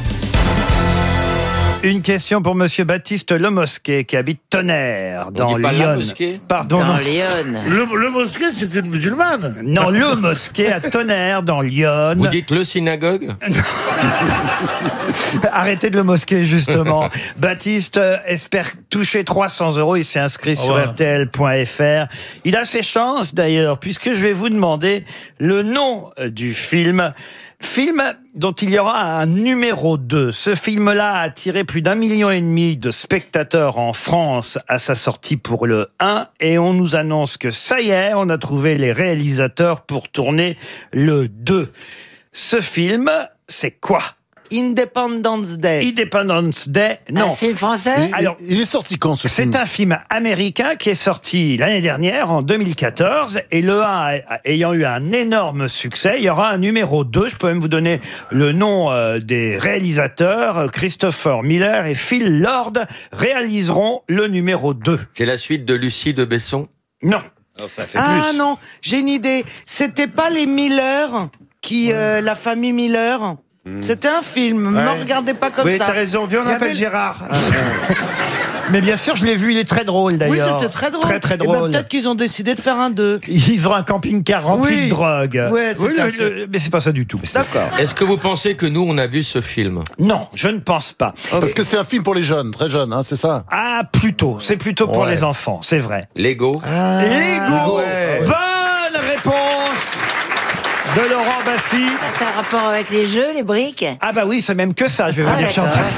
[SPEAKER 5] Une question pour Monsieur Baptiste Lemosquet qui habite Tonnerre dans
[SPEAKER 15] Lyon.
[SPEAKER 5] Lyon. Pardon.
[SPEAKER 15] Dans
[SPEAKER 5] Lyon.
[SPEAKER 7] Le Mosquée, c'est une musulmane.
[SPEAKER 5] Non, le Mosquée à Tonnerre dans Lyon.
[SPEAKER 15] Vous dites le synagogue?
[SPEAKER 5] Arrêtez de le mosquer, justement. Baptiste espère toucher 300 €. Il s'est inscrit sur RTL.fr. Il a ses chances, d'ailleurs, puisque je vais vous demander le nom du film. Film dont il y aura un numéro 2. Ce film-là a attiré plus d'1,5 million de spectateurs en France à sa sortie pour le 1. Et on nous annonce que ça y est, on a trouvé les réalisateurs pour tourner le 2. Ce film, c'est quoi ?
[SPEAKER 10] Independence Day.
[SPEAKER 5] Independence Day, non.
[SPEAKER 13] Un film français ?
[SPEAKER 5] Alors,
[SPEAKER 21] il est sorti quand ce film ?
[SPEAKER 5] C'est un film américain qui est sorti l'année dernière, en 2014, et le 1 ayant eu un énorme succès, il y aura un numéro 2. Je peux même vous donner le nom des réalisateurs. Christopher Miller et Phil Lord réaliseront le numéro 2.
[SPEAKER 15] C'est la suite de Lucie de Besson ?
[SPEAKER 5] Non.
[SPEAKER 2] Alors, ça fait
[SPEAKER 10] Ah
[SPEAKER 2] plus.
[SPEAKER 10] non, j'ai une idée. C'était pas les Miller qui, la famille Miller. C'était un film. Ne me regardez pas comme ça.
[SPEAKER 2] Oui, t'as raison. Viens, on appelle Gérard.
[SPEAKER 5] Mais bien sûr, je l'ai vu, il est très drôle
[SPEAKER 10] Oui,
[SPEAKER 5] d'ailleurs.
[SPEAKER 10] c'était très drôle.
[SPEAKER 5] Très, très
[SPEAKER 10] Eh ben,
[SPEAKER 5] drôle.
[SPEAKER 10] peut-être qu'ils ont décidé de faire un 2.
[SPEAKER 5] Ils ont un camping-car rempli de drogue.
[SPEAKER 10] Ouais,
[SPEAKER 5] mais c'est pas ça du tout.
[SPEAKER 10] D'accord.
[SPEAKER 15] Est-ce que vous pensez que nous, on a vu ce film ?
[SPEAKER 5] Non, je ne pense pas.
[SPEAKER 21] Parce que c'est un film pour les jeunes, très jeunes, hein, c'est ça ?
[SPEAKER 5] Ah, plutôt. C'est plutôt pour
[SPEAKER 21] Ouais.
[SPEAKER 5] les enfants, c'est vrai.
[SPEAKER 15] Lego ?
[SPEAKER 5] Lego.
[SPEAKER 2] ouais.
[SPEAKER 5] Bonne réponse de Laurent Baffy.
[SPEAKER 13] Ça a un rapport avec les jeux, les briques ?
[SPEAKER 5] Ah bah oui, c'est même que ça, je vais vous dire,
[SPEAKER 13] d'accord.
[SPEAKER 5] Chantal.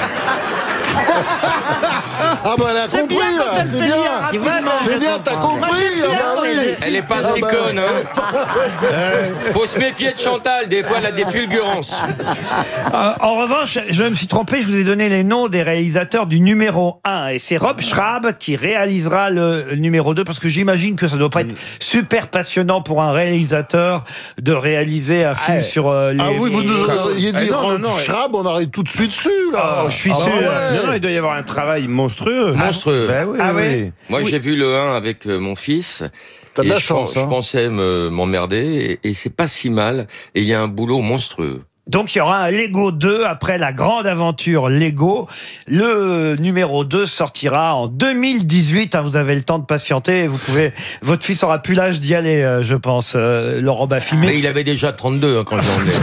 [SPEAKER 21] Ah bah elle a compris,
[SPEAKER 10] bien quand
[SPEAKER 21] là,
[SPEAKER 10] elle
[SPEAKER 21] c'est
[SPEAKER 10] fait
[SPEAKER 21] bien.
[SPEAKER 10] lire rapidement.
[SPEAKER 21] C'est bien, t'as compris. Ah bah oui.
[SPEAKER 15] Elle est pas si conne, hein. Faut se méfier de Chantal, des fois elle a des fulgurances.
[SPEAKER 5] En revanche, je me suis trompé, je vous ai donné les noms des réalisateurs du numéro 1. Et c'est Rob Schrab qui réalisera le numéro 2, parce que j'imagine que ça doit pas être super passionnant pour un réalisateur de réaliser un film sur les...
[SPEAKER 21] Ah oui, vous nous auriez dit
[SPEAKER 2] non,
[SPEAKER 21] Schrab, on aurait tout de suite su, là.
[SPEAKER 5] Oh, je suis
[SPEAKER 21] Ah
[SPEAKER 5] sûr.
[SPEAKER 21] bah ouais.
[SPEAKER 2] Non, il doit y avoir un travail monstrueux.
[SPEAKER 15] Monstrueux.
[SPEAKER 2] Ben oui,
[SPEAKER 5] Ah
[SPEAKER 2] oui.
[SPEAKER 5] ouais.
[SPEAKER 15] Moi, j'ai vu le 1 avec mon fils.
[SPEAKER 21] T'as de
[SPEAKER 15] Et
[SPEAKER 21] la
[SPEAKER 15] je
[SPEAKER 21] chance,
[SPEAKER 15] Je
[SPEAKER 21] hein.
[SPEAKER 15] pensais m'emmerder, et c'est pas si mal. Et il y a un boulot monstrueux.
[SPEAKER 5] Donc il y aura un Lego 2 après la grande aventure Lego. Le numéro 2 sortira en 2018. Hein, vous avez le temps de patienter. Vous pouvez. Votre fils aura plus l'âge d'y aller, je pense, Laurent Baffy.
[SPEAKER 15] Mais il avait déjà 32 quand je l'ai emmené.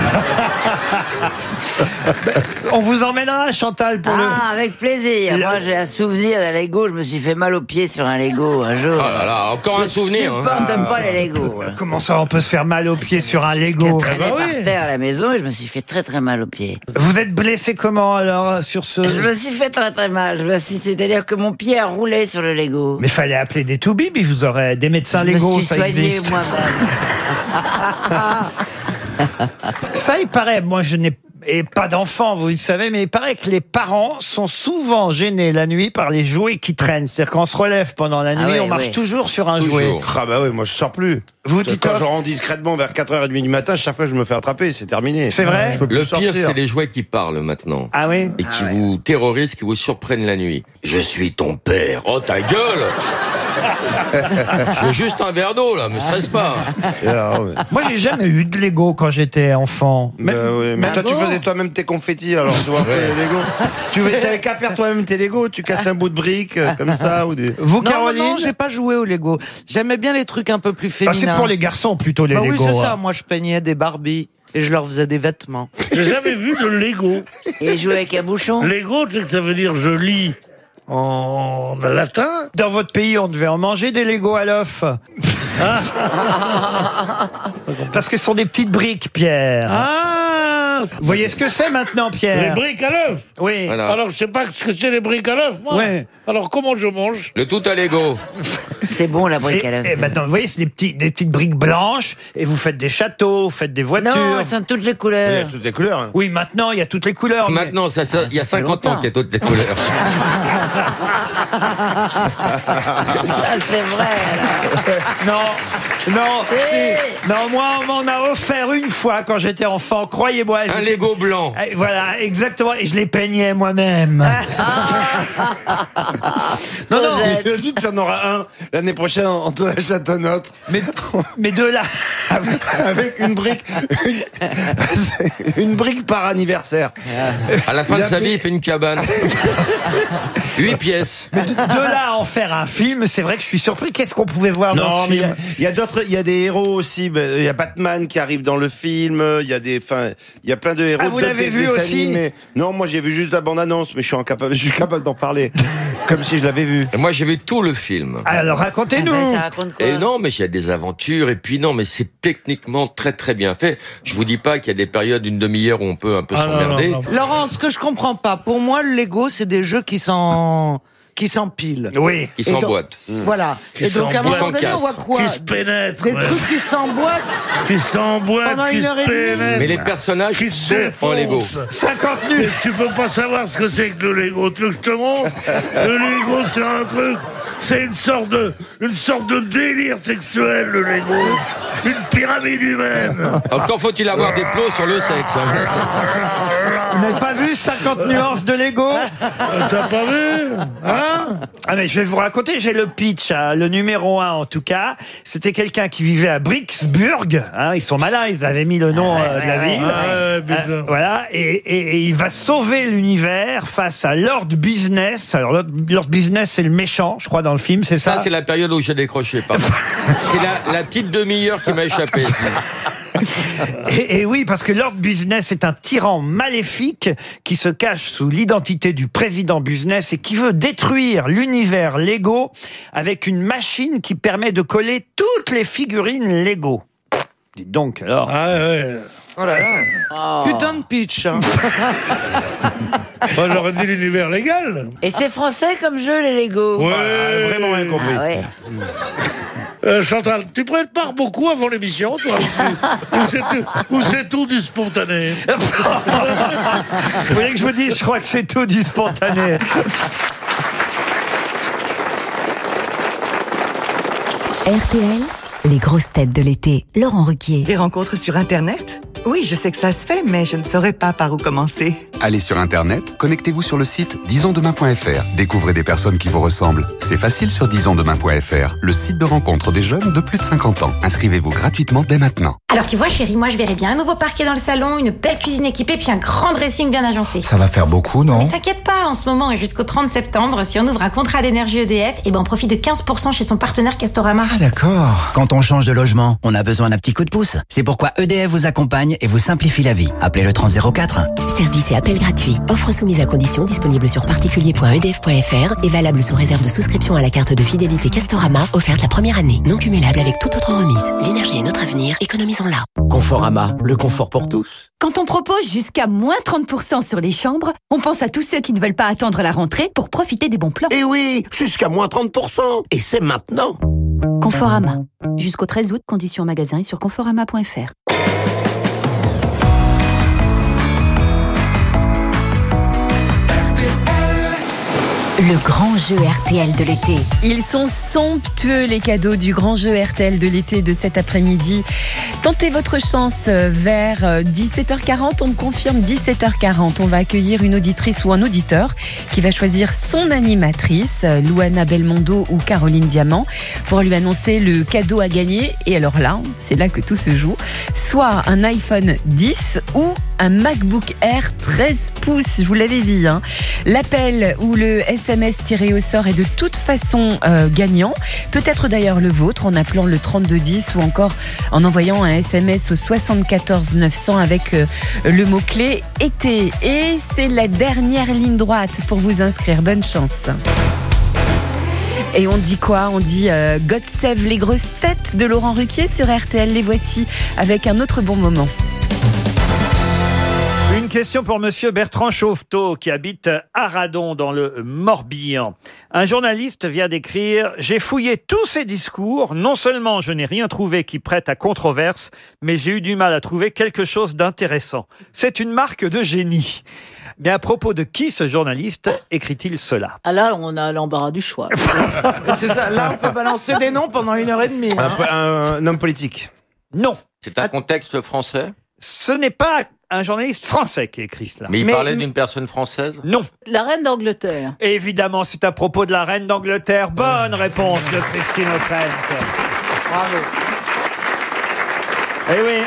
[SPEAKER 5] On vous emmènera, Chantal, pour
[SPEAKER 13] Ah, avec plaisir.
[SPEAKER 5] Le-
[SPEAKER 13] Moi, j'ai un souvenir d'un Lego. Je me suis fait mal au pied sur un Lego un jour.
[SPEAKER 15] Oh là là, encore un souvenir.
[SPEAKER 13] Je supporte pas les Lego.
[SPEAKER 5] Comment ça, on peut se faire mal aux pieds sur un Lego?
[SPEAKER 13] Je traînais par terre à la maison et je me suis fait très très mal au pied.
[SPEAKER 5] Vous êtes blessé comment alors sur ce?
[SPEAKER 13] Je me suis fait très très mal. C'est-à-dire que mon pied a roulé sur le Lego.
[SPEAKER 5] Mais fallait appeler des toubibs, ils vous auraient des médecins Lego,
[SPEAKER 13] Je me suis
[SPEAKER 5] ça
[SPEAKER 13] soigné
[SPEAKER 5] existe.
[SPEAKER 13] moi-même.
[SPEAKER 5] Ça, il paraît, moi je n'ai pas d'enfants, vous le savez, mais il paraît que les parents sont souvent gênés la nuit par les jouets qui traînent. C'est-à-dire qu'on se relève pendant la nuit,
[SPEAKER 13] ouais,
[SPEAKER 5] on marche
[SPEAKER 13] ouais.
[SPEAKER 5] toujours sur un jouet.
[SPEAKER 2] Ah bah oui, moi je sors plus.
[SPEAKER 5] Vous
[SPEAKER 2] Quand
[SPEAKER 5] dites
[SPEAKER 2] je rentre discrètement vers 4h30 du matin, chaque fois je me fais attraper, c'est terminé.
[SPEAKER 5] C'est vrai?
[SPEAKER 2] Je peux plus
[SPEAKER 15] Le pire,
[SPEAKER 2] sortir.
[SPEAKER 15] c'est les jouets qui parlent maintenant.
[SPEAKER 5] Ah oui?
[SPEAKER 15] Et qui vous terrorisent, qui vous surprennent la nuit. Je suis ton père. Oh, ta gueule! Je veux juste un verre d'eau, là, me stresse pas.
[SPEAKER 5] Moi, j'ai jamais eu de Lego quand j'étais enfant.
[SPEAKER 2] Bah oui, mais toi tu faisais toi-même tes confettis, alors tu vois pas les Lego. Tu n'avais qu'à faire toi-même tes Lego, tu casses un bout de brique comme ça ou des.
[SPEAKER 5] Vous,
[SPEAKER 10] Non,
[SPEAKER 5] Caroline?
[SPEAKER 10] non, j'ai pas joué au Lego. J'aimais bien les trucs un peu plus
[SPEAKER 5] Ah,
[SPEAKER 10] féminins.
[SPEAKER 5] c'est pour les garçons plutôt les
[SPEAKER 10] Bah
[SPEAKER 5] Lego.
[SPEAKER 10] oui, c'est ça.
[SPEAKER 5] hein.
[SPEAKER 10] Moi, je peignais des Barbie et je leur faisais des vêtements.
[SPEAKER 7] J'ai jamais vu de Lego.
[SPEAKER 13] Et jouer avec un bouchon.
[SPEAKER 7] Lego, tu sais que ça veut dire je lis en latin.
[SPEAKER 5] Dans votre pays, on devait en manger des Lego à l'œuf. Parce que ce sont des petites briques, Pierre.
[SPEAKER 7] Ah,
[SPEAKER 5] Vous voyez ce que c'est maintenant, Pierre?
[SPEAKER 7] les briques à l'œuf.
[SPEAKER 5] Oui.
[SPEAKER 15] Voilà.
[SPEAKER 7] Alors je sais pas ce que c'est les briques à l'œuf, moi.
[SPEAKER 5] Ouais.
[SPEAKER 7] Alors comment je mange?
[SPEAKER 15] Le tout à Lego.
[SPEAKER 13] C'est bon la brique à l'œuf.
[SPEAKER 5] Et maintenant, vous voyez, c'est des petites briques blanches, et vous faites des châteaux, vous faites des voitures.
[SPEAKER 13] Non, elles sont toutes les
[SPEAKER 2] Il y a
[SPEAKER 13] couleurs.
[SPEAKER 2] toutes les couleurs. Hein.
[SPEAKER 5] Oui, maintenant, il y a toutes les couleurs. mais-
[SPEAKER 15] Maintenant, il y a 50 ans qu'il y a toutes les couleurs.
[SPEAKER 13] Ah, c'est vrai.
[SPEAKER 5] Non,
[SPEAKER 13] Si.
[SPEAKER 5] non, moi, on m'en a offert une fois quand j'étais enfant, croyez-moi.
[SPEAKER 15] Un Lego blanc.
[SPEAKER 5] Voilà, exactement, et je les peignais moi-même. Non, non,
[SPEAKER 2] Il a dit que tu en auras un l'année prochaine en te achète un autre.
[SPEAKER 5] mais de là.
[SPEAKER 2] Avec une brique. Une brique par anniversaire.
[SPEAKER 15] À la fin
[SPEAKER 2] Il
[SPEAKER 15] de
[SPEAKER 2] a
[SPEAKER 15] sa
[SPEAKER 2] pris-
[SPEAKER 15] vie, il fait une cabane. 8 pièces.
[SPEAKER 5] De là à en faire un film, c'est vrai que je suis surpris. Qu'est-ce qu'on pouvait voir dans
[SPEAKER 2] Non,
[SPEAKER 5] ce
[SPEAKER 2] mais
[SPEAKER 5] film?
[SPEAKER 2] il y a d'autres, il y a des héros aussi. Il y a Batman qui arrive dans le film. Il y a des, enfin, il a plein de héros.
[SPEAKER 5] Ah, vous l'avez vu aussi
[SPEAKER 2] animés. Non, moi j'ai vu juste la bande-annonce, mais je suis capable d'en parler. Comme si je l'avais vu.
[SPEAKER 15] Et moi j'ai vu tout le film.
[SPEAKER 5] Alors racontez-nous.
[SPEAKER 13] Ça raconte quoi?
[SPEAKER 15] Et non, mais il y a des aventures, et puis non, mais c'est techniquement très très bien fait. Je vous dis pas qu'il y a des périodes d'une demi-heure où on peut un peu s'emmerder.
[SPEAKER 10] Laurent, ce que je comprends pas, pour moi, le Lego, c'est des jeux qui s'empilent.
[SPEAKER 5] Oui.
[SPEAKER 15] Qui s'emboîtent.
[SPEAKER 10] Voilà. Et donc, à un moment donné, on voit quoi?
[SPEAKER 7] Qui se pénètrent.
[SPEAKER 10] Des trucs qui s'emboîtent.
[SPEAKER 7] Qui s'emboîtent,
[SPEAKER 10] Pendant
[SPEAKER 7] qui
[SPEAKER 10] une
[SPEAKER 7] se
[SPEAKER 10] heure et demie.
[SPEAKER 7] pénètrent.
[SPEAKER 15] Mais les personnages
[SPEAKER 7] qui
[SPEAKER 15] sont en Lego.
[SPEAKER 5] 50 nus.
[SPEAKER 7] Mais tu peux pas savoir ce que c'est que le Lego. Tu veux que je te montre? Le Lego, c'est un truc. C'est une sorte de délire sexuel, le Lego. Une pyramide humaine.
[SPEAKER 15] Encore faut-il avoir des plots sur le sexe.
[SPEAKER 5] Vous n'avez pas vu 50 nuances de Lego?
[SPEAKER 7] T'as pas vu? Hein?
[SPEAKER 5] Ah mais je vais vous raconter, j'ai le pitch, le numéro 1 en tout cas. C'était quelqu'un qui vivait à Bricksburg. Ils sont malins, ils avaient mis le nom de la ville. Voilà, et il va sauver l'univers face à Lord Business. Alors Lord Business, c'est le méchant, je crois, dans le film, c'est ça?
[SPEAKER 15] Ça, c'est la période où j'ai décroché, pardon. C'est la petite demi-heure qui m'a échappé.
[SPEAKER 5] Et oui, parce que Lord Business est un tyran maléfique qui se cache sous l'identité du président Business et qui veut détruire l'univers Lego avec une machine qui permet de coller toutes les figurines Lego. Dites donc, alors.
[SPEAKER 7] Ah ouais.
[SPEAKER 10] Oh là là. Putain de pitch. Hein.
[SPEAKER 7] Moi, j'aurais dit l'univers légal.
[SPEAKER 13] Et c'est français comme jeu, les Lego.
[SPEAKER 7] Ouais.
[SPEAKER 2] Vraiment rien compris.
[SPEAKER 13] Ah ouais.
[SPEAKER 7] Chantal, tu prépares beaucoup avant l'émission, toi? Ou c'est tout du spontané?
[SPEAKER 5] Vous voulez que je vous dise, je crois que c'est tout du spontané.
[SPEAKER 17] RTL, les grosses têtes de l'été. Laurent Ruquier.
[SPEAKER 20] Des rencontres sur Internet? Oui, je sais que ça se fait, mais je ne saurais pas par où commencer.
[SPEAKER 22] Allez sur Internet, connectez-vous sur le site disonsdemain.fr. Découvrez des personnes qui vous ressemblent. C'est facile sur disonsdemain.fr, le site de rencontre des jeunes de plus de 50 ans. Inscrivez-vous gratuitement dès maintenant.
[SPEAKER 23] Alors tu vois chérie, moi je verrais bien un nouveau parquet dans le salon, une belle cuisine équipée, puis un grand dressing bien agencé.
[SPEAKER 22] Ça va faire beaucoup, non?
[SPEAKER 23] Mais t'inquiète pas, en ce moment et jusqu'au 30 septembre, si on ouvre un contrat d'énergie EDF, on profite de 15% chez son partenaire Castorama.
[SPEAKER 24] Ah d'accord. Quand on change de logement, on a besoin d'un petit coup de pouce. C'est pourquoi EDF vous accompagne et vous simplifie la vie. Appelez le 3004.
[SPEAKER 17] Service et appel gratuit. Offre soumise à conditions disponible sur particulier.edf.fr et valable sous réserve de souscription à la carte de fidélité Castorama, offerte la première année. Non cumulable avec toute autre remise. L'énergie est notre avenir, économisons-la.
[SPEAKER 24] Conforama, le confort pour tous.
[SPEAKER 25] Quand on propose jusqu'à moins 30% sur les chambres, on pense à tous ceux qui ne veulent pas attendre la rentrée pour profiter des bons plans.
[SPEAKER 24] Eh oui, jusqu'à moins 30%. Et c'est maintenant.
[SPEAKER 25] Conforama. Jusqu'au 13 août, conditions en magasin et sur conforama.fr.
[SPEAKER 17] Le grand jeu RTL de l'été.
[SPEAKER 4] Ils sont somptueux, les cadeaux du grand jeu RTL de l'été de cet après-midi. Tentez votre chance vers 17h40. On me confirme 17h40. On va accueillir une auditrice ou un auditeur qui va choisir son animatrice, Louana Belmondo ou Caroline Diamant, pour lui annoncer le cadeau à gagner. Et alors là, c'est là que tout se joue. Soit un iPhone 10 ou un MacBook Air 13 pouces. Je vous l'avais dit. L'appel ou le SMS tiré au sort est de toute façon gagnant. Peut-être d'ailleurs le vôtre en appelant le 3210 ou encore en envoyant un SMS au 74 900 avec le mot-clé été. Et c'est la dernière ligne droite pour vous inscrire. Bonne chance. Et on dit quoi? On dit God save les grosses têtes de Laurent Ruquier sur RTL. Les voici avec un autre bon moment.
[SPEAKER 5] Une question pour monsieur Bertrand Chauvetot qui habite Arradon dans le Morbihan. Un journaliste vient d'écrire « J'ai fouillé tous ces discours. Non seulement je n'ai rien trouvé qui prête à controverse, mais j'ai eu du mal à trouver quelque chose d'intéressant. C'est une marque de génie. » Mais à propos de qui ce journaliste écrit-il cela?
[SPEAKER 18] Ah là, on a l'embarras du choix.
[SPEAKER 10] C'est ça, là on peut balancer des noms pendant 1h30.
[SPEAKER 2] Un homme politique.
[SPEAKER 5] Non.
[SPEAKER 15] C'est un contexte français?
[SPEAKER 5] Ce n'est pas un journaliste français qui écrit cela.
[SPEAKER 15] Mais il parlait d'une personne française?
[SPEAKER 5] Non.
[SPEAKER 18] La reine d'Angleterre.
[SPEAKER 5] Évidemment, c'est à propos de la reine d'Angleterre. Bonne réponse de Christine O'Krent.
[SPEAKER 10] Bravo.
[SPEAKER 5] Eh oui.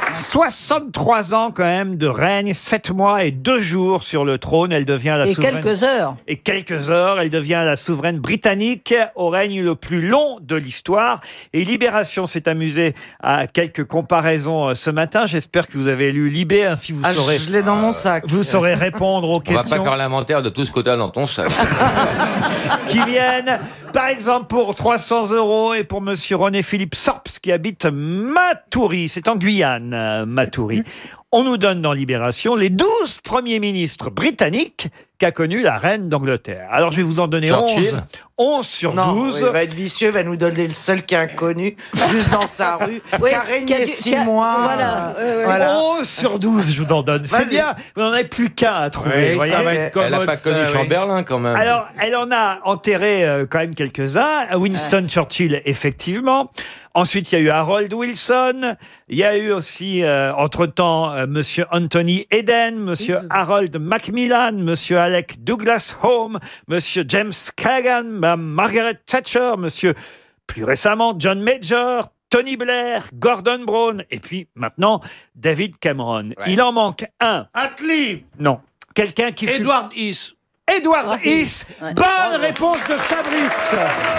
[SPEAKER 5] 63 ans quand même de règne, 7 mois et 2 jours sur le trône. Elle devient la souveraine.
[SPEAKER 1] quelques heures.
[SPEAKER 5] Et quelques heures, elle devient la souveraine britannique au règne le plus long de l'histoire. Et Libération s'est amusé à quelques comparaisons ce matin. J'espère que vous avez lu Libé, ainsi vous saurez.
[SPEAKER 10] Je l'ai dans mon sac.
[SPEAKER 5] Vous saurez répondre aux
[SPEAKER 15] On
[SPEAKER 5] questions.
[SPEAKER 15] va pas faire l'inventaire de tout ce que t'as dans ton sac.
[SPEAKER 5] Qui viennent, par exemple, pour 300 € et pour monsieur René-Philippe Sorps qui habite Matoury. C'est en Guyane, Matoury. On nous donne dans Libération les 12 premiers ministres britanniques qu'a connu la reine d'Angleterre. Alors, je vais vous en donner
[SPEAKER 15] Churchill.
[SPEAKER 5] 11. 11 sur
[SPEAKER 10] Non,
[SPEAKER 5] 12.
[SPEAKER 10] il va être vicieux, il va nous donner le seul qui est inconnu, juste dans sa rue,
[SPEAKER 1] Oui,
[SPEAKER 10] qui a régné 6 mois.
[SPEAKER 1] Voilà.
[SPEAKER 10] Voilà.
[SPEAKER 5] 11 sur 12, je vous en donne. C'est
[SPEAKER 10] Vas-y.
[SPEAKER 5] bien, vous n'en avez plus qu'un à trouver.
[SPEAKER 21] Oui,
[SPEAKER 5] voyez.
[SPEAKER 21] ça va être
[SPEAKER 15] Elle a
[SPEAKER 21] commode,
[SPEAKER 15] pas connu
[SPEAKER 21] ça, oui.
[SPEAKER 15] Chamberlain, quand même.
[SPEAKER 5] Alors, elle en a enterré quand même quelques-uns. Winston Churchill, effectivement. Ensuite, il y a eu Harold Wilson. Il y a eu aussi, entre-temps, Monsieur Anthony Eden, Monsieur Harold Macmillan, Monsieur Alec Douglas Home, Monsieur James Callaghan, Margaret Thatcher, Monsieur, plus récemment, John Major, Tony Blair, Gordon Brown, et puis maintenant, David Cameron. Il en manque un.
[SPEAKER 7] Attlee.
[SPEAKER 5] Non. Quelqu'un qui fut...
[SPEAKER 21] Edward Heath.
[SPEAKER 5] Edward Heath. Bonne réponse de Fabrice.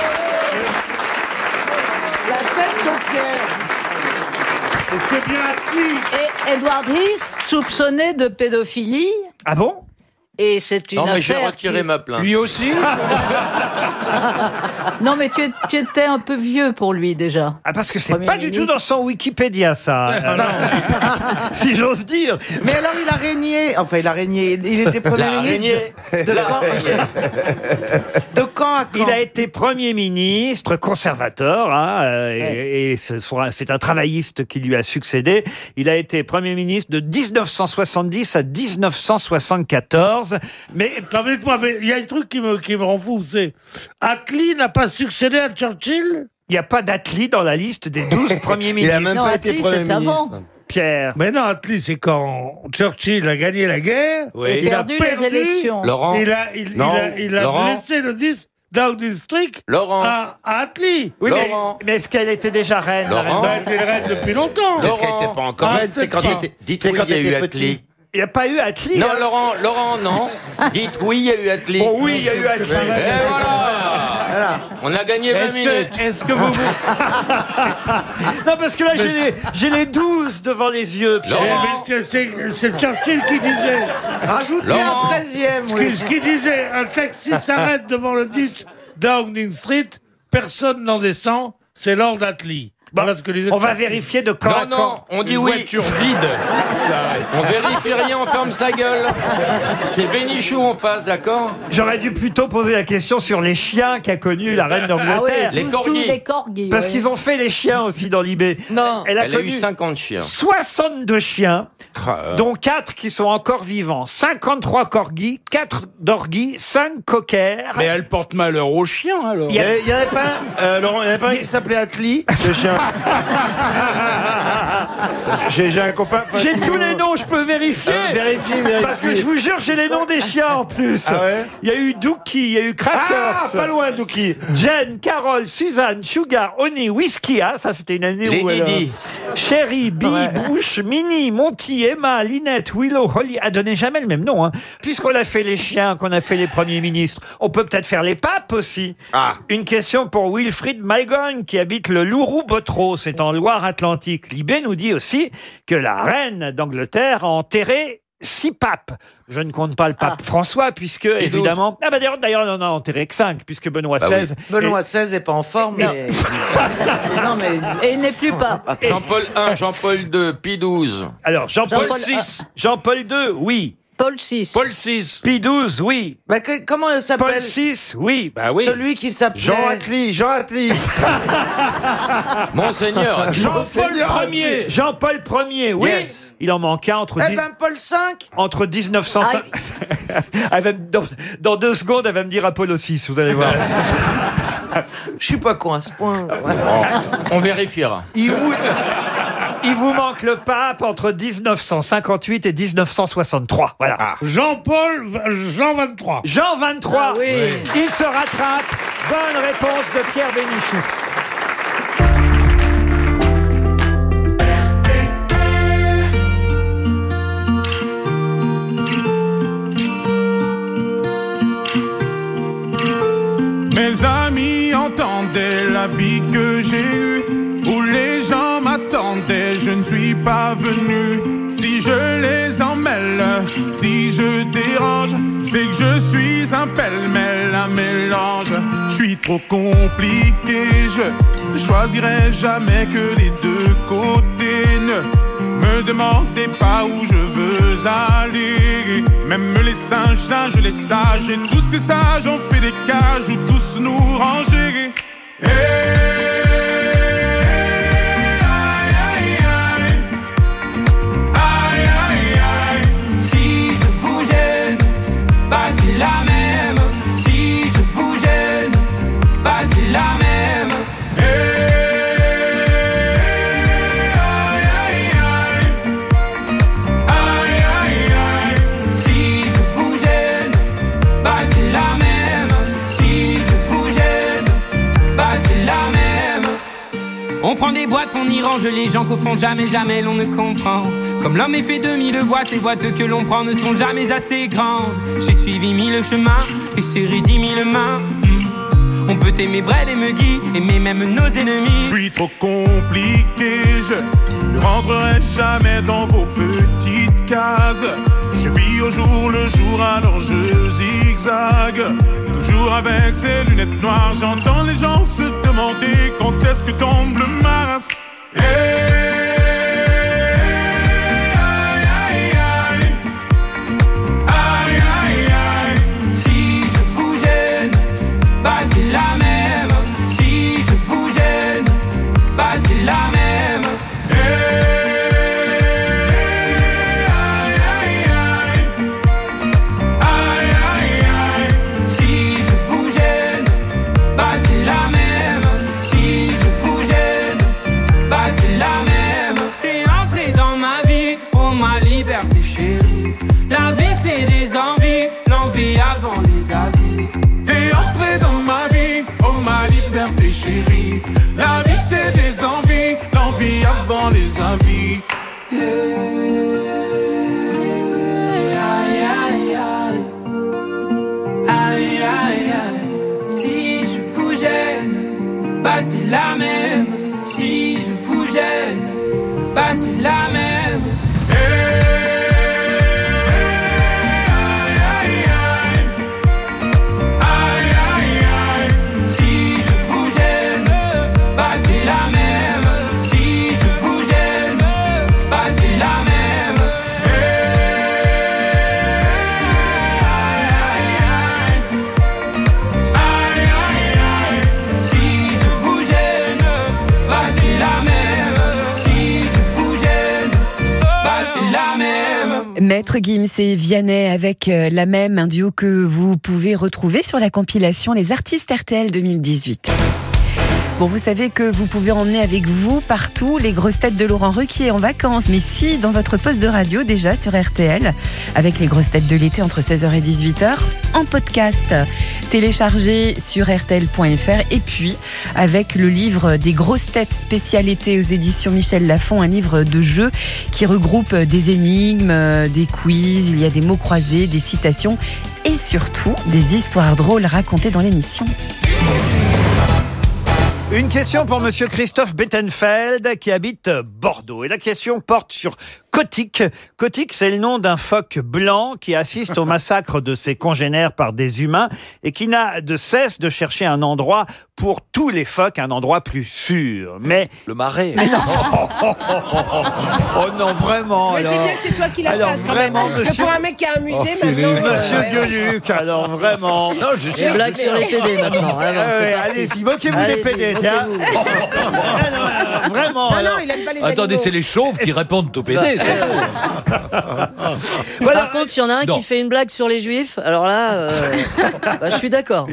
[SPEAKER 10] La tête de Pierre.
[SPEAKER 7] Et c'est bien Attlee.
[SPEAKER 1] Et Edward Heath, soupçonné de pédophilie.
[SPEAKER 5] Ah bon?
[SPEAKER 1] Et c'est une
[SPEAKER 15] Non, mais j'ai
[SPEAKER 1] affaire
[SPEAKER 15] retiré ma plainte.
[SPEAKER 21] Lui aussi.
[SPEAKER 1] Non, mais tu étais un peu vieux pour lui déjà.
[SPEAKER 5] Ah, parce que c'est
[SPEAKER 1] Premier
[SPEAKER 5] pas du tout
[SPEAKER 1] ministre.
[SPEAKER 5] dans son Wikipédia, ça. Si j'ose dire.
[SPEAKER 10] Mais alors, il a régné. Enfin, il a régné. Il était Premier
[SPEAKER 15] La
[SPEAKER 10] ministre. De quand De quand à quand
[SPEAKER 5] Il a été Premier ministre, conservateur, hein, et c'est un travailliste qui lui a succédé. Il a été Premier ministre de 1970 à 1974. Mais
[SPEAKER 7] Non, mais dites-moi, mais il y a un truc qui me rend fou, c'est Attlee n'a pas succédé à Churchill.
[SPEAKER 5] il n'y a pas d'Attlee dans la liste des 12 premiers
[SPEAKER 2] Il
[SPEAKER 5] ministres.
[SPEAKER 2] a même
[SPEAKER 1] Non,
[SPEAKER 2] pas été
[SPEAKER 1] Attlee,
[SPEAKER 2] Premier
[SPEAKER 1] c'est
[SPEAKER 2] ministre.
[SPEAKER 1] avant.
[SPEAKER 5] Pierre.
[SPEAKER 7] Mais non, Attlee, c'est quand Churchill a gagné la guerre.
[SPEAKER 15] Oui.
[SPEAKER 7] Il a
[SPEAKER 1] Perdu les élections.
[SPEAKER 15] Laurent.
[SPEAKER 7] Il
[SPEAKER 2] Non.
[SPEAKER 7] a
[SPEAKER 15] Laurent.
[SPEAKER 7] laissé le Downing Street
[SPEAKER 15] Laurent.
[SPEAKER 7] à Attlee.
[SPEAKER 5] Oui,
[SPEAKER 15] Laurent.
[SPEAKER 5] mais est-ce qu'elle était déjà reine, la
[SPEAKER 15] Laurent.
[SPEAKER 5] reine
[SPEAKER 7] Bah, elle était reine depuis longtemps.
[SPEAKER 15] Laurent.
[SPEAKER 2] Peut-être qu'elle était pas encore
[SPEAKER 7] Ah,
[SPEAKER 2] reine, c'est quand
[SPEAKER 7] peut-être
[SPEAKER 2] t'étais
[SPEAKER 15] Dites
[SPEAKER 2] c'est
[SPEAKER 15] oui,
[SPEAKER 2] quand
[SPEAKER 15] il y a eu
[SPEAKER 2] t'étais
[SPEAKER 15] Attlee.
[SPEAKER 2] petit.
[SPEAKER 5] Il n'y a pas eu Attlee.
[SPEAKER 15] Non,
[SPEAKER 5] hein.
[SPEAKER 15] Laurent, non. Dites oui, il y a eu Attlee.
[SPEAKER 5] Oh oui, il y a eu Attlee.
[SPEAKER 15] Et voilà. On a gagné 20 minutes.
[SPEAKER 5] Est-ce que vous... Non, parce que là, j'ai les 12 devant les yeux, Pierre.
[SPEAKER 15] Laurent.
[SPEAKER 7] Mais c'est Churchill qui disait.
[SPEAKER 10] Rajoute-lui un
[SPEAKER 15] Laurent.
[SPEAKER 10] 13e.
[SPEAKER 7] Ce qui disait, un taxi s'arrête devant le 10 Downing Street, personne n'en descend, c'est Lord Attlee. Voilà ce que disait
[SPEAKER 5] On va
[SPEAKER 7] Churchill.
[SPEAKER 5] vérifier de quand à
[SPEAKER 15] Non,
[SPEAKER 5] quand.
[SPEAKER 15] non, on dit oui.
[SPEAKER 21] Voiture vide.
[SPEAKER 15] On vérifie rien, on ferme sa gueule. C'est Bénichou en face, d'accord?
[SPEAKER 5] J'aurais dû plutôt poser la question sur les chiens qu'a connu la reine d'Angleterre.
[SPEAKER 15] Les
[SPEAKER 1] Tous
[SPEAKER 15] corgis.
[SPEAKER 1] les corgis.
[SPEAKER 5] Parce
[SPEAKER 1] ouais.
[SPEAKER 5] qu'ils ont fait les chiens aussi dans l'IB.
[SPEAKER 10] Non.
[SPEAKER 5] Elle a
[SPEAKER 15] Elle a eu
[SPEAKER 5] connu
[SPEAKER 15] 50 chiens.
[SPEAKER 5] 62 chiens, dont 4 qui sont encore vivants. 53 corgis, 4 dorgis, 5 cockers.
[SPEAKER 21] Mais elle porte malheur aux chiens, alors.
[SPEAKER 5] Il y a-
[SPEAKER 2] Il y en avait pas un, Laurent, il y en avait pas un qui s'appelait Attlee, le chien. J'ai un copain.
[SPEAKER 5] J'ai tous les noms, je peux vérifier.
[SPEAKER 2] Vérifiez.
[SPEAKER 5] Parce que je vous jure, j'ai les noms des chiens en plus.
[SPEAKER 2] Ah ouais
[SPEAKER 5] Il y a eu Dookie, il y a eu Crackers.
[SPEAKER 2] Ah, pas loin, Dookie.
[SPEAKER 5] Jen, Carol, Suzanne, Sugar, Honey, Whisky. Ah, ça c'était une année
[SPEAKER 15] Les
[SPEAKER 5] où elle...
[SPEAKER 15] Didi.
[SPEAKER 5] Chérie, Bee, Bush, Minnie, Monty, Emma, Lynette, Willow, Holly. Elle donnait jamais le même nom. Hein. Puisqu'on a fait les chiens, qu'on a fait les premiers ministres, on peut peut-être faire les papes aussi.
[SPEAKER 2] Ah.
[SPEAKER 5] Une question pour Wilfried Malgogne qui habite le Louroux-Botreau. C'est en Loire-Atlantique. Libé nous dit aussi que la reine d'Angleterre a enterré 6 papes. Je ne compte pas le pape François, puisque, évidemment... Ah bah d'ailleurs, on en a enterré que 5, puisque Benoît XVI...
[SPEAKER 10] Benoît XVI n'est pas en forme, mais... non, mais...
[SPEAKER 1] Et il n'est plus pas.
[SPEAKER 15] Jean-Paul I, Jean-Paul II, Pie XII.
[SPEAKER 5] Alors, Jean-Paul
[SPEAKER 1] Jean-Paul
[SPEAKER 5] VI. Jean-Paul II, oui.
[SPEAKER 1] Paul VI.
[SPEAKER 21] Paul VI.
[SPEAKER 5] Pie XII, oui.
[SPEAKER 10] Bah, comment il
[SPEAKER 5] Paul
[SPEAKER 10] s'appelle
[SPEAKER 5] VI, oui.
[SPEAKER 21] Bah oui.
[SPEAKER 10] Celui qui s'appelait...
[SPEAKER 2] Jean Attlee.
[SPEAKER 15] Monseigneur.
[SPEAKER 5] Jean-Paul Ier. Jean-Paul Ier, oui.
[SPEAKER 2] Yes.
[SPEAKER 5] Il en manque un entre...
[SPEAKER 10] Eh ben, Paul V.
[SPEAKER 5] Entre 1905... Elle va dans 2 secondes, elle va me dire Apollo 6, vous allez voir.
[SPEAKER 10] Je suis pas con à ce point. Ouais.
[SPEAKER 15] On vérifiera.
[SPEAKER 5] Il vous manque le pape entre 1958 et 1963. Voilà.
[SPEAKER 7] Jean 23.
[SPEAKER 5] Jean 23.
[SPEAKER 10] Ah oui.
[SPEAKER 5] Il se rattrape. Bonne réponse de Pierre Bénichou.
[SPEAKER 3] que j'ai eue, où les gens m'attendaient, je ne suis pas venu. Si je les emmêle, si je dérange, c'est que je suis un pêle-mêle, un mélange. Je suis trop compliqué, je choisirai jamais que les deux côtés. Ne me demandez pas où je veux aller. Même les singes, les sages, et tous ces sages ont fait des cages où tous nous ranger.
[SPEAKER 6] Si je vous gêne, bah c'est la même. Si je vous gêne, bah c'est la même. Si je vous gêne, bah c'est la même. Si je vous gêne, bah c'est la même. On prend des boîtes, on y range les gens qu'au fond jamais, jamais l'on ne comprend. Comme l'homme est fait de mille bois, ces boîtes que l'on prend ne sont jamais assez grandes. J'ai suivi 1000 chemins et serré 10 000 mains. On peut aimer Brel et Megui, aimer même nos ennemis.
[SPEAKER 3] Je suis trop compliqué, je ne rentrerai jamais dans vos petites cases. Je vis au jour le jour, alors je zigzague. Toujours avec ces lunettes noires, j'entends les gens se demander quand est-ce que tombe le masque.
[SPEAKER 6] Si je vous gêne, bah c'est la même. Si je vous gêne, bah c'est la même. Si je vous gêne, bah c'est la même. Si je vous gêne, bah c'est la même. T'es entré dans ma vie, oh ma liberté chérie. La vie c'est des envies, l'envie avant les avis.
[SPEAKER 3] T'es entré dans ma vie, oh ma liberté chérie. La vie c'est des envies, l'envie avant les avis.
[SPEAKER 6] Aïe, aïe, aïe. Aïe, aïe, aïe. Si je vous gêne, bah c'est la même. Si je vous gêne, bah c'est la même. Si je vous gêne, bah c'est la même. Si je vous gêne, bah c'est la même. Si je vous gêne, bah c'est la même. Si je vous gêne, bah c'est la même.
[SPEAKER 4] Maître Gims et Vianney avec la même, un duo que vous pouvez retrouver sur la compilation Les Artistes RTL 2018. Bon, vous savez que vous pouvez emmener avec vous partout les grosses têtes de Laurent Ruquier en vacances, mais si dans votre poste de radio déjà sur RTL, avec les grosses têtes de l'été entre 16h et 18h, en podcast, téléchargé sur rtl.fr, et puis avec le livre des grosses têtes spécialité aux éditions Michel Lafon, un livre de jeu qui regroupe des énigmes, des quiz, il y a des mots croisés, des citations et surtout des histoires drôles racontées dans l'émission.
[SPEAKER 5] Une question pour monsieur Christophe Bettenfeld qui habite Bordeaux. Et la question porte sur Kotick. Kotick, c'est le nom d'un phoque blanc qui assiste au massacre de ses congénères par des humains et qui n'a de cesse de chercher un endroit pour tous les phoques, un endroit plus sûr. Mais
[SPEAKER 15] le marais.
[SPEAKER 5] Mais non. Oh non, vraiment.
[SPEAKER 9] Mais
[SPEAKER 5] alors.
[SPEAKER 9] c'est bien que c'est toi qui l'as
[SPEAKER 5] Alors,
[SPEAKER 9] fait. Quand même.
[SPEAKER 5] vraiment,
[SPEAKER 9] Parce que
[SPEAKER 5] monsieur-
[SPEAKER 9] pour un mec qui a un musée, maintenant.
[SPEAKER 5] Monsieur Gueuluc, alors vraiment.
[SPEAKER 18] Non, je cherche. Une blague sur les PD maintenant. Alors, c'est parti.
[SPEAKER 5] Allez-y, moquez-vous des
[SPEAKER 18] Allez-y,
[SPEAKER 5] PD, tiens. Vraiment.
[SPEAKER 9] Non,
[SPEAKER 5] alors.
[SPEAKER 9] non, il aime pas les
[SPEAKER 15] Attendez,
[SPEAKER 9] animaux.
[SPEAKER 15] c'est les chauves qui répondent au PD.
[SPEAKER 18] Par contre, s'il y en a un qui fait une blague sur les juifs, alors là, bah, je suis d'accord.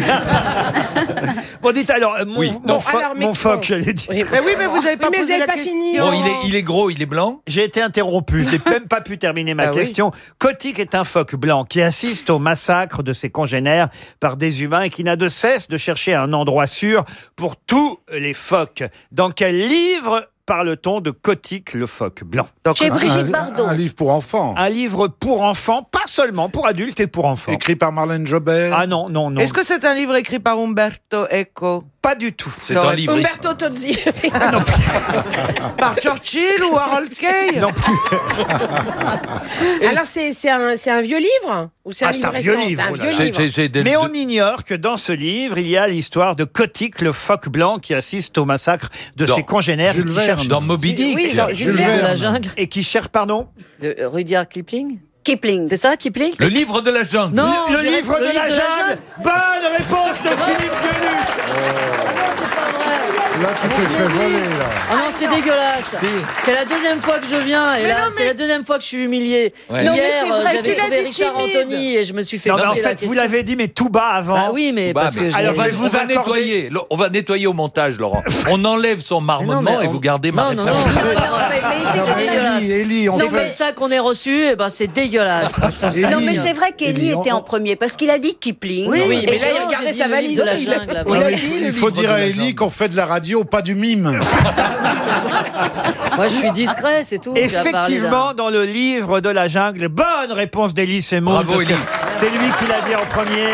[SPEAKER 5] Bon, dites alors, mon,
[SPEAKER 15] Oui.
[SPEAKER 5] mon,
[SPEAKER 15] Non.
[SPEAKER 5] pho-
[SPEAKER 9] Alors,
[SPEAKER 5] mon
[SPEAKER 9] mais-
[SPEAKER 5] phoque, j'allais dire.
[SPEAKER 9] Oui, mais vous avez pas posé la question.
[SPEAKER 15] Bon, il est gros, il est blanc.
[SPEAKER 5] J'ai été interrompu, je n'ai même pas pu terminer ma
[SPEAKER 9] Ah oui.
[SPEAKER 5] question. Kotick est un phoque blanc qui assiste au massacre de ses congénères par des humains et qui n'a de cesse de chercher un endroit sûr pour tous les phoques. Dans quel livre parle-t-on de Kotick, le phoque blanc?
[SPEAKER 9] Chez Brigitte Bardot.
[SPEAKER 21] Un livre pour enfants.
[SPEAKER 5] Un livre pour enfants, pas seulement, pour adultes et pour enfants.
[SPEAKER 21] Écrit par Marlène Jobert.
[SPEAKER 5] Ah non, non, non.
[SPEAKER 10] Est-ce que c'est un livre écrit par Umberto Eco?
[SPEAKER 5] pas du tout.
[SPEAKER 15] C'est un livre.
[SPEAKER 9] Umberto Tozzi.
[SPEAKER 10] Par Churchill ou Harold Kay?
[SPEAKER 5] Non plus.
[SPEAKER 9] Alors c'est un vieux livre ou c'est un livre
[SPEAKER 5] vieux
[SPEAKER 9] récent?
[SPEAKER 5] livre.
[SPEAKER 9] C'est un vieux livre.
[SPEAKER 5] Mais on ignore que dans ce livre, il y a l'histoire de Kotick, le phoque blanc qui assiste au massacre de ses congénères.
[SPEAKER 21] Jules Verne.
[SPEAKER 15] Dans Moby Dick.
[SPEAKER 9] Oui,
[SPEAKER 21] Jules
[SPEAKER 18] de
[SPEAKER 21] Verne.
[SPEAKER 18] la jungle.
[SPEAKER 5] Et qui cherche, pardon
[SPEAKER 18] De Rudyard Kipling.
[SPEAKER 8] Kipling.
[SPEAKER 18] C'est ça, Kipling?
[SPEAKER 15] Le livre de la jungle.
[SPEAKER 18] Non,
[SPEAKER 5] le livre de la jungle. Bonne réponse de Philippe Gueluc.
[SPEAKER 21] Là, tu t'es fait voler, là.
[SPEAKER 18] Ah non, c'est dégueulasse. C'est la deuxième fois que je viens et là, c'est la deuxième fois que je suis humilié.
[SPEAKER 15] Ouais.
[SPEAKER 18] Hier,
[SPEAKER 9] Non, mais c'est vrai,
[SPEAKER 18] j'avais
[SPEAKER 9] tu l'as
[SPEAKER 18] trouvé
[SPEAKER 9] dit
[SPEAKER 18] Richard
[SPEAKER 9] timide.
[SPEAKER 18] Anthony et je me suis fait
[SPEAKER 5] Non, mais en
[SPEAKER 18] poser la
[SPEAKER 5] fait, vous
[SPEAKER 18] question.
[SPEAKER 5] l'avez dit, mais tout bas avant.
[SPEAKER 18] Ah oui, mais parce que
[SPEAKER 5] Alors,
[SPEAKER 18] j'ai-
[SPEAKER 5] vous accordez-
[SPEAKER 15] On va nettoyer au montage, Laurent. On enlève son marmonnement et vous gardez ma
[SPEAKER 18] Non,
[SPEAKER 15] réponse.
[SPEAKER 18] c'est dégueulasse.
[SPEAKER 21] Élie,
[SPEAKER 18] C'est comme ça qu'on est reçu, et ben c'est dégueulasse. Moi, je trouve ça
[SPEAKER 8] Non, mais
[SPEAKER 18] mignon.
[SPEAKER 8] c'est vrai qu'Elie était en premier parce qu'il a dit Kipling.
[SPEAKER 18] Oui,
[SPEAKER 9] Oui, mais là, il
[SPEAKER 18] non,
[SPEAKER 9] regardait
[SPEAKER 18] j'ai dit
[SPEAKER 9] sa
[SPEAKER 18] le livre
[SPEAKER 9] valise.
[SPEAKER 18] de la
[SPEAKER 9] Il a-
[SPEAKER 18] jungle, là.
[SPEAKER 21] Non,
[SPEAKER 18] Il a
[SPEAKER 21] mais
[SPEAKER 18] dit le
[SPEAKER 21] il faut
[SPEAKER 18] livre
[SPEAKER 21] dire
[SPEAKER 18] de
[SPEAKER 21] à
[SPEAKER 18] la
[SPEAKER 21] Élie
[SPEAKER 18] jungle.
[SPEAKER 21] qu'on fait de la radio, pas du mime.
[SPEAKER 18] Moi, je suis discret, c'est tout.
[SPEAKER 5] Effectivement, dans le livre de la jungle, bonne réponse d'Élie Semoun.
[SPEAKER 15] Bravo,
[SPEAKER 5] parce que
[SPEAKER 15] Élie.
[SPEAKER 5] c'est lui qui l'a dit en premier.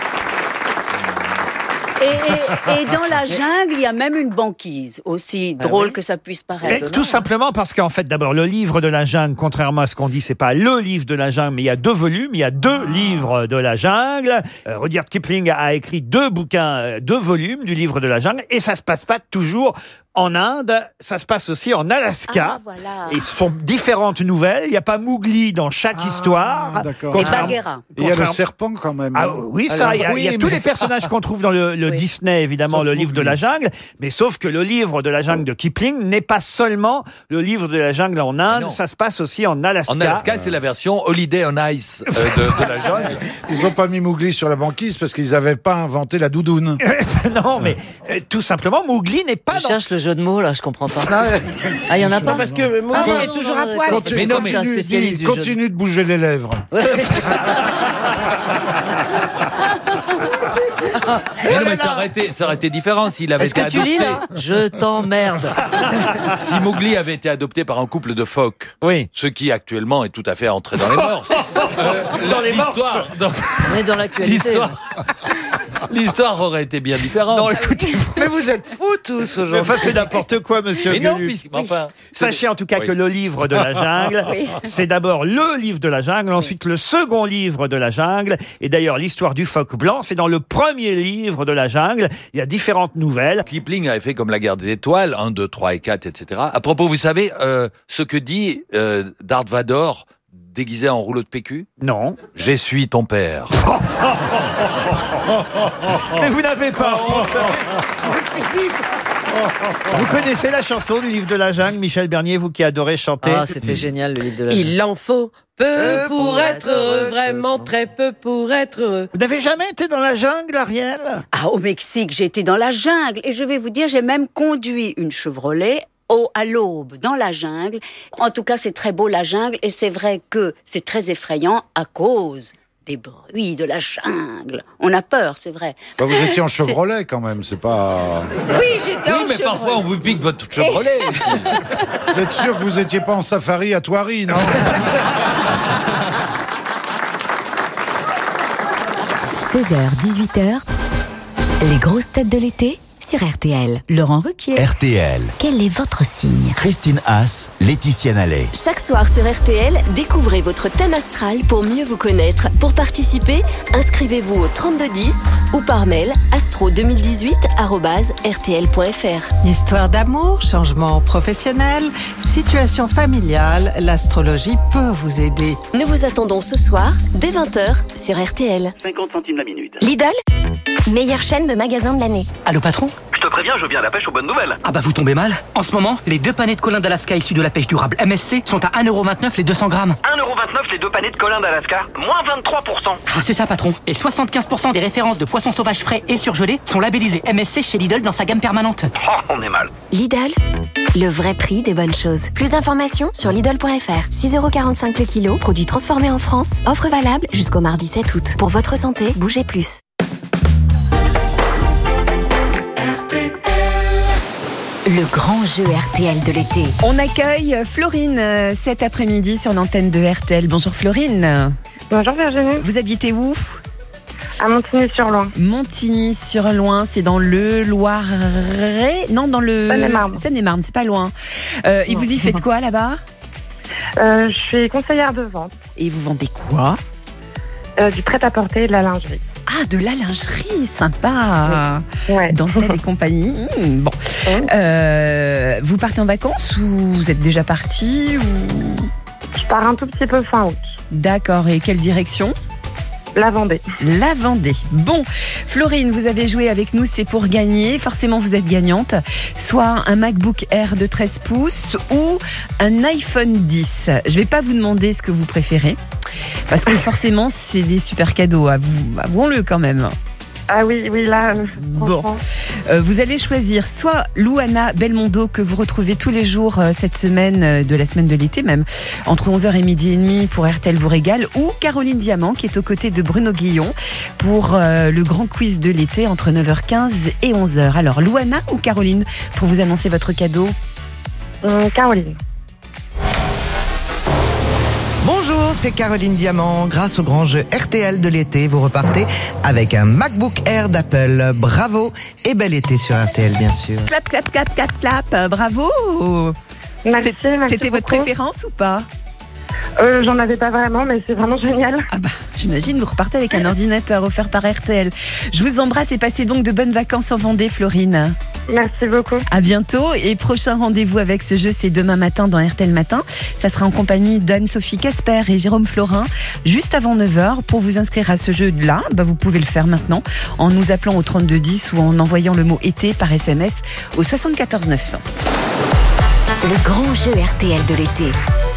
[SPEAKER 8] Et dans la jungle, il y a même une banquise, aussi drôle que ça puisse
[SPEAKER 5] Mais
[SPEAKER 8] paraître.
[SPEAKER 5] tout simplement parce qu'en fait, d'abord, le livre de la jungle, contrairement à ce qu'on dit, c'est pas le livre de la jungle, mais il y a 2 volumes, il y a 2 livres de la jungle. Rudyard Kipling a écrit 2 bouquins, 2 volumes du livre de la jungle, et ça se passe pas toujours en Inde, ça se passe aussi en Alaska.
[SPEAKER 8] Ah, voilà.
[SPEAKER 5] Et ce sont différentes nouvelles. Il n'y a pas Mowgli dans chaque histoire.
[SPEAKER 21] D'accord.
[SPEAKER 8] Et
[SPEAKER 5] Contrairement-
[SPEAKER 8] Bagheera.
[SPEAKER 21] Il y a le
[SPEAKER 5] contrairement-
[SPEAKER 21] serpent quand même.
[SPEAKER 5] Ah oui, ça, il y a,
[SPEAKER 21] oui,
[SPEAKER 5] il y a tous
[SPEAKER 21] mais-
[SPEAKER 5] les personnages qu'on trouve dans le Disney, évidemment,
[SPEAKER 21] Sauf
[SPEAKER 5] le livre de
[SPEAKER 21] Mowgli.
[SPEAKER 5] la jungle, mais sauf que le livre de la jungle de Kipling n'est pas seulement le livre de la jungle en Inde,
[SPEAKER 15] non.
[SPEAKER 5] ça se passe aussi en Alaska.
[SPEAKER 15] En Alaska, c'est la version Holiday on Ice de la jungle.
[SPEAKER 21] Ils n'ont pas mis Mowgli sur la banquise parce qu'ils n'avaient pas inventé la doudoune.
[SPEAKER 5] Non, mais tout simplement, Mowgli n'est pas
[SPEAKER 18] Je
[SPEAKER 5] dans...
[SPEAKER 18] cherche le jeu de mots, là, je comprends pas. Ah, il y en a pas?
[SPEAKER 9] Parce que Mowgli est toujours à poil.
[SPEAKER 18] Mais non, mais c'est un spécialiste du jeu de mots.
[SPEAKER 21] Continue de bouger les lèvres.
[SPEAKER 15] Mais non, mais ça aurait été différent s'il avait
[SPEAKER 18] Est-ce
[SPEAKER 15] été
[SPEAKER 18] que tu
[SPEAKER 15] adopté.
[SPEAKER 18] lis, là? Je t'emmerde.
[SPEAKER 15] Si Mowgli avait été adopté par un couple de phoques,
[SPEAKER 5] Oui.
[SPEAKER 15] ce qui actuellement est tout à fait entré dans les mœurs.
[SPEAKER 5] Dans les mœurs.
[SPEAKER 18] On est dans l'actualité.
[SPEAKER 15] L'histoire aurait été bien différente.
[SPEAKER 5] Non, écoutez,
[SPEAKER 10] Mais vous êtes fous tous
[SPEAKER 5] mais
[SPEAKER 10] aujourd'hui.
[SPEAKER 5] enfin, c'est n'importe quoi, monsieur
[SPEAKER 15] Mais non,
[SPEAKER 5] Gueluc.
[SPEAKER 15] puisque, enfin,
[SPEAKER 5] Sachez en tout cas
[SPEAKER 15] Oui.
[SPEAKER 5] que le livre de la jungle, c'est d'abord le livre de la jungle, ensuite le second livre de la jungle, et d'ailleurs l'histoire du phoque blanc, c'est dans le premier livre de la jungle, il y a différentes nouvelles.
[SPEAKER 15] Kipling avait fait comme la guerre des étoiles, 1, 2, 3 et 4, etc. À propos, vous savez ce que dit Darth Vader déguisé en rouleau de PQ?
[SPEAKER 5] Non.
[SPEAKER 15] J'essuie ton père.
[SPEAKER 5] Mais vous n'avez pas honte. Vous connaissez la chanson du livre de la jungle, Michel Bernier, vous qui adorez chanter.
[SPEAKER 18] Ah, c'était génial, le livre de la jungle.
[SPEAKER 9] Il en faut peu pour être heureux, vraiment très peu pour être heureux.
[SPEAKER 5] Vous n'avez jamais été dans la jungle, Ariel?
[SPEAKER 8] Ah, au Mexique, j'ai été dans la jungle et je vais vous dire, j'ai même conduit une Chevrolet à l'aube, dans la jungle. En tout cas, c'est très beau la jungle et c'est vrai que c'est très effrayant à cause des bruits de la jungle. On a peur, c'est vrai.
[SPEAKER 21] Bah, vous étiez en Chevrolet quand même, c'est pas.
[SPEAKER 8] Oui, j'étais en
[SPEAKER 15] Oui, mais
[SPEAKER 8] Chevrolet.
[SPEAKER 15] parfois on vous pique votre Chevrolet. aussi.
[SPEAKER 21] Vous êtes sûr que vous étiez pas en safari à Thoiry, non?
[SPEAKER 17] 16h, 18h, les grosses têtes de l'été sur RTL. Laurent Ruquier.
[SPEAKER 24] RTL.
[SPEAKER 17] Quel est votre signe?
[SPEAKER 24] Christine Haas, Laetitia Nallet.
[SPEAKER 16] Chaque soir sur RTL, découvrez votre thème astral pour mieux vous connaître. Pour participer, inscrivez-vous au 3210 ou par mail astro2018@rtl.fr.
[SPEAKER 20] Histoire d'amour, changement professionnel, situation familiale, l'astrologie peut vous aider.
[SPEAKER 16] Nous vous attendons ce soir, dès 20h, sur RTL.
[SPEAKER 11] 50 centimes la minute.
[SPEAKER 16] Lidl, meilleure chaîne de magasins de l'année.
[SPEAKER 11] Allô patron? Je te préviens, je viens à la pêche aux bonnes nouvelles.
[SPEAKER 12] Ah bah vous tombez mal. En ce moment, les 2 panettes de colin d'Alaska issus de la pêche durable MSC sont à 1,29€ les 200 grammes.
[SPEAKER 11] 1,29€ les 2 panettes de colin d'Alaska, moins 23%.
[SPEAKER 12] Ah c'est ça patron. Et 75% des références de poissons sauvages frais et surgelés sont labellisés MSC chez Lidl dans sa gamme permanente.
[SPEAKER 11] Oh, on est mal.
[SPEAKER 16] Lidl, le vrai prix des bonnes choses. Plus d'informations sur Lidl.fr. 6,45€ le kilo, produit transformé en France. Offre valable jusqu'au mardi 7 août. Pour votre santé, bougez plus.
[SPEAKER 17] Le grand jeu RTL de l'été.
[SPEAKER 4] On accueille Florine cet après-midi sur l'antenne de RTL. Bonjour Florine.
[SPEAKER 14] Bonjour Virginie.
[SPEAKER 4] Vous habitez où?
[SPEAKER 13] À Montigny-sur-Loing.
[SPEAKER 4] Montigny-sur-Loing, c'est dans le Loiret. Non, dans le Seine-et-Marne, c'est pas loin. Et vous y faites quoi là-bas?
[SPEAKER 13] Je suis conseillère de vente.
[SPEAKER 4] Et vous vendez quoi?
[SPEAKER 13] Du prêt-à-porter et de la lingerie.
[SPEAKER 4] Ah, de la lingerie, sympa.
[SPEAKER 13] Ouais.
[SPEAKER 4] Dentelle et compagnie. Bon. Vous partez en vacances ou vous êtes déjà parti ou...
[SPEAKER 13] Je pars un tout petit peu fin août.
[SPEAKER 4] D'accord. Et quelle direction?
[SPEAKER 13] La Vendée.
[SPEAKER 4] La Vendée. Bon, Florine, vous avez joué avec nous, c'est pour gagner. Forcément, vous êtes gagnante. Soit un MacBook Air de 13 pouces ou un iPhone 10. Je vais pas vous demander ce que vous préférez. Parce que forcément, c'est des super cadeaux. Avouons-le quand même.
[SPEAKER 13] Ah oui, là,
[SPEAKER 4] bon. Vous allez choisir soit Louana Belmondo, que vous retrouvez tous les jours cette semaine, de la semaine de l'été même, entre 11h et midi et demi pour RTL vous régale, ou Caroline Diamant, qui est aux côtés de Bruno Guillon pour le grand quiz de l'été entre 9h15 et 11h. Alors, Louana ou Caroline pour vous annoncer votre cadeau?
[SPEAKER 13] Caroline.
[SPEAKER 14] Bonjour, c'est Caroline Diamant. Grâce au grand jeu RTL de l'été, vous repartez avec un MacBook Air d'Apple. Bravo et bel été sur RTL, bien sûr.
[SPEAKER 4] Clap, clap, clap, clap, clap. Bravo.
[SPEAKER 13] Merci
[SPEAKER 4] C'était votre préférence ou pas?
[SPEAKER 13] J'en avais pas vraiment, mais c'est vraiment génial.
[SPEAKER 4] Ah bah, j'imagine, vous repartez avec un ordinateur offert par RTL. Je vous embrasse et passez donc de bonnes vacances en Vendée, Florine.
[SPEAKER 13] Merci beaucoup.
[SPEAKER 4] À bientôt. Et prochain rendez-vous avec ce jeu, c'est demain matin dans RTL Matin. Ça sera en compagnie d'Anne-Sophie Casper et Jérôme Florin, juste avant 9h. Pour vous inscrire à ce jeu-là, vous pouvez le faire maintenant en nous appelant au 3210 ou en envoyant le mot été par SMS au 74 900.
[SPEAKER 16] Le grand jeu RTL de l'été.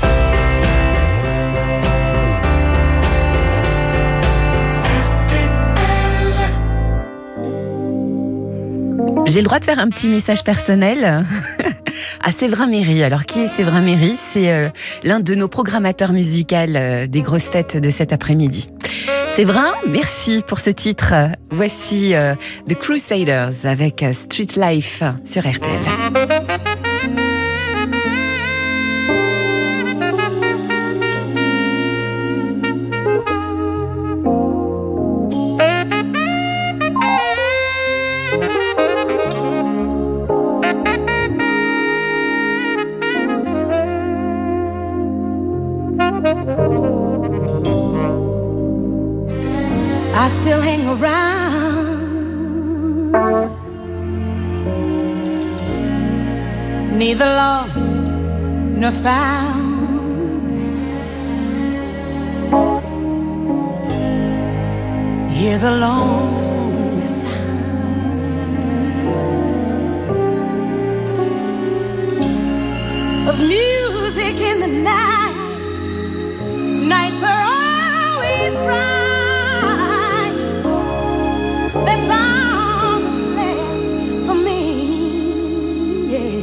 [SPEAKER 4] J'ai le droit de faire un petit message personnel à Séverin Méry. Alors, qui est Séverin Méry? C'est l'un de nos programmateurs musicaux des grosses têtes de cet après-midi. Séverin, merci pour ce titre. Voici The Crusaders avec Street Life sur RTL.
[SPEAKER 19] I still hang around, neither lost nor found. Hear the lonely sound of music in the night. Nights are always bright. That's all that's left for me, yeah.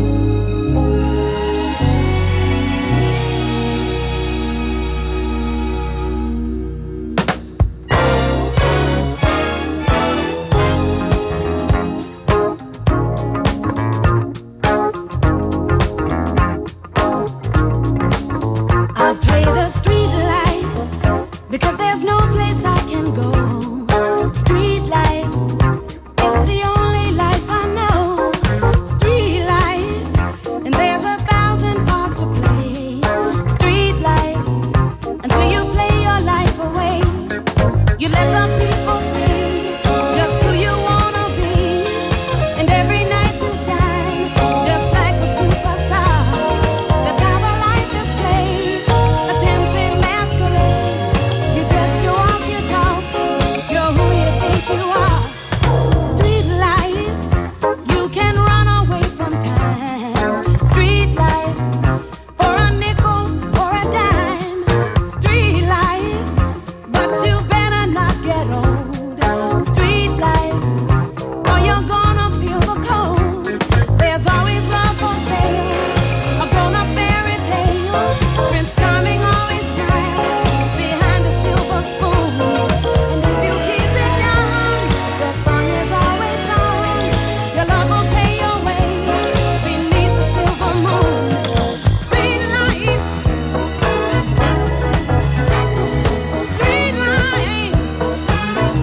[SPEAKER 19] I play the street life because there's no place I can go. Street life, it's the only life I know. Street life, and there's 1,000 parts to play. Street life, until you play your life away. You let the people see just who you wanna be, and every night you shine just like a superstar. That's how the life is played, a tempting masquerade. You dress, you walk, you talk, you're who you think you are. Street life, you can run away from time. Street life, for a nickel or a dime. Street life, but you better not get old. Street life, or you're gonna feel the cold. There's always love for sale, a grown-up fairy tale. Prince Charming always smiles behind a silver spoon. And if you keep it young, the sun is always on. Your love will pay your way beneath the silver moon. Street life, street life,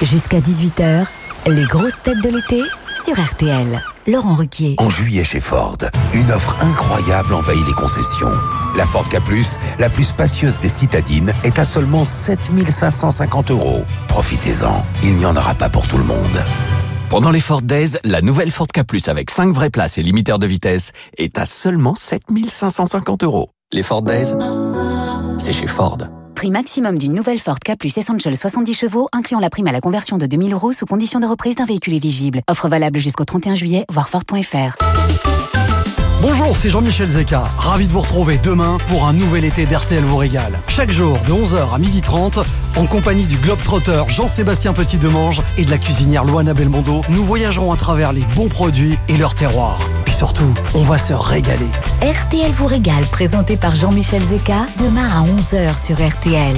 [SPEAKER 17] Jusqu'à 18h, les grosses têtes de l'été sur RTL. Laurent Ruquier.
[SPEAKER 1] En juillet chez Ford, une offre incroyable envahit les concessions. La Ford K+, la plus spacieuse des citadines, est à seulement 7 550 €. Profitez-en, il n'y en aura pas pour tout le monde.
[SPEAKER 2] Pendant les Ford Days, la nouvelle Ford K+, avec 5 vraies places et limiteur de vitesse, est à seulement 7 550 €. Les Ford Days, c'est chez Ford.
[SPEAKER 16] Prix maximum d'une nouvelle Ford K+ Essential 70 chevaux, incluant la prime à la conversion de 2 000 € sous condition de reprise d'un véhicule éligible. Offre valable jusqu'au 31 juillet, voir Ford.fr.
[SPEAKER 22] Bonjour, c'est Jean-Michel Zeka. Ravi de vous retrouver demain pour un nouvel été d'RTL vous régale. Chaque jour, de 11h à 12h30, en compagnie du globe-trotteur Jean-Sébastien Petit-Demange et de la cuisinière Loana Belmondo, nous voyagerons à travers les bons produits et leur terroir. Puis surtout, on va se régaler.
[SPEAKER 16] RTL vous régale, présenté par Jean-Michel Zeka, demain à 11h sur RTL.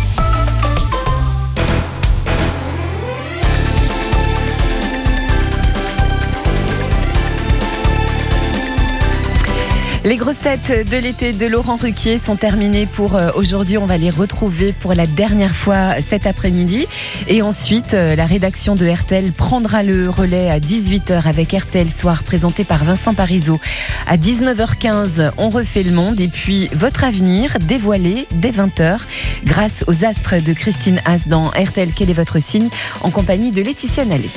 [SPEAKER 4] Les grosses têtes de l'été de Laurent Ruquier sont terminées pour aujourd'hui. On va les retrouver pour la dernière fois cet après-midi. Et ensuite, la rédaction de RTL prendra le relais à 18h avec RTL Soir, présenté par Vincent Parisot. À 19h15, on refait le monde. Et puis, votre avenir dévoilé dès 20h grâce aux astres de Christine Haas dans RTL Quel est votre signe, en compagnie de Laetitia Nallet.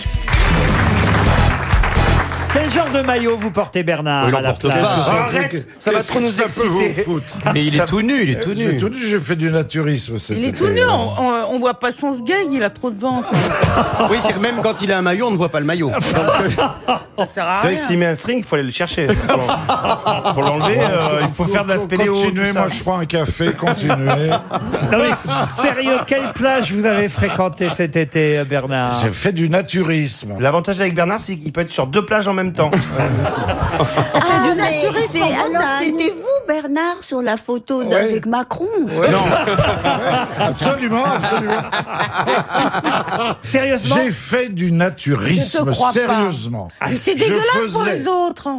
[SPEAKER 5] Quel genre de maillot vous portez, Bernard, à la plage?
[SPEAKER 23] Arrête, ça va trop nous exciter.
[SPEAKER 25] Mais il est tout nu, il est tout nu.
[SPEAKER 23] Il est tout nu, j'ai fait du naturisme.
[SPEAKER 9] Il est tout nu, on voit pas son sgeg, il a trop de ventre.
[SPEAKER 25] Oui, c'est que même quand il a un maillot, on ne voit pas le maillot. Donc,
[SPEAKER 9] ça sert à rien.
[SPEAKER 25] c'est vrai que s'il met un string, il faut aller le chercher. Pour l'enlever, il faut faire de la spéléo.
[SPEAKER 23] Continuez, moi je prends un café, continuez.
[SPEAKER 5] Non mais sérieux, quelle plage vous avez fréquenté cet été, Bernard?
[SPEAKER 23] J'ai fait du naturisme.
[SPEAKER 25] L'avantage avec Bernard, c'est qu'il peut être sur 2 plages en même temps.
[SPEAKER 8] Ah, alors c'était vous, Bernard, sur la photo avec Macron?
[SPEAKER 23] Ouais. Non. Absolument.
[SPEAKER 5] Sérieusement?
[SPEAKER 23] J'ai fait du naturisme, sérieusement.
[SPEAKER 9] Mais c'est dégueulasse pour les autres.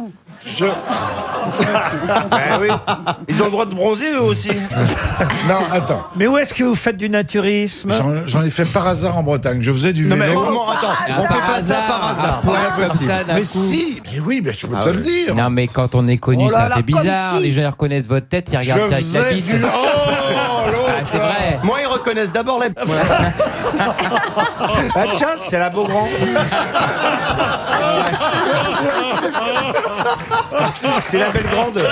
[SPEAKER 25] Oui. Ils ont le droit de bronzer eux aussi.
[SPEAKER 23] Non, attends.
[SPEAKER 5] Mais où est-ce que vous faites du naturisme?
[SPEAKER 23] J'en ai fait par hasard en Bretagne. Je faisais du vélo.
[SPEAKER 25] Mais comment, attends, on fait pas ça par hasard.
[SPEAKER 23] Mais si, mais oui, mais je peux te le dire.
[SPEAKER 26] Non, mais quand on est connu, ça fait bizarre. Les gens ils reconnaissent votre tête, ils regardent direct la bite. C'est vrai.
[SPEAKER 25] Moi, ils reconnaissent d'abord la bite. Ah tiens, c'est la Beaugrand. C'est la belle grande.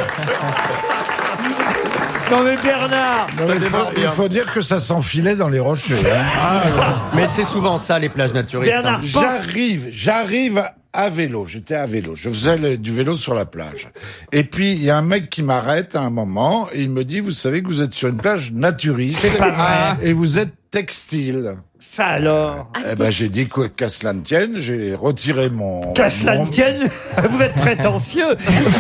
[SPEAKER 5] Non mais Bernard,
[SPEAKER 23] il faut dire que ça s'enfilait dans les rochers.
[SPEAKER 25] Mais c'est souvent ça, les plages naturistes.
[SPEAKER 5] Bernard,
[SPEAKER 23] J'arrive à vélo. J'étais à vélo. Je faisais du vélo sur la plage. Et puis, il y a un mec qui m'arrête à un moment et il me dit, vous savez que vous êtes sur une plage naturiste.
[SPEAKER 5] C'est pas vrai.
[SPEAKER 23] Et vous êtes textile.
[SPEAKER 5] Ça alors?
[SPEAKER 23] Eh ben, j'ai dit qu'à cela ne tienne, j'ai retiré mon...
[SPEAKER 5] Qu'à cela ne tienne? Vous êtes prétentieux.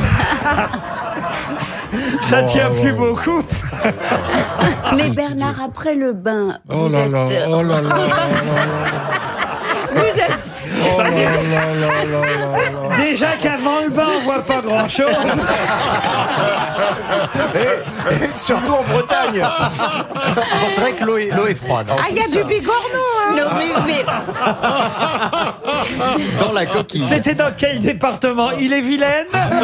[SPEAKER 5] Ça tient plus beaucoup.
[SPEAKER 8] Mais Bernard, après le bain,
[SPEAKER 23] Oh là là, oh là là,
[SPEAKER 8] vous êtes...
[SPEAKER 23] oh là là là là là.
[SPEAKER 5] Déjà qu'avant le bain, on voit pas grand-chose.
[SPEAKER 25] Et surtout en Bretagne. C'est vrai que l'eau est froide.
[SPEAKER 9] Ah, il y a du bigorneau, hein.
[SPEAKER 8] Non mais...
[SPEAKER 25] Dans la coquille.
[SPEAKER 5] C'était dans quel département? Ille-et-Vilaine?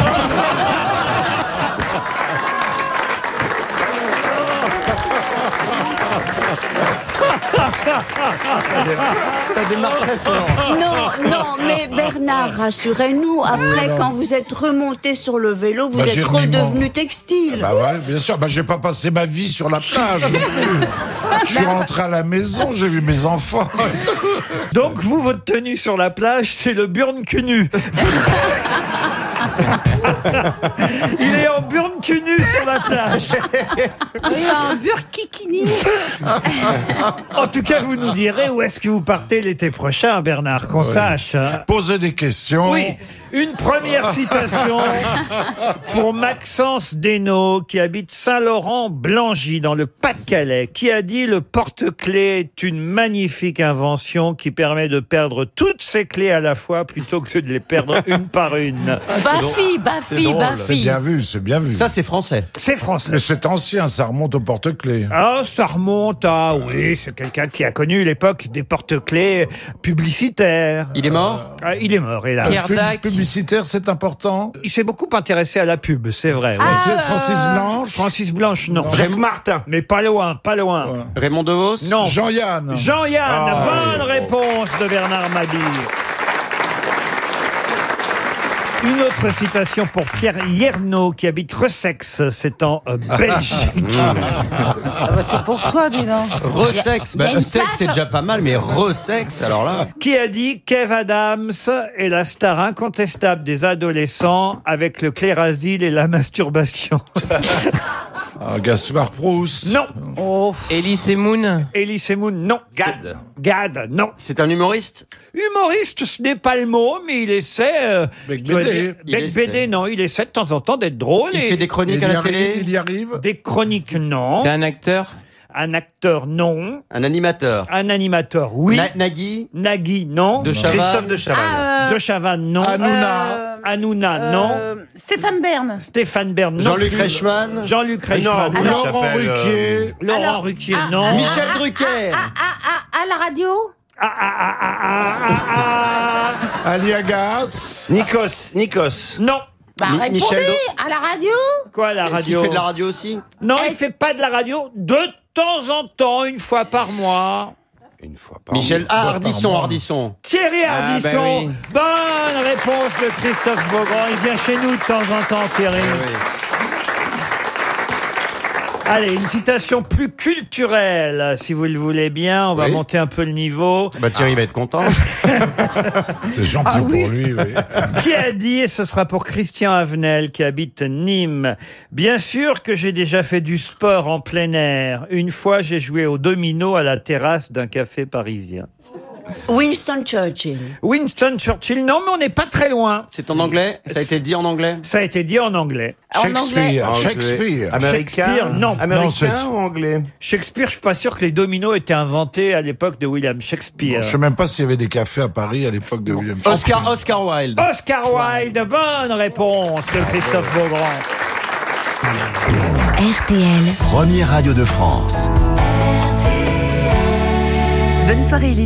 [SPEAKER 25] Ça démarre très fort.
[SPEAKER 8] Non, mais Bernard, rassurez-nous. Après, quand vous êtes remonté sur le vélo, vous êtes redevenu textile.
[SPEAKER 23] Bah ouais, bien sûr. Bah j'ai pas passé ma vie sur la plage. Je suis rentré à la maison, j'ai vu mes enfants.
[SPEAKER 5] Donc vous, votre tenue sur la plage, c'est le burn cul nu. Il est en burn cul nu sur la plage.
[SPEAKER 9] Il y a un burkikini.
[SPEAKER 5] En tout cas, vous nous direz où est-ce que vous partez l'été prochain, Bernard, qu'on sache.
[SPEAKER 23] Posez des questions.
[SPEAKER 5] Oui, une première citation pour Maxence Desnaux, qui habite Saint-Laurent-Blangy, dans le Pas-de-Calais, qui a dit « Le porte-clés est une magnifique invention qui permet de perdre toutes ses clés à la fois plutôt que de les perdre une par une. »
[SPEAKER 8] Bafi.
[SPEAKER 23] C'est bien vu, c'est bien vu.
[SPEAKER 25] Ça, c'est français.
[SPEAKER 5] C'est français.
[SPEAKER 23] Mais c'est ancien, ça remonte au porte-clés.
[SPEAKER 5] Ah, ça remonte à... Oui, c'est quelqu'un qui a connu l'époque des porte-clés publicitaires.
[SPEAKER 25] Il est mort
[SPEAKER 5] Il est mort, hélas.
[SPEAKER 25] Pierre Dac.
[SPEAKER 23] Publicitaire, c'est important.
[SPEAKER 5] Il s'est beaucoup intéressé à la pub, c'est vrai.
[SPEAKER 23] C'est Francis Blanche.
[SPEAKER 5] Francis Blanche, non.
[SPEAKER 25] Jacques Martin.
[SPEAKER 5] Mais pas loin, pas loin.
[SPEAKER 23] Ouais.
[SPEAKER 25] Raymond DeVos.
[SPEAKER 5] Non.
[SPEAKER 23] Jean-Yann.
[SPEAKER 5] Jean-Yann, bonne
[SPEAKER 23] oui.
[SPEAKER 5] réponse de Bernard Mabille. Une autre citation pour Pierre Yernaud, qui habite Ressex, c'est en Belgique.
[SPEAKER 3] C'est pour toi, dis donc.
[SPEAKER 25] Resex. Sexe, c'est déjà pas mal, mais resex, alors là.
[SPEAKER 5] Qui a dit Kev Adams est la star incontestable des adolescents avec le clérasil et la masturbation.
[SPEAKER 23] Gaspard Proust.
[SPEAKER 5] Non.
[SPEAKER 25] Elie Semoun.
[SPEAKER 5] Elie Semoun, non. Gad, non.
[SPEAKER 25] C'est un humoriste.
[SPEAKER 5] Humoriste, ce n'est pas le mot, mais il essaie...
[SPEAKER 23] Bec BD.
[SPEAKER 5] Bec BD, non. Il essaie de temps en temps d'être drôle.
[SPEAKER 25] Il fait des chroniques à la télé.
[SPEAKER 23] Il y arrive.
[SPEAKER 5] Des chroniques, non.
[SPEAKER 25] C'est un acteur.
[SPEAKER 5] Un acteur, non.
[SPEAKER 25] Un animateur.
[SPEAKER 5] Un animateur, oui.
[SPEAKER 25] Nagui.
[SPEAKER 5] Nagui, non.
[SPEAKER 25] De Chavannes.
[SPEAKER 3] Christophe de Chavannes.
[SPEAKER 5] De Chavannes, non. Hanouna, non.
[SPEAKER 3] Stéphane Bern.
[SPEAKER 5] Stéphane Bern, non.
[SPEAKER 25] Jean-Luc
[SPEAKER 5] plus.
[SPEAKER 25] Reichmann.
[SPEAKER 5] Jean-Luc Reichmann.
[SPEAKER 23] Non, Laurent Ruquier.
[SPEAKER 5] Laurent Ruquier, non.
[SPEAKER 25] Michel Drucker.
[SPEAKER 3] À la radio.
[SPEAKER 23] Aliagas.
[SPEAKER 25] Nikos.
[SPEAKER 5] Non.
[SPEAKER 3] Bah, répondez, à la radio.
[SPEAKER 5] Quoi, la radio?
[SPEAKER 25] Est-ce qu'il fait de la radio aussi?
[SPEAKER 5] Non, il fait pas de la radio. De temps en temps, une fois par mois.
[SPEAKER 25] Une fois par Michel Ardisson.
[SPEAKER 5] Thierry Ardisson.
[SPEAKER 25] Ah, oui.
[SPEAKER 5] Bonne réponse de Christophe Beaugrand. Il vient chez nous de temps en temps, Thierry. Allez, une citation plus culturelle, si vous le voulez bien. On va monter un peu le niveau.
[SPEAKER 25] Thierry va être content.
[SPEAKER 23] C'est gentil pour lui, oui.
[SPEAKER 5] Qui a dit, et ce sera pour Christian Avenel, qui habite Nîmes, bien sûr que j'ai déjà fait du sport en plein air. Une fois, j'ai joué au domino à la terrasse d'un café parisien.
[SPEAKER 8] Winston Churchill.
[SPEAKER 5] Winston Churchill, non, mais on n'est pas très loin.
[SPEAKER 25] C'est en anglais? Ça a été dit en anglais?
[SPEAKER 5] Ça a été dit en anglais.
[SPEAKER 23] Shakespeare.
[SPEAKER 5] Shakespeare, non.
[SPEAKER 25] Américain ou anglais?
[SPEAKER 5] Shakespeare, je suis pas sûr que les dominos étaient inventés à l'époque de William Shakespeare.
[SPEAKER 23] Je sais même pas s'il y avait des cafés à Paris à l'époque de William Shakespeare.
[SPEAKER 25] Oscar Wilde.
[SPEAKER 5] Oscar Wilde, bonne réponse de Christophe Beaugrand.
[SPEAKER 16] RTL.
[SPEAKER 1] Première radio de France.
[SPEAKER 4] Bonne soirée,